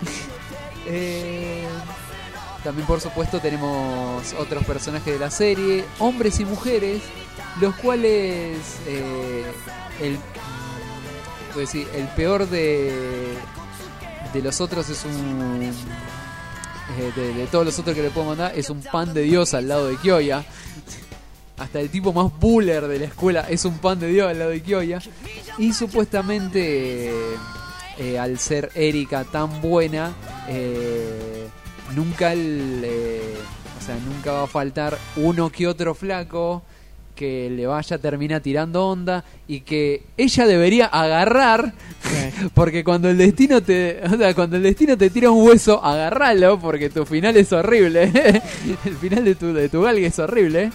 eh, también por supuesto tenemos otros personajes de la serie, hombres y mujeres, los cuales eh, el, pues sí, el peor de de los otros es un eh, de, de todos los otros que le puedo mandar es un pan de Dios al lado de Kyoya. Hasta el tipo más buller de la escuela es un pan de Dios al lado de Kyoya. Y supuestamente eh, al ser Erika tan buena, eh, nunca el, eh, o sea, nunca va a faltar uno que otro flaco que le vaya a terminar tirando onda y que ella debería agarrar, porque cuando el destino te, o sea, cuando el destino te tira un hueso, agarralo, porque tu final es horrible. El final de tu de tu galga es horrible.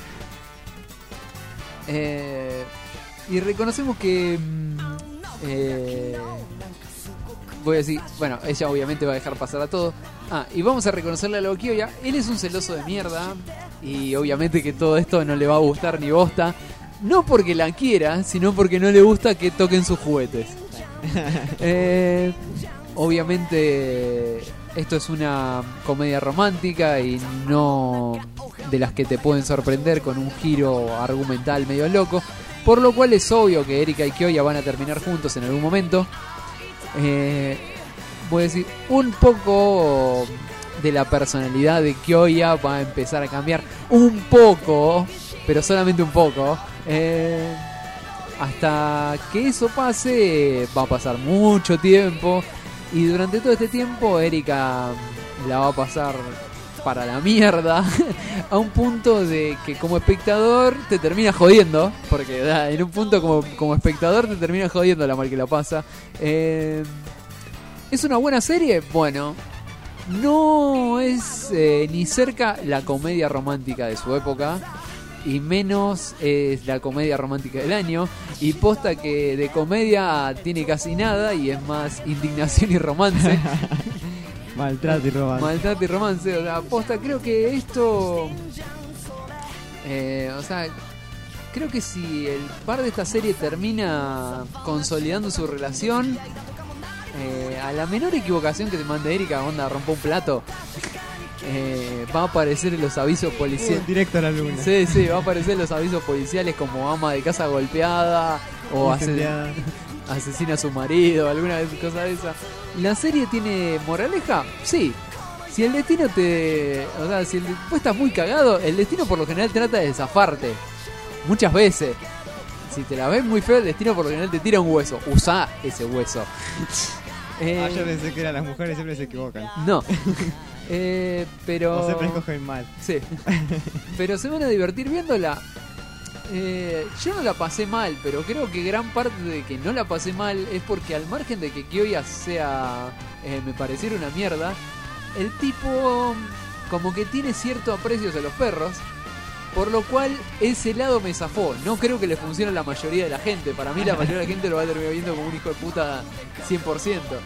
Eh, y reconocemos que eh, voy a decir, bueno, ella obviamente va a dejar pasar a todo. Ah, y vamos a reconocerle a lo Kyoya. Él es un celoso de mierda, y obviamente que todo esto no le va a gustar ni bosta. No porque la quiera, sino porque no le gusta que toquen sus juguetes. eh, obviamente esto es una comedia romántica y no de las que te pueden sorprender con un giro argumental medio loco, por lo cual es obvio que Erika y Kyoya van a terminar juntos en algún momento. Eh, voy a decir, un poco de la personalidad de Kyoya va a empezar a cambiar un poco, pero solamente un poco. Eh, hasta que eso pase va a pasar mucho tiempo. Y durante todo este tiempo Erika la va a pasar para la mierda a un punto de que como espectador te termina jodiendo, porque da, en un punto como, como espectador te termina jodiendo la mal que la pasa. Eh, ¿Es una buena serie? Bueno, no es eh, ni cerca la comedia romántica de su época, y menos es la comedia romántica del año, y posta que de comedia tiene casi nada y es más indignación y romance. Maltrato y romance. Maltrato y romance, o sea, posta, creo que esto... Eh, o sea, creo que si el par de esta serie termina consolidando su relación, eh, a la menor equivocación que te mande Erika, onda, rompa un plato, eh, va a aparecer en los avisos policiales. Uh, directo a la luna. Sí, sí, va a aparecer en los avisos policiales como ama de casa golpeada o ase- asesina a su marido, alguna cosa de esa. ¿La serie tiene moraleja? Sí. Si el destino te... O sea, si el, vos estás muy cagado, el destino por lo general trata de zafarte. Muchas veces. Si te la ves muy feo, el destino por lo general te tira un hueso. Usá ese hueso. eh, ah, yo pensé que eran las mujeres, siempre se equivocan. No. eh, pero... O siempre escogen mal. Sí. Pero se van a divertir viéndola. Eh, yo no la pasé mal, pero creo que gran parte de que no la pasé mal es porque al margen de que Kyoya sea, eh, me pareciera una mierda, el tipo como que tiene cierto aprecio hacia los perros, por lo cual ese lado me zafó. No creo que le funcione a la mayoría de la gente. Para mí la mayoría de la gente lo va a terminar viendo como un hijo de puta cien por ciento.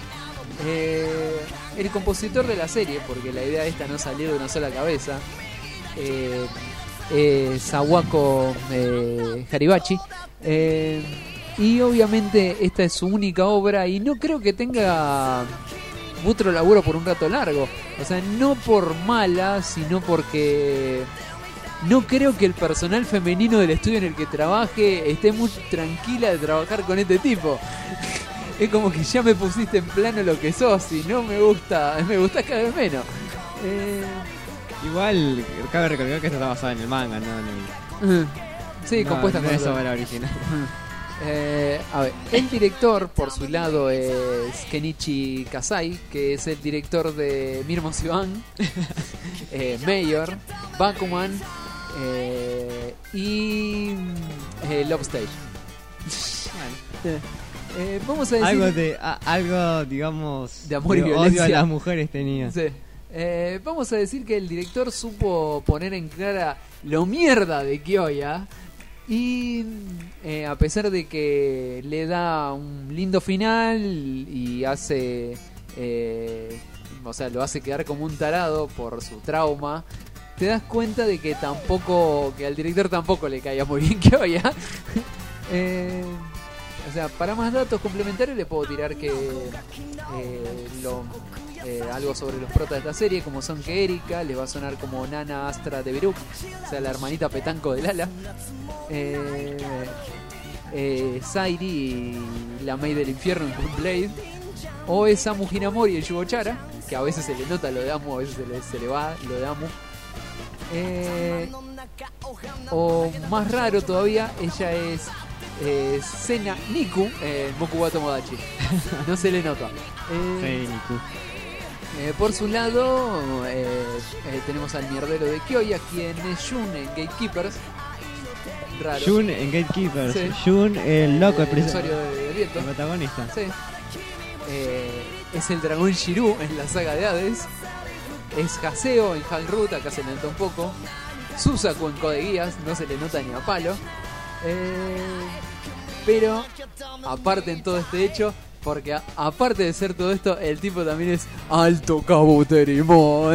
Eh, el compositor de la serie, porque la idea esta no salió de una sola cabeza, eh, Eh, Sawako eh, Haribachi, eh, y obviamente esta es su única obra y no creo que tenga otro laburo por un rato largo, o sea, no por mala, sino porque no creo que el personal femenino del estudio en el que trabaje esté muy tranquila de trabajar con este tipo. Es como que ya me pusiste en plano lo que sos y no me gusta, me gusta cada vez menos. eh Igual, cabe recalcar que esto está basado en el manga, no en el... Uh, sí, no, compuesta no con es otro. obra original. Uh. Eh, a ver, el director, por su lado, es Kenichi Kasai, que es el director de Mirmo Sivan, eh, Mayor, Bakuman eh, y eh, Love Stage. Bueno. Eh, vamos a decir... Algo, de, a, algo digamos, de amor y de violencia. odio a las mujeres tenía. Sí. Eh, vamos a decir que el director supo poner en clara lo mierda de Kyoya y eh, a pesar de que le da un lindo final y hace eh, o sea, lo hace quedar como un tarado por su trauma, te das cuenta de que tampoco, que al director tampoco le caía muy bien Kyoya. eh, o sea, para más datos complementarios le puedo tirar que eh, lo Eh, algo sobre los protas de esta serie, como son que Erika les va a sonar como Nana Astra de Beruk, o sea, la hermanita petanco de Lala, eh, eh, Sairi y la Maid del Infierno en Moon Blade, o es Samu Hinamori en Yugochara, que a veces se le nota lo de Amu, a veces se le, se le va lo de Amu, eh, o más raro todavía, ella es eh, Sena Niku en Moku wa Tomodachi. No se le nota. eh, Sí, Niku. Eh, por su lado, eh, eh, tenemos al mierdero de Kyoya, quien es Jun en Gatekeepers. Raro. Jun en Gatekeepers. Sí. Jun, el loco, el, el usuario de viento. el protagonista. Sí. Eh, es el dragón Shiru en la saga de Hades. Es Haseo en Hal Root, acá se le nota un poco. Susaku en Code Geass, no se le nota ni a palo. Eh, pero, aparte en todo este hecho, porque a, aparte de ser todo esto, el tipo también es alto cabuterimón.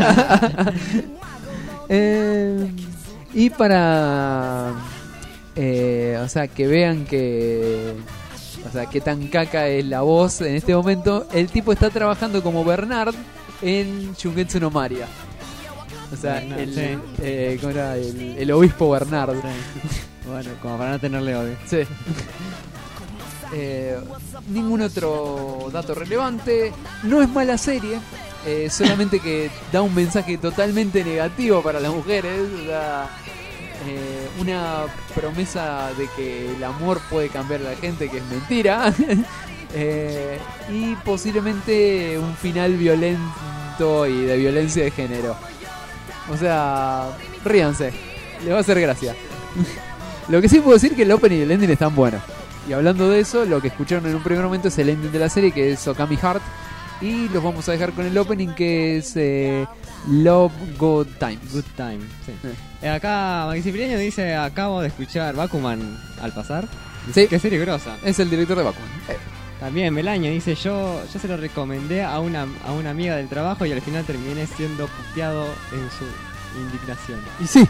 eh, y para... Eh, o sea, que vean que... O sea, qué tan caca es la voz en este momento. El tipo está trabajando como Bernard en Shungetsu no Maria. O sea, Bernard, el, sí. eh, ¿cómo era? El, el obispo Bernard. Sí. Bueno, como para no tenerle odio. Sí. Eh, ningún otro dato relevante. No es mala serie, eh, solamente que da un mensaje totalmente negativo para las mujeres. O sea, eh, una promesa de que el amor puede cambiar a la gente, que es mentira. eh, y posiblemente un final violento y de violencia de género. O sea, ríanse, les va a hacer gracia. Lo que sí puedo decir es que el opening y el ending están buenos. Y hablando de eso, lo que escucharon en un primer momento es el ending de la serie, que es Okami Heart. Y los vamos a dejar con el opening, que es eh, Love Good Times. Good Time, sí. Eh. Acá Maximiliano dice, acabo de escuchar Bakuman al pasar. Sí. Qué serie grosa. Es el director de Bakuman. Eh. También Melaño dice, yo yo se lo recomendé a una, a una amiga del trabajo y al final terminé siendo puteado en su indignación. Y sí.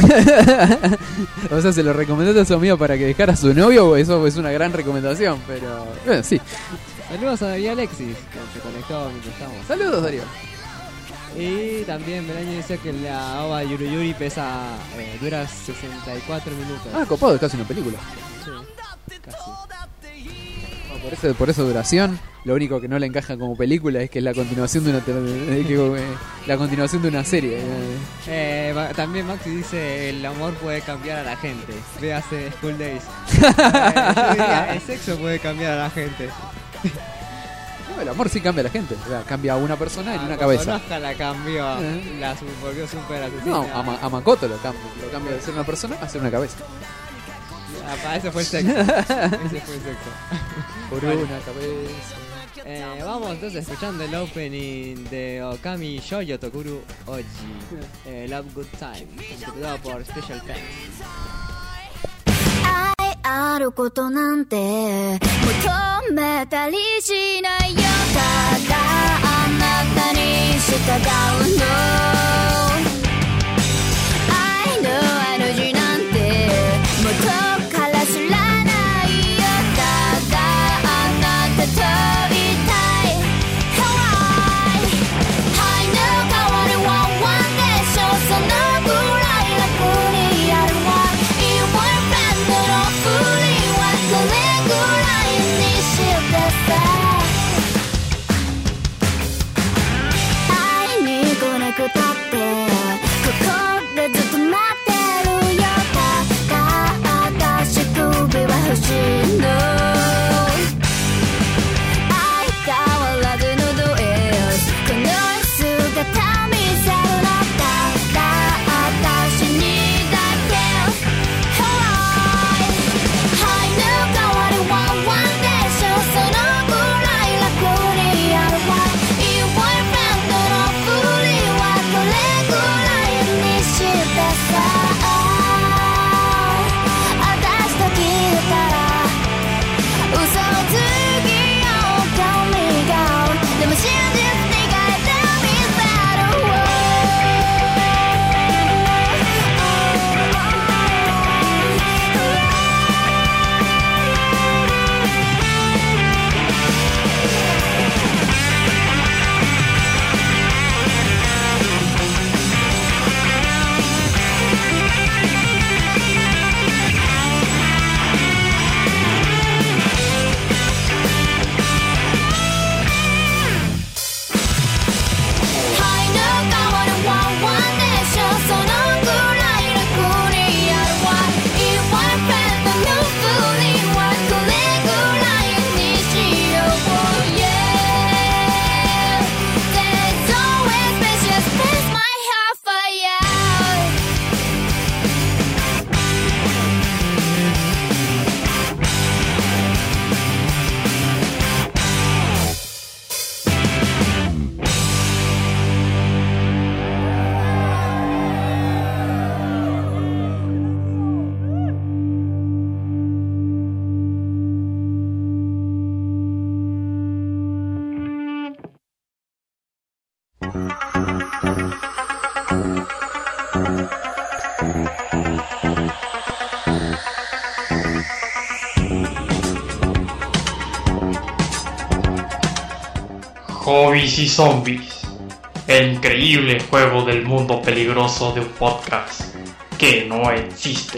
O sea, se lo recomendaste a su amiga para que dejara a su novio, eso es una gran recomendación, pero bueno, sí. Saludos a Darío Alexis, que se conectó mientras estábamos. Saludos, Darío. Y también Melaño dice que la ova de Yuri Yuri pesa, eh, dura sesenta y cuatro minutos. Ah, copado, es casi una película. Sí, casi. No, por, eso, por esa duración, lo único que no le encaja como película es que es la continuación de una, eh, que, eh, la continuación de una serie. Eh. Eh, también Maxi dice, el amor puede cambiar a la gente. Véase School Days. eh, yo diría, el sexo puede cambiar a la gente. No, el amor sí cambia a la gente. O sea, cambia a una persona ah, en una cabeza. Konoha la cambió, ¿Eh? la volvió super asesina. No, a, Ma- a Makoto lo cambia, lo cambia de ser una persona a ser una cabeza. Ah, para eso fue el sexo. Ese fue el sexo. Por bueno. una cabeza. Eh, vamos entonces escuchando el opening de Okami Shoujo Tokuru Oji, eh, Love Good Time, interpretado por Special Effects. あることなんて求めたりしないよただあなたに従うの愛の主なんて元から知らないよただあなたといたい Hawaii 愛の代わりはワンでしょそのぐらい楽にやるわそれぐらいにしてさ会いに来なくたってここでずっと待ってるよただ私首は欲しいの相変わらずのド S この姿見せるのただ私にだけ Hobbies y Zombies, el increíble juego del mundo peligroso de un podcast que no existe.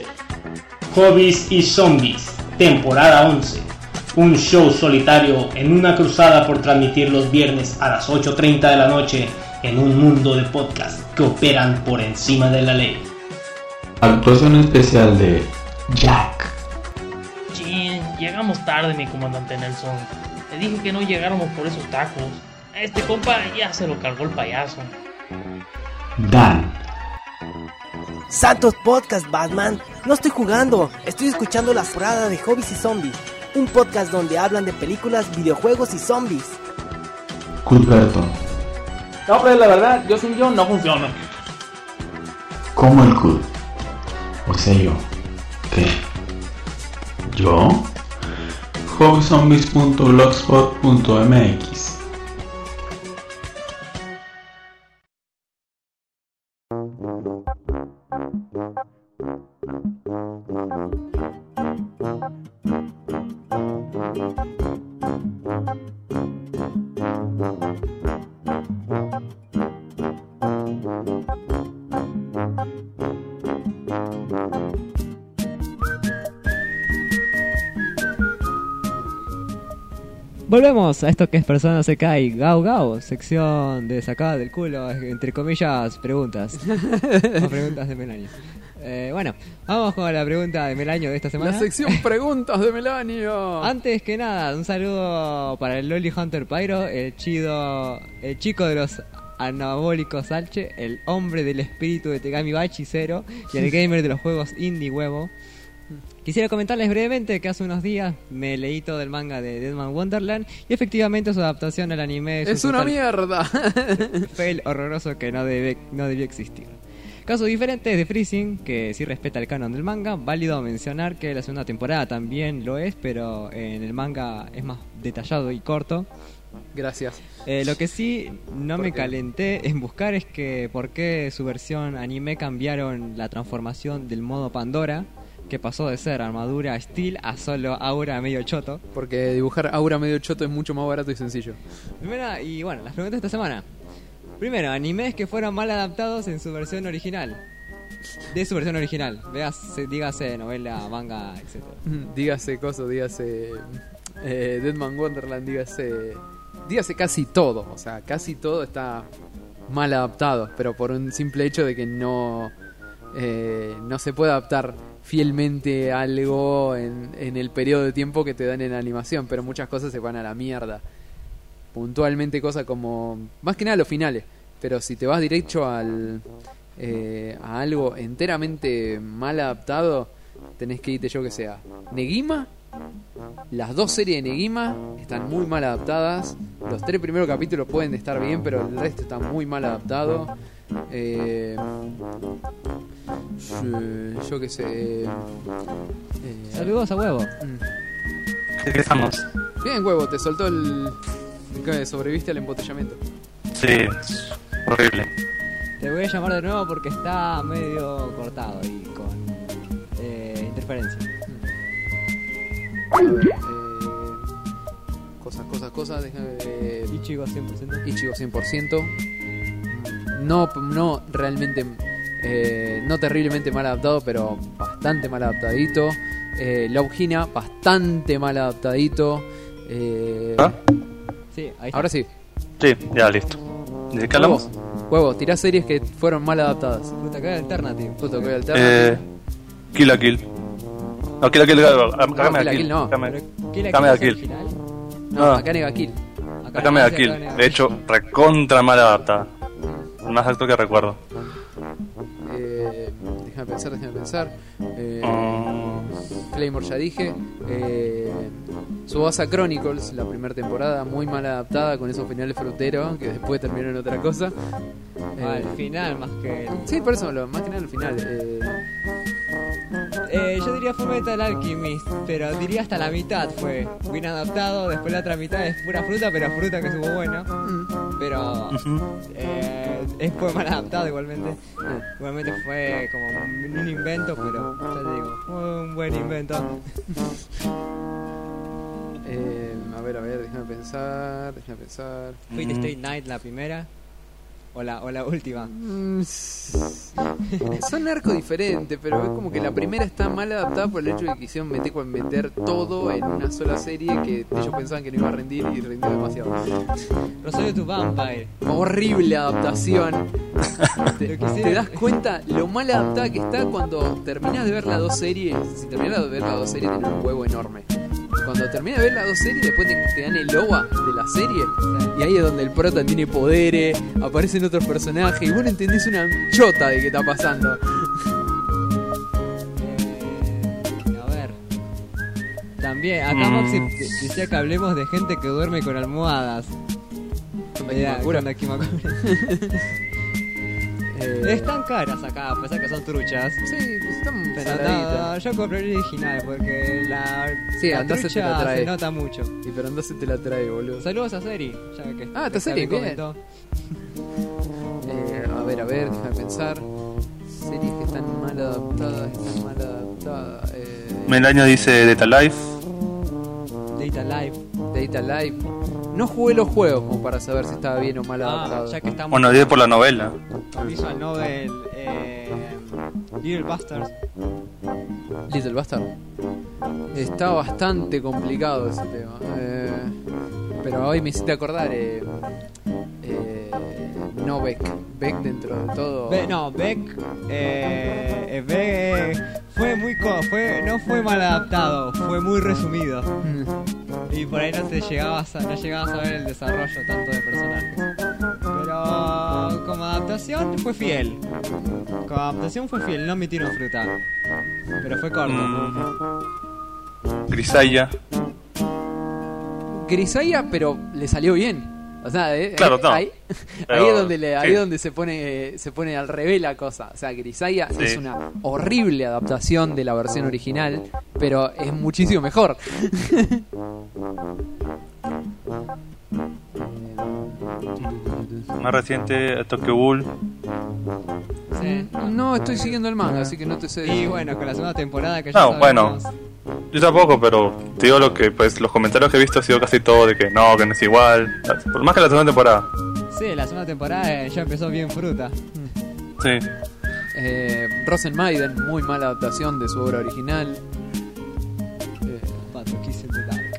Hobbies y Zombies, temporada once, un show solitario en una cruzada por transmitir los viernes a las ocho treinta de la noche en un mundo de podcasts que operan por encima de la ley. Actuación especial de Jack. Chin, llegamos tarde, mi comandante Nelson. Te dije que no llegáramos por esos tacos. A este compa ya se lo cargó el payaso. Dan. Santos Podcast, Batman. No estoy jugando, estoy escuchando la temporada de Hobbies y Zombies. Un podcast donde hablan de películas, videojuegos y zombies. Culberto. No, pero la verdad, yo sin yo no funciona. ¿Cómo el Cul? O sea, yo. ¿Qué? ¿Yo? hobbyzombies punto blogspot punto m x. Volvemos a esto que es Persona Sekai Gao Gao, sección de sacada del culo, entre comillas, preguntas. O preguntas de Melanio. Eh, bueno, vamos con la pregunta de Melanio de esta semana. La sección preguntas de Melanio. Antes que nada, un saludo para el Loli Hunter Pyro, el chido, el chico de los anabólicos Salche, el hombre del espíritu de Tegami Bachi Zero y el gamer de los juegos indie huevo. Quisiera comentarles brevemente que hace unos días me leí todo el manga de Deadman Wonderland y efectivamente su adaptación al anime es, es un una mierda. Fail horroroso que no debe, no debió existir. Caso diferente de Freezing, que sí respeta el canon del manga. Válido mencionar que la segunda temporada también lo es, pero en el manga es más detallado y corto. Gracias. Eh, lo que sí no me calenté en buscar es que por qué su versión anime cambiaron la transformación del modo Pandora, que pasó de ser armadura Steel a solo aura medio choto. Porque dibujar aura medio choto es mucho más barato y sencillo. Primera, y bueno, las preguntas de esta semana. Primero, animes que fueron mal adaptados en su versión original. De su versión original. Véase, dígase novela, manga, etcétera. Dígase coso, dígase eh, Deadman Wonderland, dígase... Dígase casi todo. O sea, casi todo está mal adaptado. Pero por un simple hecho de que no... Eh, no se puede adaptar fielmente algo en, en el periodo de tiempo que te dan en animación, pero muchas cosas se van a la mierda. Puntualmente cosas como, más que nada los finales, pero si te vas directo al eh, a algo enteramente mal adaptado, tenés que irte yo que sea Negima. Las dos series de Negima están muy mal adaptadas. Los tres primeros capítulos pueden estar bien, pero el resto está muy mal adaptado. Eh, yo, yo que sé. Eh, Saludos a Huevo. ¿Qué estamos? Bien, Huevo, te soltó el. ¿Qué, sobreviviste al embotellamiento? Sí, es horrible. Te voy a llamar de nuevo porque está medio cortado y con eh, interferencia. A ver, eh, cosas, cosas, cosas. Déjame ver. Ichigo cien por ciento. Ichigo cien por ciento. No, no realmente, eh, no terriblemente mal adaptado, pero bastante mal adaptadito. Eh, Love Hina, bastante mal adaptadito. Eh, ¿Ah? Sí, ahí está. Ahora sí. Sí, ya listo. ¿De qué hablamos? Huevo, Huevo, tirá series que fueron mal adaptadas. Puta que alternative. Puta que alternative. Eh, Kill la Kill. No, Kill la Kill. Kill la Kill no. Kill la Kill. No, acá nega Kill. Acá me da Kill. De hecho, recontra mal adaptada. Más alto que recuerdo. Eh, déjame pensar, déjame pensar. Eh, mm. Claymore ya dije. Eh, Tsubasa Chronicles, la primera temporada, muy mal adaptada con esos finales fruteros que después terminaron en otra cosa. Ah, eh, el final más que... Sí, por eso, lo, más que nada el final. Eh, Eh, yo diría Fullmetal Alchemist, pero diría hasta la mitad fue bien adaptado, después la otra mitad es pura fruta, pero fruta que estuvo buena. Pero eh, es fue mal adaptado igualmente. Igualmente fue como un, un invento, pero ya te digo, fue un buen invento. eh, a ver, a ver, déjame pensar, déjame pensar. Fate Stay Night la primera. O la, o la última. Mm, son arcos diferentes, pero es como que la primera está mal adaptada por el hecho de que quisieron meter, meter todo en una sola serie que ellos pensaban que no iba a rendir y rendió demasiado. Rosario to Vampire. Horrible adaptación. te, te das cuenta lo mal adaptada que está cuando terminas de ver las dos series. Si terminas de ver las dos series, tiene un huevo enorme. Cuando terminas de ver las dos series, después te, te dan el O V A de la serie. Y ahí es donde el prota tiene poderes, aparecen otros personajes. Y vos no entendés una chota de qué está pasando. Eh, a ver. También, acá Mm. Maxi decía que hablemos de gente que duerme con almohadas. Con Dakimakura. Dakimakura. Eh, Están caras acá, a pesar que son truchas. Sí, están Pero saladitas. no, yo compré el original porque la, Sí, la andá se te trucha la trae. se nota mucho. Y pero andá se te la trae, boludo. Saludos a Seri. Ya que Ah, que está Seri, también bien. comentó. Eh, a ver, a ver, déjame pensar. Series que están mal adaptadas, están mal adaptadas. Eh, Melaño dice Data Life. Data Life. Data Life. No jugué los juegos como para saber si estaba bien o mal Ah, adaptado. ya que estamos Bueno, dice por la novela. Visual Novel, eh, Little Bastards. Little Bastard. Está bastante complicado ese tema. Eh, pero hoy me hiciste acordar. Eh, eh, no Beck. Beck dentro de todo. Be- no, Beck, eh, eh, Beck fue muy co fue no fue mal adaptado, fue muy resumido. Y por ahí no te llegabas a, no llegabas a ver el desarrollo tanto de personajes. Pero como adaptación fue fiel. Como adaptación fue fiel, no metieron fruta. Pero fue corto. Mm. Grisaya. Grisaya, pero le salió bien. O sea, eh, Claro, eh, no. ahí, Pero, ahí es donde le, ahí sí. es donde se pone eh, se pone al revés la cosa. O sea, Grisaya Sí. es una horrible adaptación de la versión original, pero es muchísimo mejor. Más reciente, Tokyo Ghoul. Sí. No estoy siguiendo el manga, así que no te sé. Y bueno, con la segunda temporada que ya No, bueno. sabemos. Yo tampoco, pero te digo lo que, pues, los comentarios que he visto ha sido casi todo de que no, que no es igual. Por más que la segunda temporada. Sí, la segunda temporada eh, ya empezó bien fruta. Sí. Eh, Rosenmaiden, muy mala adaptación de su obra original. Eh, Pato Kiss in the Dark.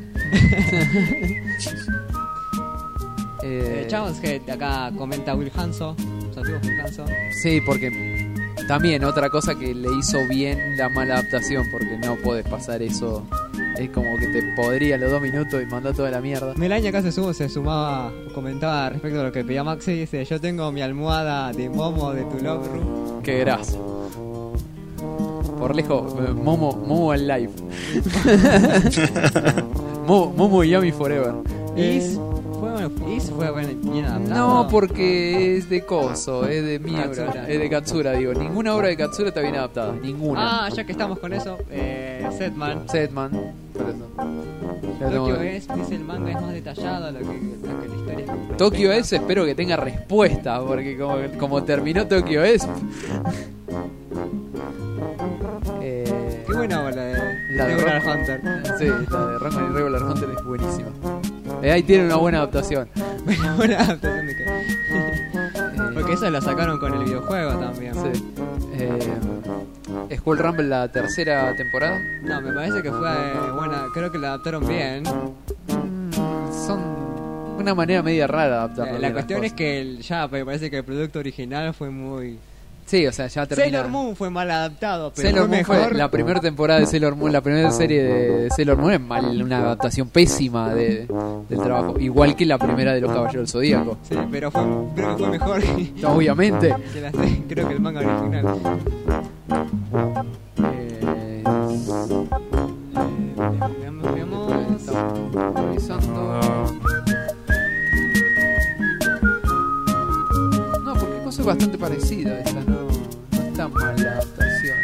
eh, Eh, Chavos Head, acá comenta Will Hanso. Saludos, Will Hanso. Sí, porque también otra cosa que le hizo bien la mala adaptación, porque no podés pasar eso. Es como que te podría los dos minutos y mandar toda la mierda. Melania acá se, sumó, se sumaba, comentaba respecto a lo que pedía Maxi. Dice: yo tengo mi almohada de Momo de tu Love Room. Qué graso. Por lejos, eh, Momo, Momo al live. Momo, Momo y Yami Forever. Is fue, bueno, Is fue bueno, bien adaptado. No, porque es de Coso, es de Miura, Katsura. es de Katsura, digo. Ninguna obra de Katsura está bien adaptada, ninguna. Ah, ya que estamos con eso, eh, Setman. Setman, por eso. Ya Tokyo tengo- es, dice el manga es más detallado lo que, lo que la historia. Tokyo S espero que tenga respuesta, porque como, como terminó Tokyo S. eh, Qué buena la de La de Regular Rock- Hunter. Sí, la de Rockman y Regular Hunter es buenísima. Eh, ahí tiene una buena adaptación. Buena, buena adaptación de que. Porque eso la sacaron con el videojuego también. Sí. Eh, Skull Rumble la tercera temporada. No, me parece que fue eh, buena. Creo que la adaptaron bien. Son una manera media rara de adaptar. La, la cuestión es que el, ya me parece que el producto original fue muy. Sí, o sea, ya termina. Sailor Moon fue mal adaptado, pero Sailor fue Moon fue mejor. la primera temporada de Sailor Moon, la primera serie de Sailor Moon es mal, una adaptación pésima de, del trabajo, igual que la primera de los Caballeros del Zodíaco. Sí, pero fue, creo que fue mejor. Obviamente. que la, creo que el manga original. Eh, Veamos, veamos. Estamos revisando. No, porque cosa es bastante parecida esta, no, no es tan mala la adaptación.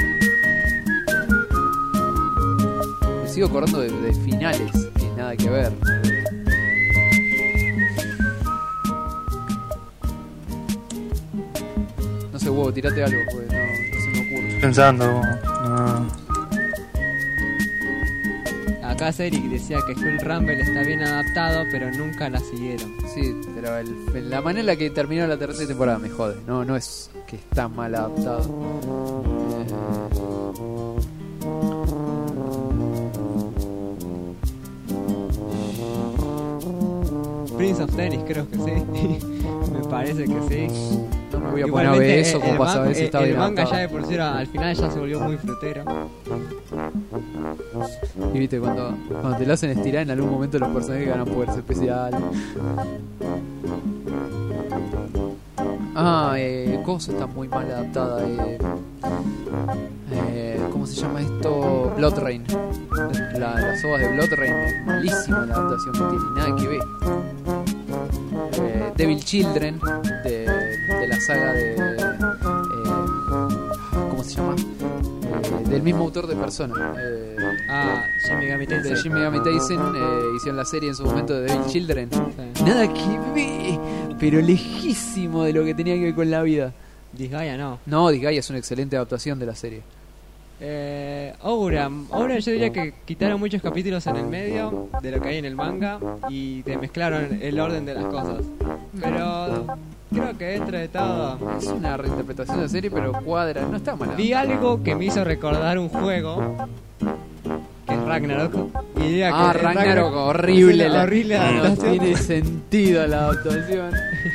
Me sigo acordando de, de finales, que nada que ver. No sé, huevo, tirate algo, pues no, no se me ocurre. Pensando. No. A acá Eric decía que Skull Rumble está bien adaptado, pero nunca la siguieron. Sí, pero el, la manera en la que terminó la tercera temporada me jode. No, no es que está mal adaptado. Eh... Prince of Tennis, creo que sí. Me parece que sí. No me voy a poner a ver eso como para saber si está el bien manga adaptado. ya de por sí era- al final ya se volvió muy frutero. Y viste, cuando, cuando te lo hacen estirar, en algún momento los personajes ganan poderes especiales. Ah, eh, cosa está muy mal adaptada. Eh, eh, ¿Cómo se llama esto? Blood Rain. La, las ovas de Blood Rain es malísima la adaptación, no tiene nada que ver. Eh, Devil Children, de, de la saga de. Eh, ¿Cómo se llama? Eh, del mismo autor de Persona. Eh, Ah, Shin Megami Tensei. De Shin Megami Tensei, eh, hicieron la serie en su momento de Devil Children. Sí. Nada que ver, pero lejísimo de lo que tenía que ver con la vida. Disgaea no. No, Disgaea es una excelente adaptación de la serie. Eh, Oura, Oura yo diría que quitaron muchos capítulos en el medio de lo que hay en el manga y te mezclaron el orden de las cosas. Pero creo que dentro de todo Es una reinterpretación de la serie, pero cuadra, no está mala. vi algo que me hizo recordar un juego que es Ragnarok. Y diría Ah, que Ragnarok, horrible, es una la, horrible no adaptación. tiene sentido la adaptación.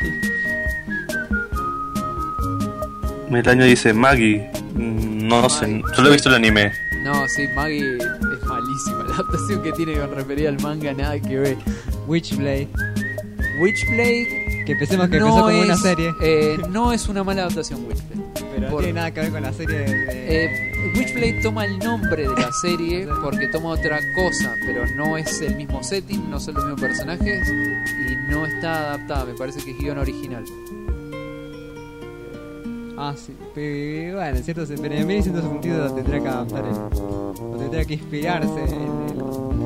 Melaño dice Maggie. Mm, No sé, solo he visto el anime. No, sí, Maggie es malísima. La adaptación que tiene con referir al manga, nada que ver. Witchblade. Witchblade. Que pensemos que no empezó como es, una serie. eh, no es una mala adaptación, Witchblade. Pero no Por- tiene nada que ver con la serie de... de- Eh, Witchblade toma el nombre de la serie porque toma otra cosa, pero no es el mismo setting, no son los mismos personajes y no está adaptada. Me parece que es guión original. Ah, sí. Pero, bueno, en cierto, pero en en cierto sentido tendrá que adaptar el, o tendrá que inspirarse en el,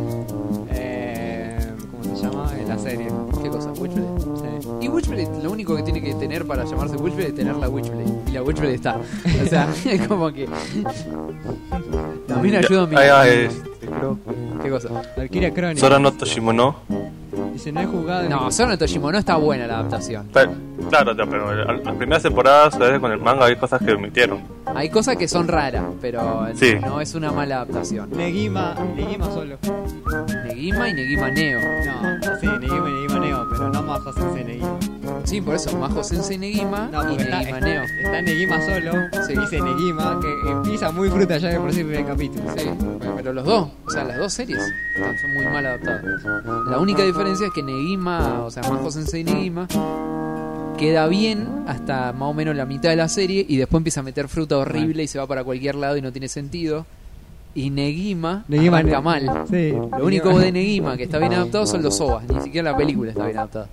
eh, ¿cómo se llama? En la serie. ¿Qué cosa? Witchblade. Sí. Y Witchblade, lo único que tiene que tener para llamarse Witchblade es tener la Witchblade. Y la Witchblade está. O sea, es como que. También ayuda a mi. Ahí va, eh, ¿Qué cosa? Valkyria Chronicles. Sora no Toshimono. Dice, no he jugado... No, Sora no Toshimono está buena la adaptación. Pero, claro, ya, pero el- las primeras temporadas, a veces con el manga, hay cosas que omitieron. Hay cosas que son raras, pero Sí. no es una mala adaptación. Negima, Negima solo. Negima y Negima Neo. No, sí, Negima y Negima Neo, pero no Majo Sensei Negima. Sí, por eso, Majo Sensei Negima No, y porque está, Negima Neo. está Negima solo, Sí. dice Negima, que empieza muy fruta ya de por sí el primer capítulo. Sí, pero los dos, o sea, las dos series están- son muy mal adaptadas. La única diferencia es que Negima, o sea, Majo Sensei Negima, queda bien hasta más o menos la mitad de la serie y después empieza a meter fruta horrible y se va para cualquier lado y no tiene sentido. Y Negima, Negima arranca ne- mal. Sí, Lo único de Negima que está bien adaptado son los ovas, ni siquiera la película está bien adaptada.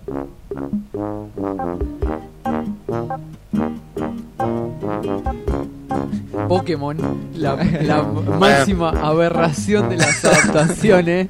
Pokémon, la, la máxima aberración de las adaptaciones.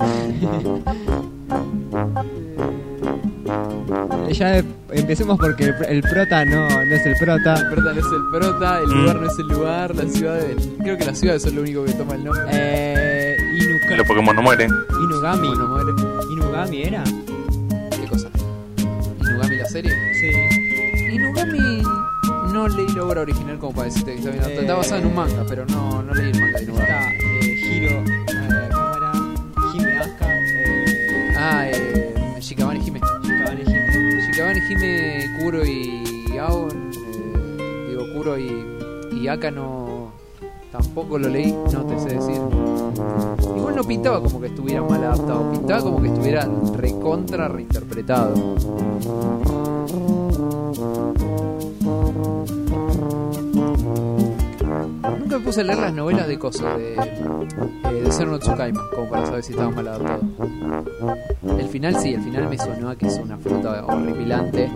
Ya eh, empecemos porque el, el prota no, no es el prota. El prota no es el prota, el lugar no es el lugar, la ciudad es- creo que las ciudades son lo único que toma el nombre. Eh, Y los Pokémon no mueren. Inugami. Bueno, muere. Inugami era. ¿Qué cosa? ¿Inugami la serie? Sí. Inugami no leí la obra original como para decirte que está bien adaptada. Está basada en un manga, pero no, no leí el manga de Inugami. Está eh, Hiro, eh, ¿cómo era? Hime Asuka, eh, Ah, eh, Shikabane Hime. Shikabane Hime. Shikabane Hime, Kuro y Aon, eh, digo Kuro y, y Aka no, tampoco lo leí, no te sé decir. Igual no pintaba como que estuviera mal adaptado, pintaba como que estuviera recontra reinterpretado. Nunca me puse a leer las novelas de cosas de, eh, de Zero no Tsukaima, como para saber si estaba mal adaptado. El final sí, el final me sonó a que es una fruta horripilante.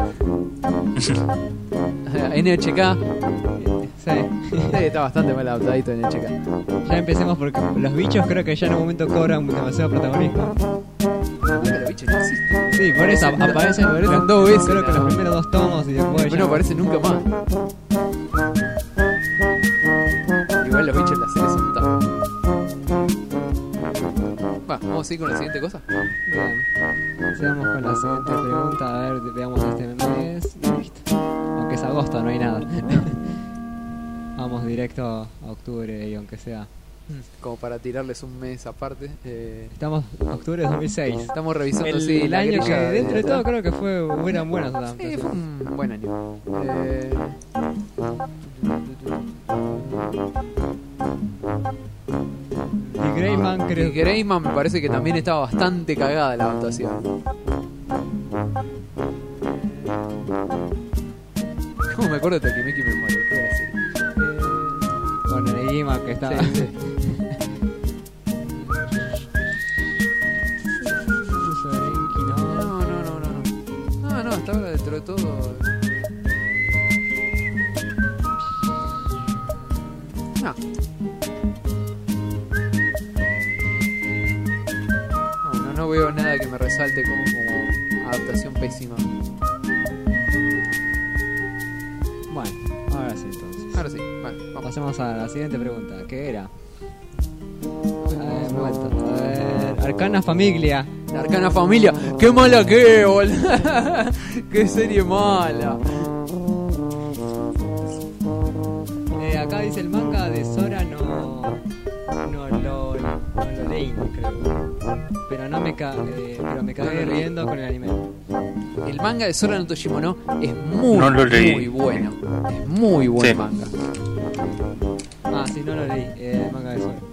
N H K. Sí. Sí, está bastante mal adaptadito N H K. Ya empecemos porque los bichos creo que ya en un momento cobran demasiado protagonismo. Pero los bichos no existen. Sí, por eso Aparecen- aparecen, aparecen dos veces, creo que nada los más. primeros dos tomos y después Después no aparecen nunca más. Igual los bichos en la serie son tan... Va, vamos ¿Podemos ir con la siguiente cosa? Bien. Sigamos con la siguiente pregunta. A ver, veamos este mes. Listo. Aunque es agosto, no hay nada. Vamos directo a octubre y aunque sea. Como para tirarles un mes aparte. Eh... Estamos en octubre de dos mil seis. Estamos revisando el, sí, el la año que grilla dentro de de- todo creo que fue eran buenas adaptaciones. Sí, fue un buen año. Eh... Y Greyman creo Y Greyman me parece que también estaba bastante cagada la adaptación. ¿Cómo me acuerdo de Tokimeki me muere? Qué buena serie. Con Negima que estaba. Sí, sí. No, no, no, no, no. No, no, hasta ahora dentro de todo. No. No, no, no veo nada que me resalte como, como adaptación pésima. Bueno, ahora sí entonces. Ahora sí, vale, vamos. Pasemos a la siguiente pregunta. ¿Qué era? Eh, vuelta. A ver, Arcana Familia. La Arcana Familia. ¡Qué mala que, boludo! ¡Qué serie mala! Eh, acá dice el manga de Sora no no lo, no lo leí, creo. Pero no me ca eh, pero me cagué riendo con el anime. El manga de Sora no Toshimono es muy, No lo leí. muy bueno. Es muy buen Sí. manga. Ah, sí, no lo leí. Eh, el manga de Sora.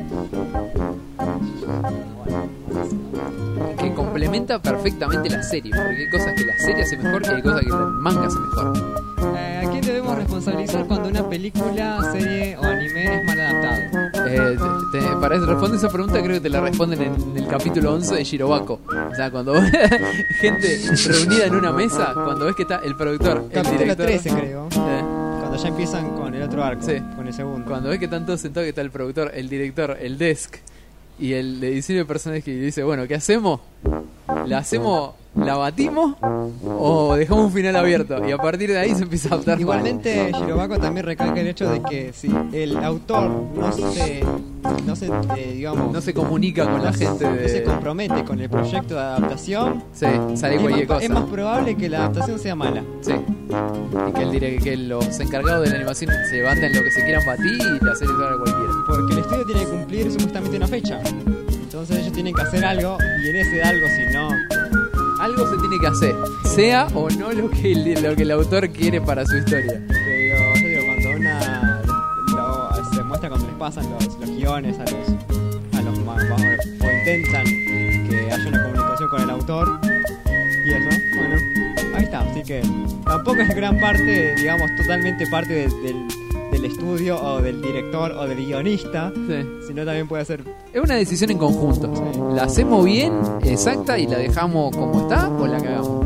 Que complementa perfectamente la serie. Porque hay cosas que la serie hace mejor y hay cosas que el manga hace mejor. Eh, ¿A quién debemos responsabilizar cuando una película, serie o anime es mal adaptado? Eh, te- te- para responder esa pregunta creo que te la responden en el capítulo once de Shirobako. O sea, cuando gente reunida en una mesa, cuando ves que está el productor, el Capítulo director, trece, creo. eh, Cuando ya empiezan con el otro arco, Sí. con el segundo. cuando ves que están todos sentados, que está el productor, el director, el desk y el de diseño de personajes, y dice, bueno, ¿qué hacemos? ¿La hacemos, la batimos o dejamos un final abierto? Y a partir de ahí se empieza a adaptar. Igualmente, Shirobako también recalca el hecho de que si el autor no se, no se eh, digamos, no se comunica con no la se- gente no de... se compromete con el proyecto de adaptación, Sí, sale es cualquier más, cosa. es más probable que la adaptación sea mala. Sí. Y que, el dire- que los encargados de la animación se levanten lo que se quieran batir y la serie salga cualquiera. Porque el estudio tiene que cumplir supuestamente una fecha. Entonces ellos tienen que hacer algo y en ese algo, si no... Algo se tiene que hacer, sea o no lo que el, lo que el autor quiere para su historia. Pero yo digo, cuando una lo- se muestra cuando les pasan los, los guiones a los a los ma- ma- o intentan que haya una comunicación con el autor y eso, bueno, ahí está. Así que tampoco es gran parte, digamos, totalmente parte de- del, del estudio o del director o del guionista, Sí. sino también puede ser... Es una decisión en conjunto. ¿La hacemos bien, exacta y la dejamos como está o la cagamos?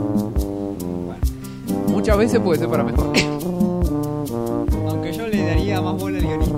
Muchas veces puede ser para mejor. Aunque yo le daría más bola al guionista.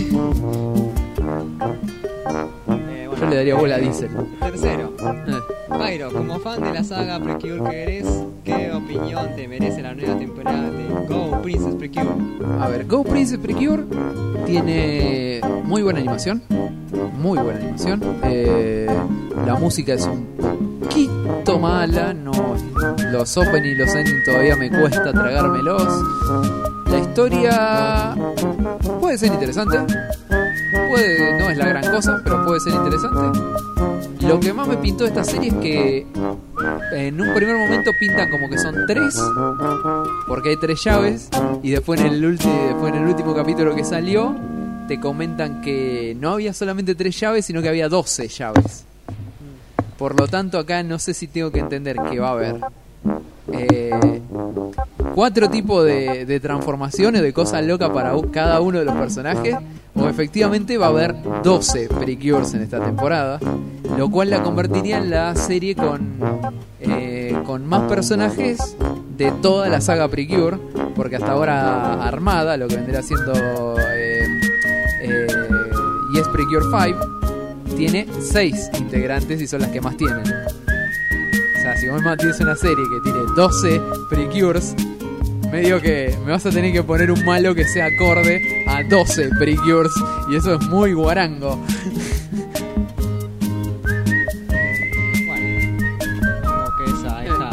Eh, bueno, Yo le daría bola a eh, Diesel. Tercero, Eh. Jairo, como fan de la saga Precure que eres, ¿qué opinión te merece la nueva temporada de Go Princess Precure? A ver, Go Princess Precure tiene muy buena animación. Muy buena animación. Eh, la música es un poquito mala. No, los open y los ending todavía me cuesta tragármelos. La historia puede ser interesante. Puede, no es la gran cosa, pero puede ser interesante. Lo que más me pintó de esta serie es que en un primer momento pintan como que son tres, porque hay tres llaves, y después en el, ulti- después en el último capítulo que salió te comentan que no había solamente tres llaves, sino que había doce llaves. Por lo tanto, acá no sé si tengo que entender que va a haber eh, cuatro tipos de, de transformaciones, de cosas locas para u- cada uno de los personajes, o efectivamente va a haber doce Precures en esta temporada, lo cual la convertiría en la serie con, eh, con más personajes de toda la saga Precure, porque hasta ahora Armada, lo que vendrá siendo eh, eh, Yes Precure cinco, tiene seis integrantes y son las que más tienen. O sea, si vos me tienes una serie que tiene doce Precures, medio que me vas a tener que poner un malo que sea acorde a doce Precures, y eso es muy guarango.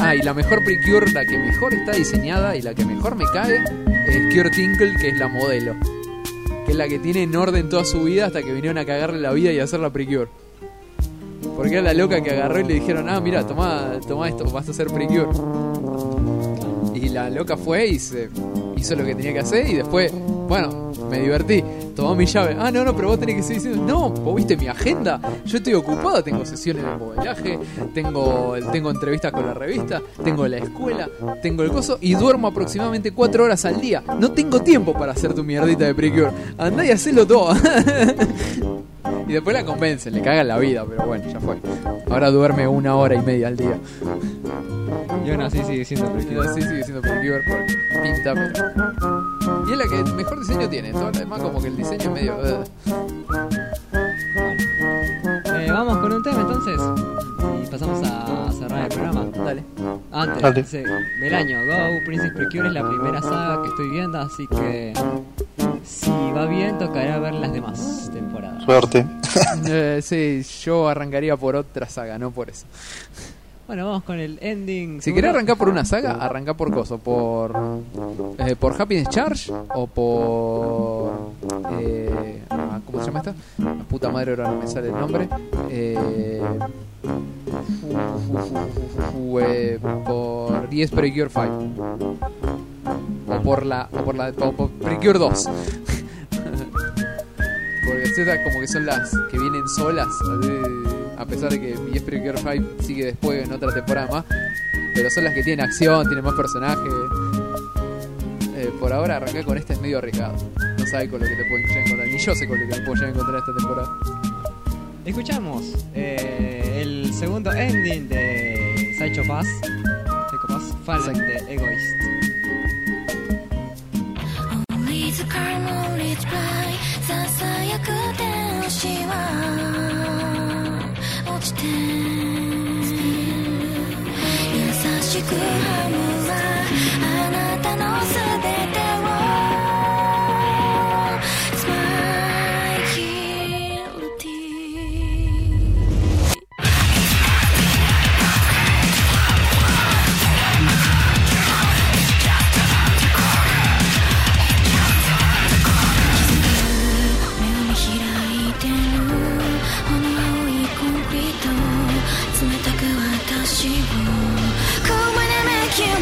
Ah, y la mejor Precure, la que mejor está diseñada y la que mejor me cae, es Cure Tinkle, que es la modelo. Que es la que tiene en orden toda su vida hasta que vinieron a cagarle la vida y a hacer la Precure. Porque era la loca que agarró y le dijeron, ah, mira, toma, toma esto, vas a hacer Precure. Y la loca fue y se hizo lo que tenía que hacer y después, bueno, me divertí. Tomó mi llave. Ah, no, no, pero vos tenés que seguir diciendo, no, vos viste mi agenda. Yo estoy ocupado, tengo sesiones de modelaje, tengo, tengo entrevistas con la revista, tengo la escuela, tengo el coso y duermo aproximadamente cuatro horas al día. No tengo tiempo para hacer tu mierdita de Precure. Andá y hacelo todo. Y después la convencen, le cagan la vida, pero bueno, ya fue. Ahora duerme una hora y media al día. Y aún así sigue siendo Precure. Y aún así sigue siendo Precure porque pinta, pero... Y es la que mejor diseño tiene. Todo lo demás como que el diseño es medio... Uh. Eh, vamos con un tema entonces. Y pasamos a cerrar el programa. Dale. Antes Dale. sí, del año. Go Princess Precure es la primera saga que estoy viendo, así que... Si va bien, tocará ver las demás temporadas. Suerte. eh, sí, yo arrancaría por otra saga, no por eso. Bueno, vamos con el ending. Si querés arrancar por una saga, arranca por coso. Por eh, por Happiness Charge o por... Eh, ah, ¿cómo se llama esta? La puta madre, ahora no me sale el nombre. Eh, uh, eh, por diez Precure cinco. O por la... O por la... O por Precure dos. Porque estas como que son las que vienen solas. A pesar de que diez Precure cinco sigue después en otra temporada más. Pero son las que tienen acción, tienen más personajes. Eh, por ahora arrancar con esta es medio arriesgado. No sabes con lo que te pueden llegar a encontrar. Ni yo sé con lo que me puedo llegar a encontrar esta temporada. Escuchamos eh, el segundo ending de Psycho Pass. Psycho Pass, Fallen de Egoist. Cool when I make you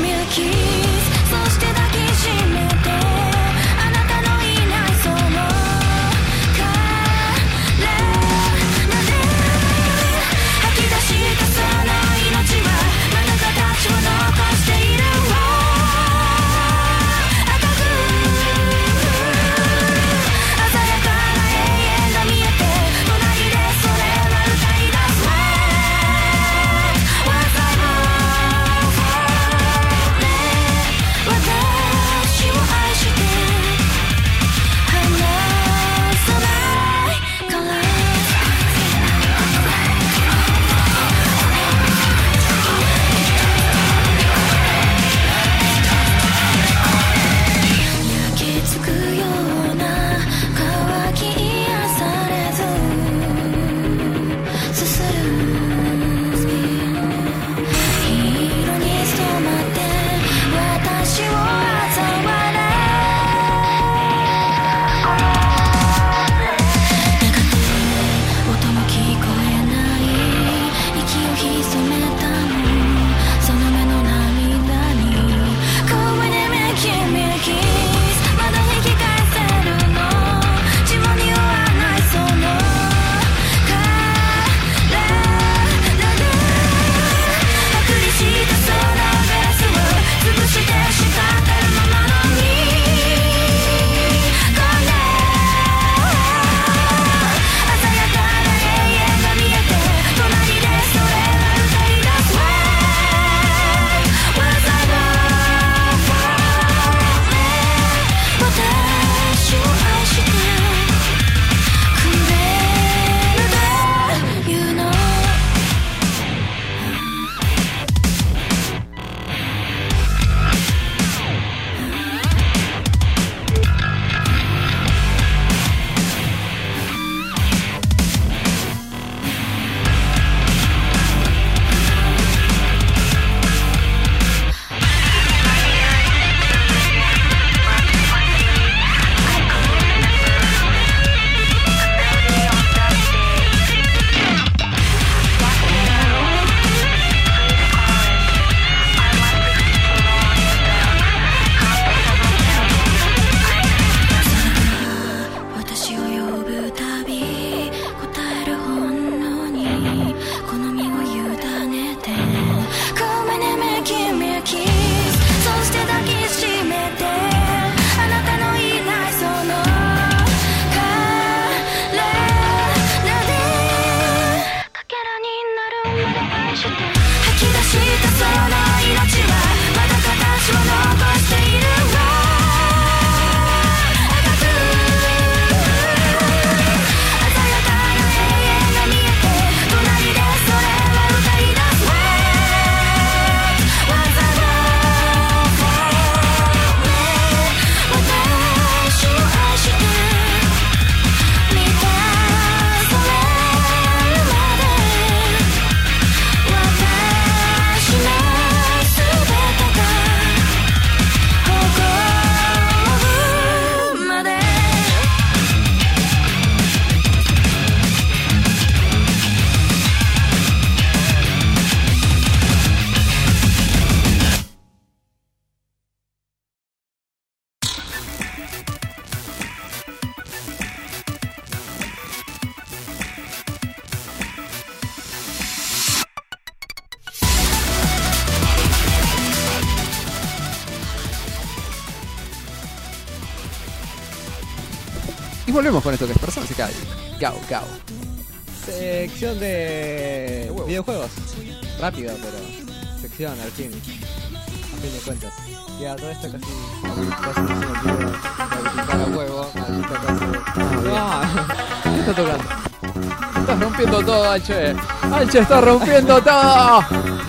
Y volvemos con esto que es Persona se cae. Gao, gao. Sección de videojuegos. Rápido, pero sección al fin. A fin de cuentas. Ya, todo esto casi. Casi no se me olvidó habilitar a huevo. Maldito caso. No. ¿Qué está tocando? Estás rompiendo todo, Alche. Alche está rompiendo todo.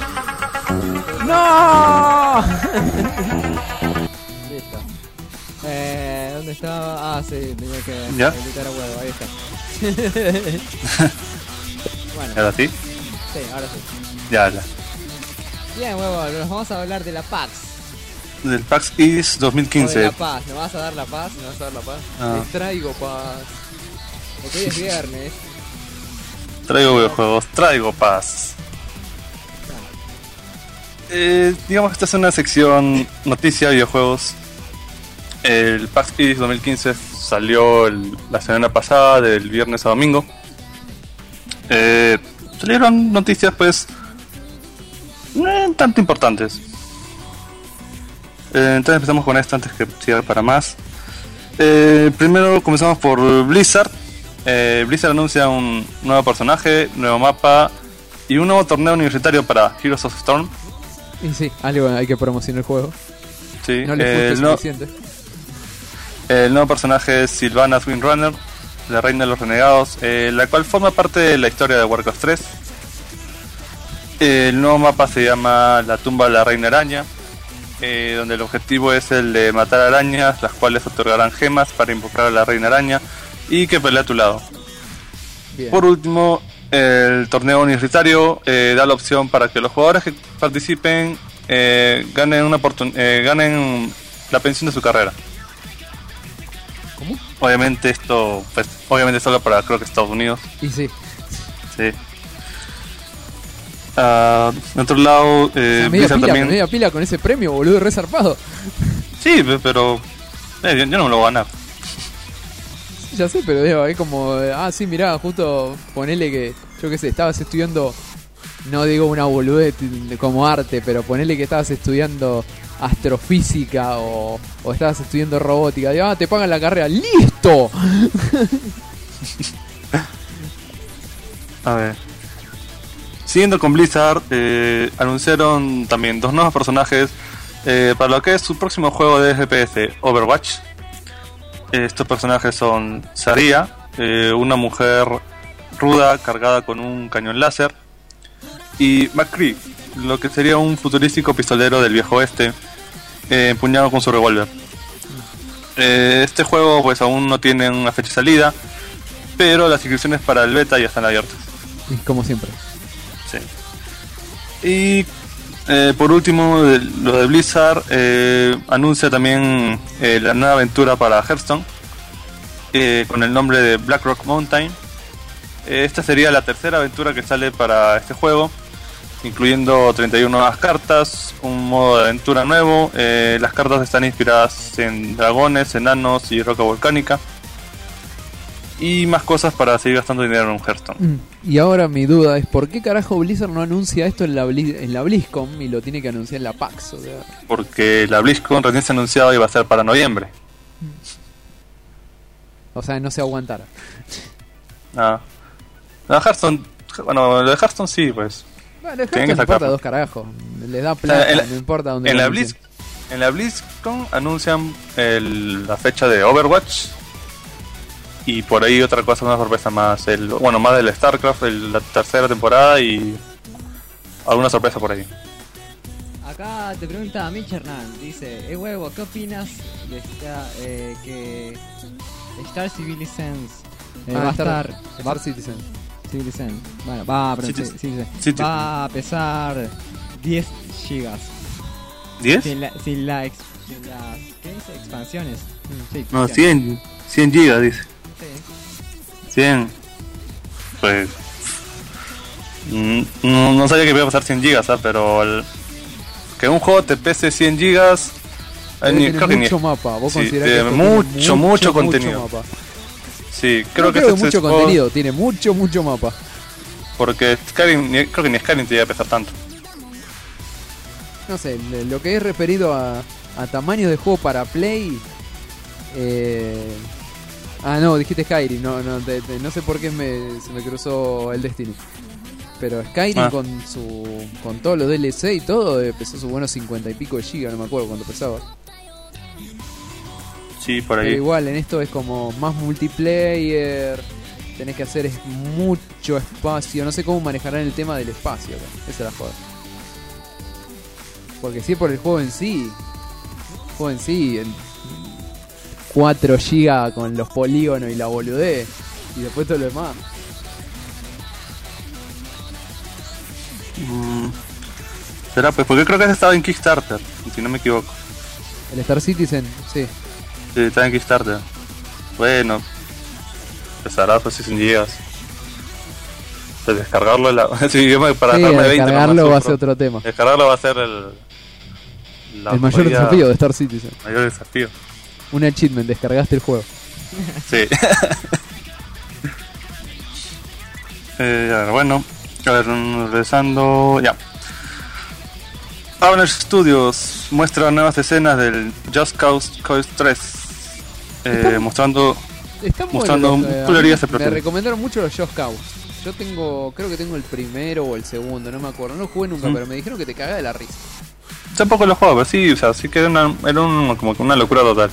¡No! Listo. Eh, ¿dónde estaba? Ah, sí, tenía que ¿Ya? habilitar a huevo. Ahí está. Bueno. ¿Ahora sí? Sí, ahora sí. Ya, ya. Bien, huevo, nos vamos a hablar de la PAX. Del PAX East dos mil O de quince. la paz, ¿nos vas a dar la paz? ¿Nos vas a dar la paz? Ah. Les traigo paz. Porque hoy es viernes. Traigo videojuegos, traigo paz. Eh, digamos que esta es una sección noticia, videojuegos. El PAX East dos mil quince salió el- la semana pasada, del viernes a domingo. Eh, salieron noticias pues no tanto importantes. Eh, entonces empezamos con esta antes que siga para más. Eh, primero comenzamos por Blizzard. Eh, Blizzard anuncia un nuevo personaje, nuevo mapa y un nuevo torneo universitario para Heroes of Storm. Y sí, algo hay que promocionar el juego. Sí, No le eh, gusta el, no- suficiente. el nuevo personaje es Sylvanas Windrunner, la reina de los renegados, eh, la cual forma parte de la historia de Warcraft tres. El nuevo mapa se llama La tumba de la reina araña, eh, donde el objetivo es el de matar arañas, las cuales otorgarán gemas para invocar a la reina araña y que pelee a tu lado. Bien. Por último, el torneo universitario eh, da la opción para que los jugadores que participen eh, ganen una oportun- eh, ganen la pensión de su carrera. ¿Cómo? Obviamente esto, pues, obviamente solo para creo que Estados Unidos. Y sí. Sí. Ah, de otro lado, eh, O sea, media, Blizzard pila, también. media pila con ese premio, boludo, re zarpado. Sí, pe- pero eh, yo yo no me lo voy a ganar. Ya sé, pero digo, es como, eh, ah, sí, mirá, justo ponele que, yo qué sé, estabas estudiando, no digo una boludez t- como arte, pero ponele que estabas estudiando astrofísica o, o estabas estudiando robótica. Digo, ah, te pagan la carrera, ¡listo! A ver. Siguiendo con Blizzard, eh, anunciaron también dos nuevos personajes eh, para lo que es su próximo juego de F P S, Overwatch. Eh, estos personajes son Saria, eh, una mujer ruda cargada con un cañón láser, y McCree, lo que sería un futurístico pistolero del viejo oeste, eh, empuñado con su revólver. Eh, este juego pues aún no tiene una fecha de salida, pero las inscripciones para el beta ya están abiertas. Y como siempre. Sí. Y eh, por último, de- lo de Blizzard eh, anuncia también eh, la nueva aventura para Hearthstone eh, con el nombre de Blackrock Mountain. Eh, esta sería la tercera aventura que sale para este juego, incluyendo treinta y una nuevas cartas, un modo de aventura nuevo. Eh, las cartas están inspiradas en dragones, enanos y roca volcánica. Y más cosas para seguir gastando dinero en un Hearthstone. Mm. Y ahora mi duda es, ¿por qué carajo Blizzard no anuncia esto en la, Bli- en la BlizzCon y lo tiene que anunciar en la PAX? O sea, Porque la BlizzCon recién se ha anunciado y va a ser para noviembre. o sea, no se aguantara. Ah. No, Hearthstone, bueno, lo de Hearthstone sí, pues. Bueno, el Tienen que Hearthstone no importa sacarlo. dos carajos. Les da O sea, plata, en la- no importa dónde En lo la, anuncien. Blizz, en la BlizzCon anuncian el- la fecha de Overwatch. Y por ahí otra cosa, una sorpresa más. El, bueno, más del StarCraft, el- la tercera temporada y alguna sorpresa por ahí. Acá te pregunta a Mitch Hernán, dice, eh huevo, ¿qué opinas de esta, eh, que Star Citizen eh, Ah, va a Star- estar... Star va- Citizen. Citizen. Bueno, va, perdón, Citizen. sí, Citizen. Citizen. Va a pesar diez gigas. ¿diez? Sin, la, sin, la ex- sin las ¿qué dice? Expansiones. Sí, No, expansiones. cien, cien gigas dice. Sí. cien. Pues. mm, No, no sabía que iba a pasar cien gigas, ¿ah? Pero el- que un juego te pese cien gigas. Debe eh, ni- tener creo que ni- mucho mapa. Vos sí, considerás que tiene esto tiene mucho, mucho contenido. mapa. Sí, creo No que creo este que mucho es juego- contenido, tiene mucho, mucho mapa. Porque Skyrim, ni- creo que ni Skyrim te iba a pesar tanto. No sé, le- lo que es referido a, a tamaño de juego para Play, eh, Ah, no, dijiste Skyrim. No, no, te- te- no sé por qué me, se me cruzó el Destiny. Pero Skyrim Ah. con su con todos los D L C y todo, eh, pesó sus buenos cincuenta y pico de gigas, no me acuerdo cuánto pesaba. Sí, por Pero ahí. igual, en esto es como más multiplayer, tenés que hacer es mucho espacio, no sé cómo manejarán el tema del espacio acá. Esa es la joda. Porque si es por el juego en sí, el juego en sí, en cuatro gigas con los polígonos y la boludez, y después todo lo demás. Mm, ¿Será? Pues porque creo que ese estaba en Kickstarter, si no me equivoco. El Star Citizen, sí. Sí, estaba en Kickstarter. Bueno, pesará pues cien gigas. Pues descargarlo la... sí, yo me- para Sí, darme veinte descargarlo nomás va a sufro. ser otro tema. Descargarlo va a ser el... la El mayor jodida- desafío de Star Citizen. Mayor desafío. Un achievement, descargaste el juego. Sí. eh, a ver, bueno, a ver, mm, regresando. Ya. Avalanche Studios muestra nuevas escenas del Just Cause, Cause tres. Eh, Están- mostrando Están mostrando buenos los, eh, popularidad a mí de Me explosiones. recomendaron mucho los Just Cause. Yo tengo, creo que tengo el primero o el segundo, no me acuerdo. No lo jugué nunca, Mm. pero me dijeron que te cagás de la risa. Tampoco lo juego, pero sí, o sea, sí que era, una, era un, como que una locura total.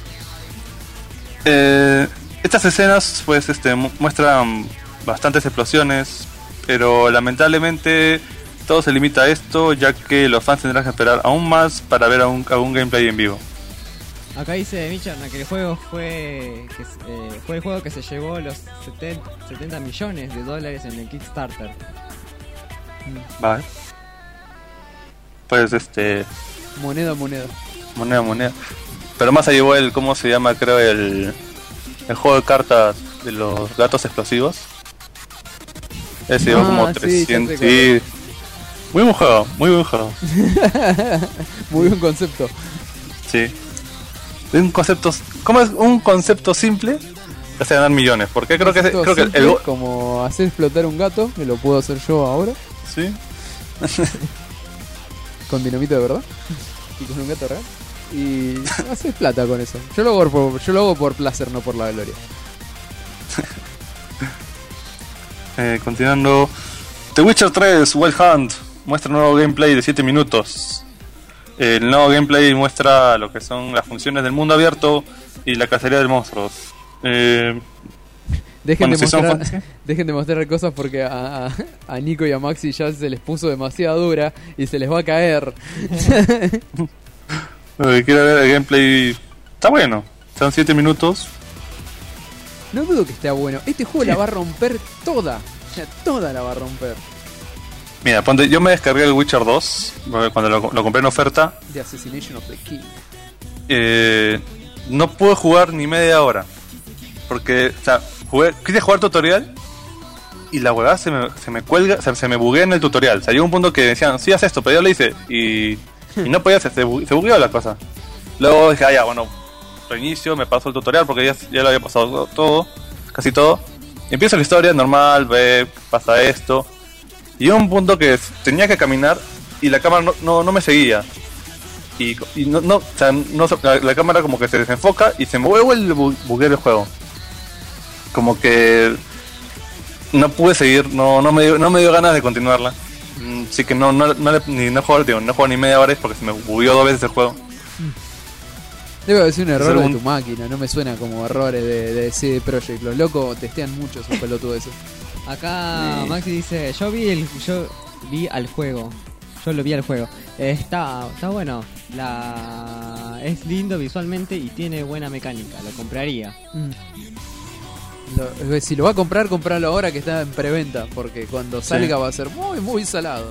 Eh, estas escenas, pues, este, mu- muestran bastantes explosiones, pero lamentablemente todo se limita a esto, ya que los fans tendrán que esperar aún más para ver algún, algún gameplay en vivo. Acá dice Michan que el juego fue que, eh, fue el juego que se llevó los setenta, setenta millones de dólares en el Kickstarter. Vale. Pues, este, Moneda, moneda. moneda, moneda. Pero más se llevó el, ¿cómo se llama? Creo el, el juego de cartas de los gatos explosivos. Ese llevó Ah, como sí, ya sé trescientos. cuál Sí. Muy buen juego, muy buen juego. Muy buen concepto. Sí. Es un concepto, ¿cómo es un concepto simple que hace ganar millones? Porque creo que, ese- Concepto creo que el, simple, go- como hacer explotar un gato, que lo puedo hacer yo ahora. Sí. Con dinamita de verdad. Y con un gato real. Y haces plata con eso. Yo lo hago por, yo lo hago por placer, no por la gloria. Eh, continuando, The Witcher tres Wild Hunt muestra un nuevo gameplay de siete minutos. El nuevo gameplay muestra lo que son las funciones del mundo abierto y la cacería de monstruos. Eh, Dejen, bueno, de si son mostrar, fan- dejen de mostrar cosas porque a, a, a Nico y a Maxi ya se les puso demasiado dura y se les va a caer. eh, quiero ver el gameplay. Está bueno, son siete minutos. No dudo que esté bueno. Este juego la va a romper toda. O sea, toda la va a romper. Mira, ponte, yo me descargué el Witcher dos porque cuando lo, lo compré en oferta. The Assassination of the King. Eh, no pude jugar ni media hora. Porque, o sea, jugué, quise jugar tutorial y la huevada se me, se me cuelga, o sea, se me buguea en el tutorial. O sea, llegó un punto que decían, sí, haz esto, pero yo lo hice y, y no podía hacer, se, bu- se bugueó la cosa. Luego dije, ah, ya, bueno, reinicio, me paso el tutorial porque ya, ya lo había pasado todo, casi todo. Y empiezo la historia normal, ve, pasa esto. Y llegó un punto que tenía que caminar y la cámara no, no, no me seguía. Y, y no, no, o sea, no, la, la cámara como que se desenfoca y se me vuelve el bu- buguear el juego. Como que no pude seguir, no, no, me, dio, no me dio ganas de continuarla. Mm, Así que no, no, no, le- ni, no juego, digo, no juego ni media hora porque se me bugueó dos veces el juego. Debe haber sido un error algún- de tu máquina. No me suena como errores de, de C D Projekt. Los locos testean mucho esos pelotudos esos. Acá Sí. Maxi dice, yo vi el yo vi al juego. Yo lo vi al juego. Eh, está está bueno. La es lindo visualmente y tiene buena mecánica, lo compraría. Lo- si lo va a comprar, comprarlo ahora que está en preventa. Porque cuando Sí. salga va a ser muy, muy salado.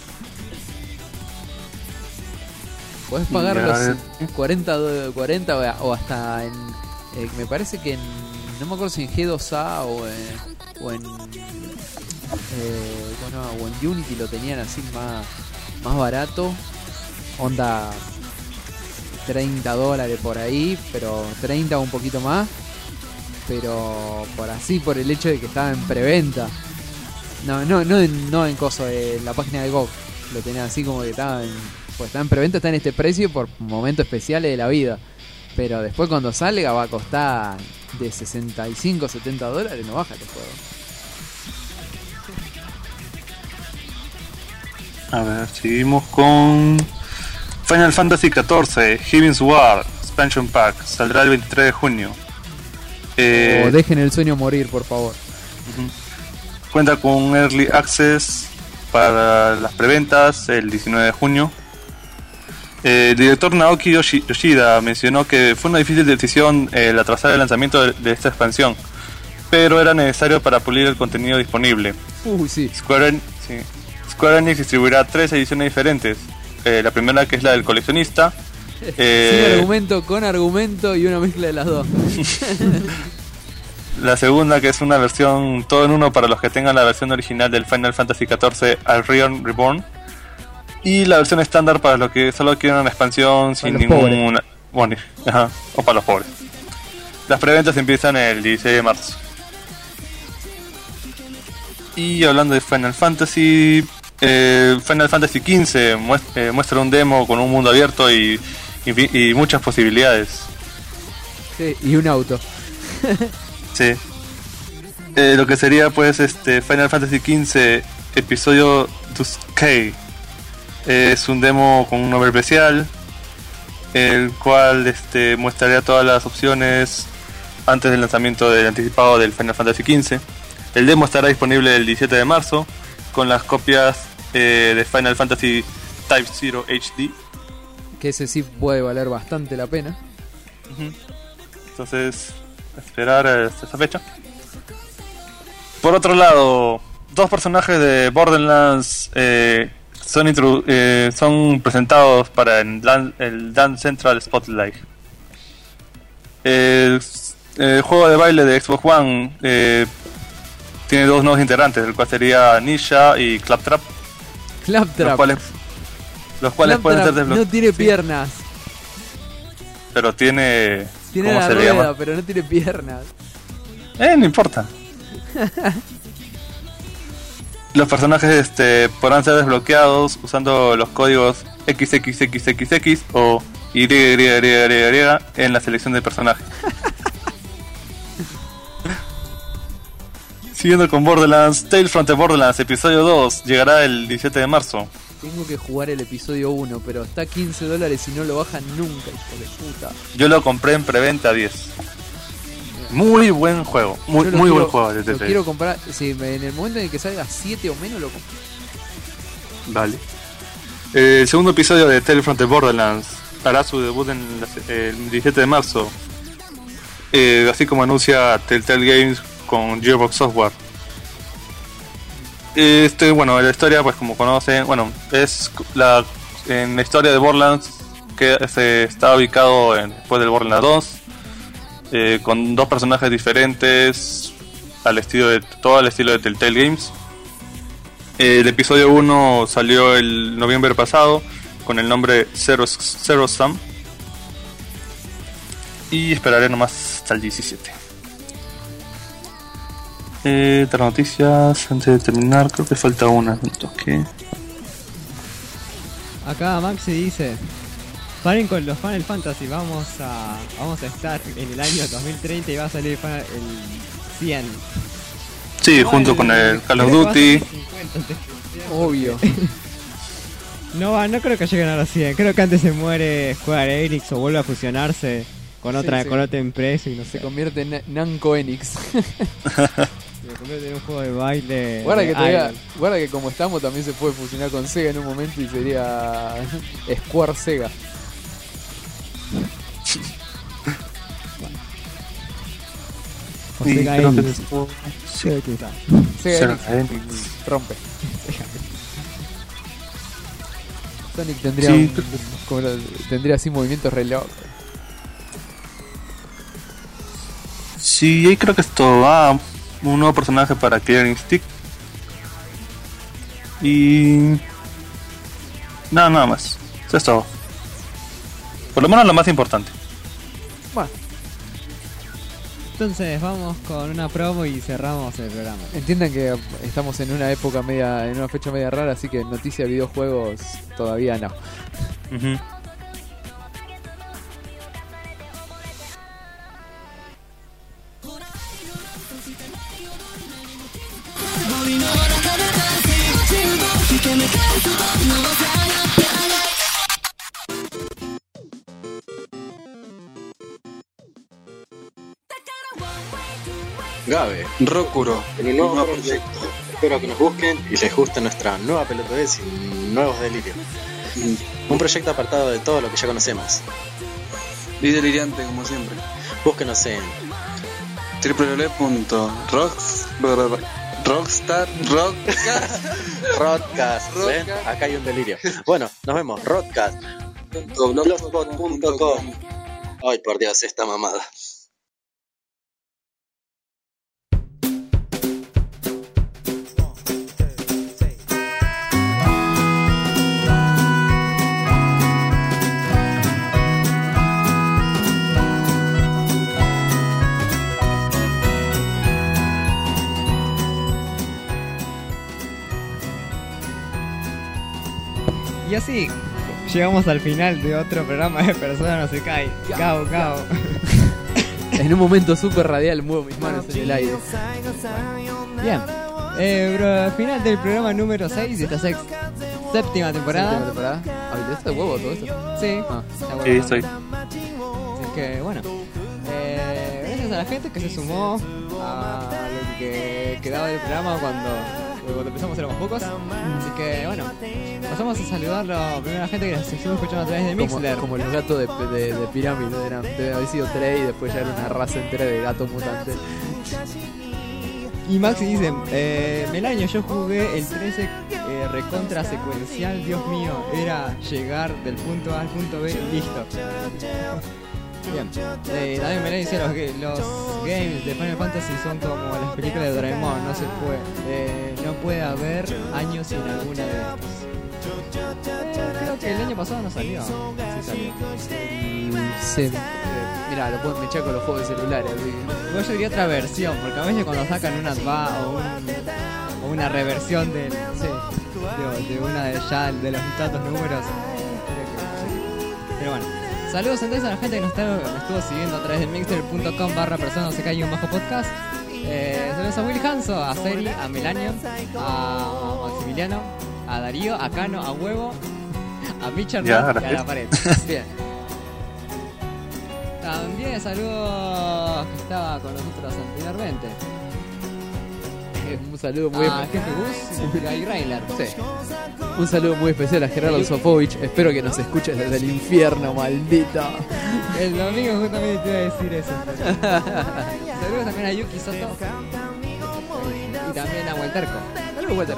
Podés pagar Ya, los eh. cuarenta, do- cuarenta o a- o hasta en. eh, me parece que en. No me acuerdo si en G dos A o en. O en, eh, bueno, o en Unity lo tenían así más, más barato. Onda treinta dólares por ahí, pero treinta o un poquito más. Pero por así, por el hecho de que estaba en preventa. No, no, no en, no en coso de la página de G O G. Lo tenía así como que estaba en. Pues está en preventa, está en este precio por momentos especiales de la vida. Pero después cuando salga va a costar de sesenta y cinco, setenta dólares no baja este juego. A ver, seguimos con Final Fantasy catorce Heaven's Ward Expansion Pack. Saldrá el veintitrés de junio. Eh, O dejen el sueño morir, por favor. Uh-huh. Cuenta con un Early Access para las preventas el diecinueve de junio. Eh, el director Naoki Yoshi- Yoshida mencionó que fue una difícil decisión el atrasar el lanzamiento de, de esta expansión, pero era necesario para pulir el contenido disponible. Uy, sí. Square, En- sí. Square Enix distribuirá tres ediciones diferentes. Eh, la primera, que es la del coleccionista. Eh, Sin argumento, con argumento y una mezcla de las dos. La segunda, que es una versión todo en uno para los que tengan la versión original del Final Fantasy catorce Alreon Reborn. Y la versión estándar para los que solo quieren una expansión sin los ningún... Bueno, ajá, o para los pobres. Las preventas empiezan el dieciséis de marzo. Y hablando de Final Fantasy, eh, Final Fantasy quince muestra, eh, muestra un demo con un mundo abierto y, y, y muchas posibilidades. Sí, y un auto. Sí. Eh, lo que sería pues este Final Fantasy quince episodio Duskei. Eh, es un demo con un nombre especial, el cual este muestraría todas las opciones antes del lanzamiento del anticipado del Final Fantasy quince. El demo estará disponible el diecisiete de marzo con las copias eh, de Final Fantasy Type Zero H D. Que ese sí puede valer bastante la pena. Uh-huh. Entonces, esperar hasta esa fecha. Por otro lado, dos personajes de Borderlands eh, son, introdu- eh, son presentados para el, Dan- el Dance Central Spotlight. El, el juego de baile de Xbox One eh, tiene dos nuevos integrantes, el cual sería Nisha y Claptrap. Claptrap. Los cuales, los cuales pueden ser Claptrap desbloqueados. no tiene piernas. Pero tiene... Tiene ¿cómo la se le rueda, llama? pero no tiene piernas. Eh, no importa. Los personajes este, podrán ser desbloqueados usando los códigos equis equis equis equis equis o Y Y Y Y en la selección de personajes. Siguiendo con Borderlands, Tales from the Borderlands episodio dos llegará el diecisiete de marzo. Tengo que jugar el episodio uno, pero está a quince dólares y no lo bajan nunca, hijo de puta. Yo lo compré en preventa a diez. Muy buen juego, muy, Yo lo muy quiero- buen juego de Lo T T. quiero comprar, si me- en el momento en el que salga siete o menos lo compro. Vale. Eh, el segundo episodio de Tales from the Borderlands hará su debut en la- el diecisiete de marzo. Eh, así como anuncia Telltale Games con Gearbox Software. Este, bueno, la historia, pues como conocen, bueno, es la en la historia de Borderlands que se está ubicado en, después del Borderlands dos, eh, con dos personajes diferentes al estilo de todo el estilo de Telltale Games. El episodio uno salió el noviembre pasado con el nombre Zero, Zero Sum. Y esperaré nomás hasta el diecisiete. Eh, otras noticias antes de terminar, creo que falta una. Un toque. Acá Maxi dice: paren con los Final Fantasy, vamos a vamos a estar en el año dos mil treinta y va a salir Final- el cien. Sí, Bueno, junto con el Call of creo que va a Duty. ser cincuenta. Obvio. No va, no creo que lleguen a los cien. Creo que antes se muere Square Enix o vuelve a fusionarse con otra Sí, sí. con otra empresa y no Se sé. convierte en Namco Enix. Se convierte en un juego de baile. Guarda de que, todavía- idol. guarda que como estamos también se puede fusionar con Sega en un momento y sería Square Sega. O Y Sega creo que Enix. esto- Sega quién sabe. Sega Sega Enix Enix. rompe. Sonic tendría, Sí, un- creo que- como lo- tendría así movimientos re locos. Sí, ahí creo que esto va. Un nuevo personaje para Clearing Stick. Y. Nada, nada más. Eso es todo. Por lo menos lo más importante. Bueno, Entonces vamos con una promo y cerramos el programa. entiendan que estamos en una época media, en una fecha media rara, así que noticias de videojuegos todavía no. Ujú. Gabe, Rokuro, en un nuevo proyecto. Espero que nos busquen y les guste nuestra nueva pelotudez y nuevos delirios. Un proyecto apartado de todo lo que ya conocemos. Y delirante como siempre. Búsquenos en doble u doble u doble u punto rockstar rockcast Rodcast. ¿Ven? Acá hay un delirio. Bueno, nos vemos. Rodcast punto blogspot punto com. Ay, por Dios, esta mamada. Y así llegamos al final de otro programa de Persona No Se Cae. Cao, cao. En un momento súper radial muevo mis manos en el aire. Bien. Eh, bro, final del programa número seis de esta sex séptima temporada. Séptima temporada. ¿Habilitaste de huevo todo esto? Sí. Ah. Sí, estoy. Así que bueno. Eh, gracias a la gente que se sumó a lo que quedaba del programa cuando, cuando empezamos éramos pocos. Así que bueno. Pasamos a saludar a la primera gente que nos estuvo escuchando a través de Mixler. Como, como los gatos de, de, de pirámide, eran, debe haber sido tres y después ya era una raza entera de gatos mutantes. Y Maxi dice, eh, Melaño, yo jugué el trece eh, recontra secuencial, Dios mío, era llegar del punto A al punto B y listo. Bien, eh, también Melaño dice, los, los games de Final Fantasy son como las películas de Doraemon, no se puede, eh, no puede haber años sin alguna de estas. Creo que el año pasado no salió. Sí salió. Sí. Eh, mirá, lo pueden mechar con los juegos de celulares. Yo diría otra versión, porque a veces cuando sacan una adva o, un, o una reversión del, sí, de, de una de ya de los tantos números. Pero bueno. Saludos entonces a la gente que nos, está, nos estuvo siguiendo a través del mixer punto com barra persona no se cae un bajo podcast. Eh, saludos a Will Hanso, a Seri, a Melanio, a Maximiliano, a Darío, a Cano, a Huevo, a Mitchell y a la pared. Bien. También saludos que estaba con nosotros anteriormente. Un saludo muy a Jefe Gus y a Irailer. Sí. Un saludo muy especial a Gerardo Sofovich. Espero que nos escuches desde el infierno, maldito. El domingo justamente te iba a decir eso. Saludos también a Yuki Soto. Y también a Walterco. Saludos, Walterco.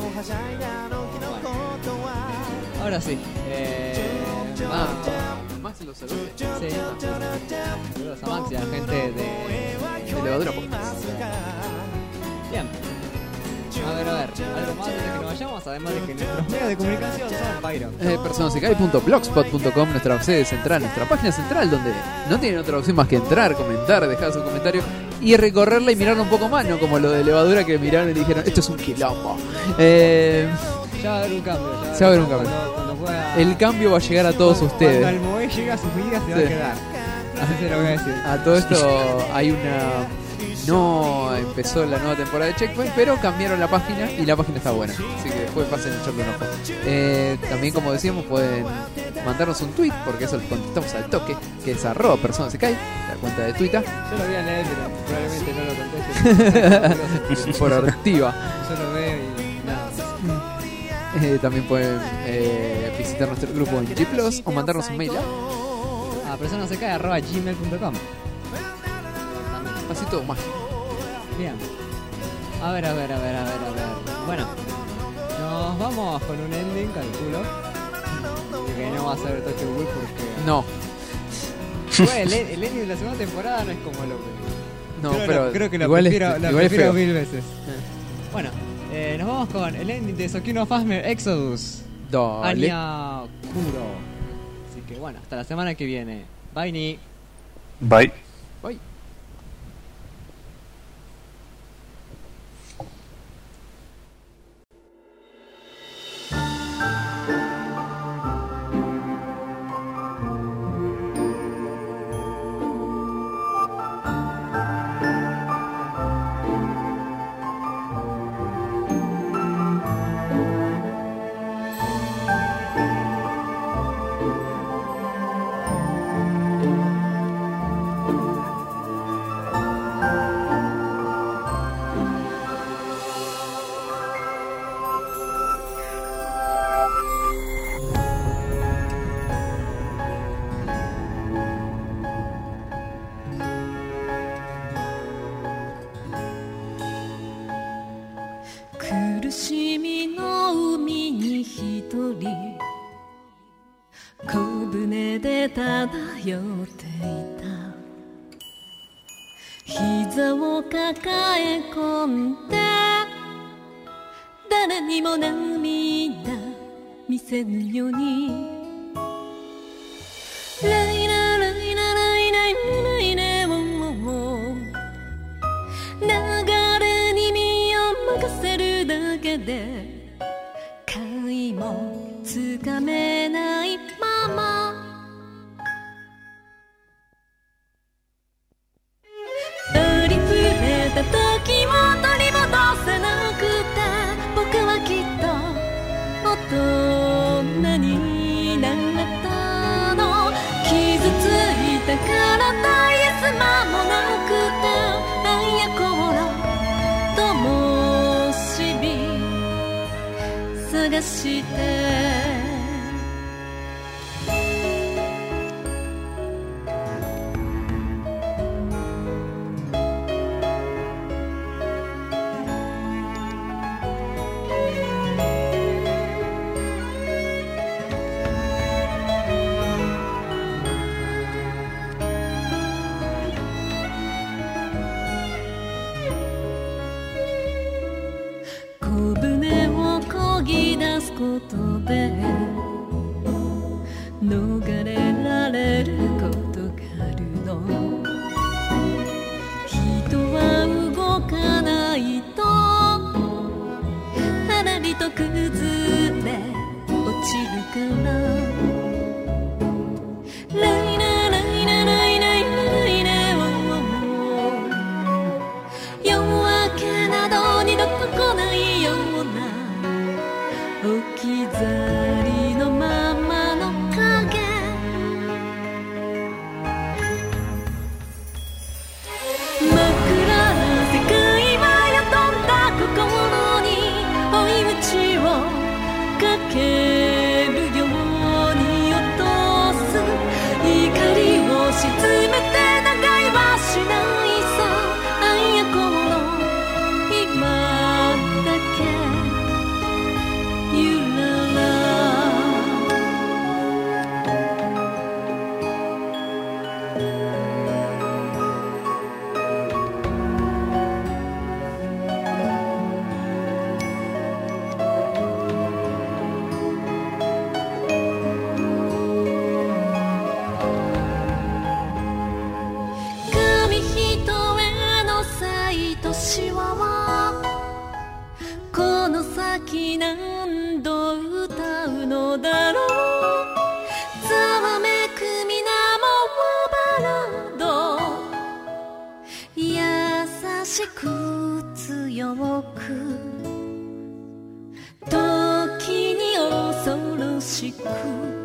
Ahora sí. Eh, ah, Maxi los saludos. Sí. Saludos a Maxi, a la gente de, de Levadura Podcast. Bien. A ver, a ver, algo más antes de que nos vayamos, además de que nuestros medios de comunicación son Pyro. Eh, persona se cae punto blogspot punto com, nuestra sede central, nuestra página central, donde no tienen otra opción más que entrar, comentar, dejar su comentario y recorrerla y mirarla un poco más, no como lo de Levadura que miraron y dijeron, esto es un quilombo. Eh, ya va a haber un cambio. Ya va a haber un cambio. Cuando, cuando pueda... El cambio va a llegar a todos cuando, ustedes. Cuando el Moe llega a sus vidas se sí. va a quedar. Así se lo voy a decir. A todo esto hay una... No empezó la nueva temporada de Checkpoint, pero cambiaron la página y la página está buena. Así que después pasen a echarle un ojo. Eh, también, como decíamos, pueden mandarnos un tweet, porque eso lo contestamos al toque, que es arroba persona se cae, la cuenta de Twitter. Yo lo voy a leer, pero probablemente no lo conteste. Por activa. Yo lo veo y nada. Eh, también pueden eh, visitar nuestro grupo en G plus, o mandarnos un mail a, a persona se cae arroba gmail punto com. Así todo más. Bien. A ver, a ver, a ver, a ver, a ver. Bueno, nos vamos con un ending, calculo. Que no va a ser Tokyo Ghoul porque... No. Bueno, el, el ending de la segunda temporada no es como lo que... No, creo, pero lo, creo que lo igual prefiero, es, lo igual prefiero es mil veces. Eh. Bueno, eh, nos vamos con el ending de Sokino Fasmer Exodus. Dale. Anya Kuro. Así que bueno, hasta la semana que viene. Bye, Ni. Bye. Bye. 苦しみの海に一人小舟で漂っていた。膝を抱え込んで誰にも涙見せぬようにライラライラライライライラを流れに身を任せるだけで貝もつかめないままありふれた時を取り戻せなくて僕はきっと大人になったの。傷ついた体イエス間もなくて愛や心ともしび探してことで逃れられることがあるの。人は動かないとはらりと崩れ落ちるからライラライラライライライラ夜明けなど二度と来ないような置き去りのままの影真っ暗な世界はよどんだ心に追い打ちをかけるように落とす怒りを沈めて長いはしないさ愛や心今だけこの先何度歌うのだろうざわめく水面バラード優しく強く時に恐ろしく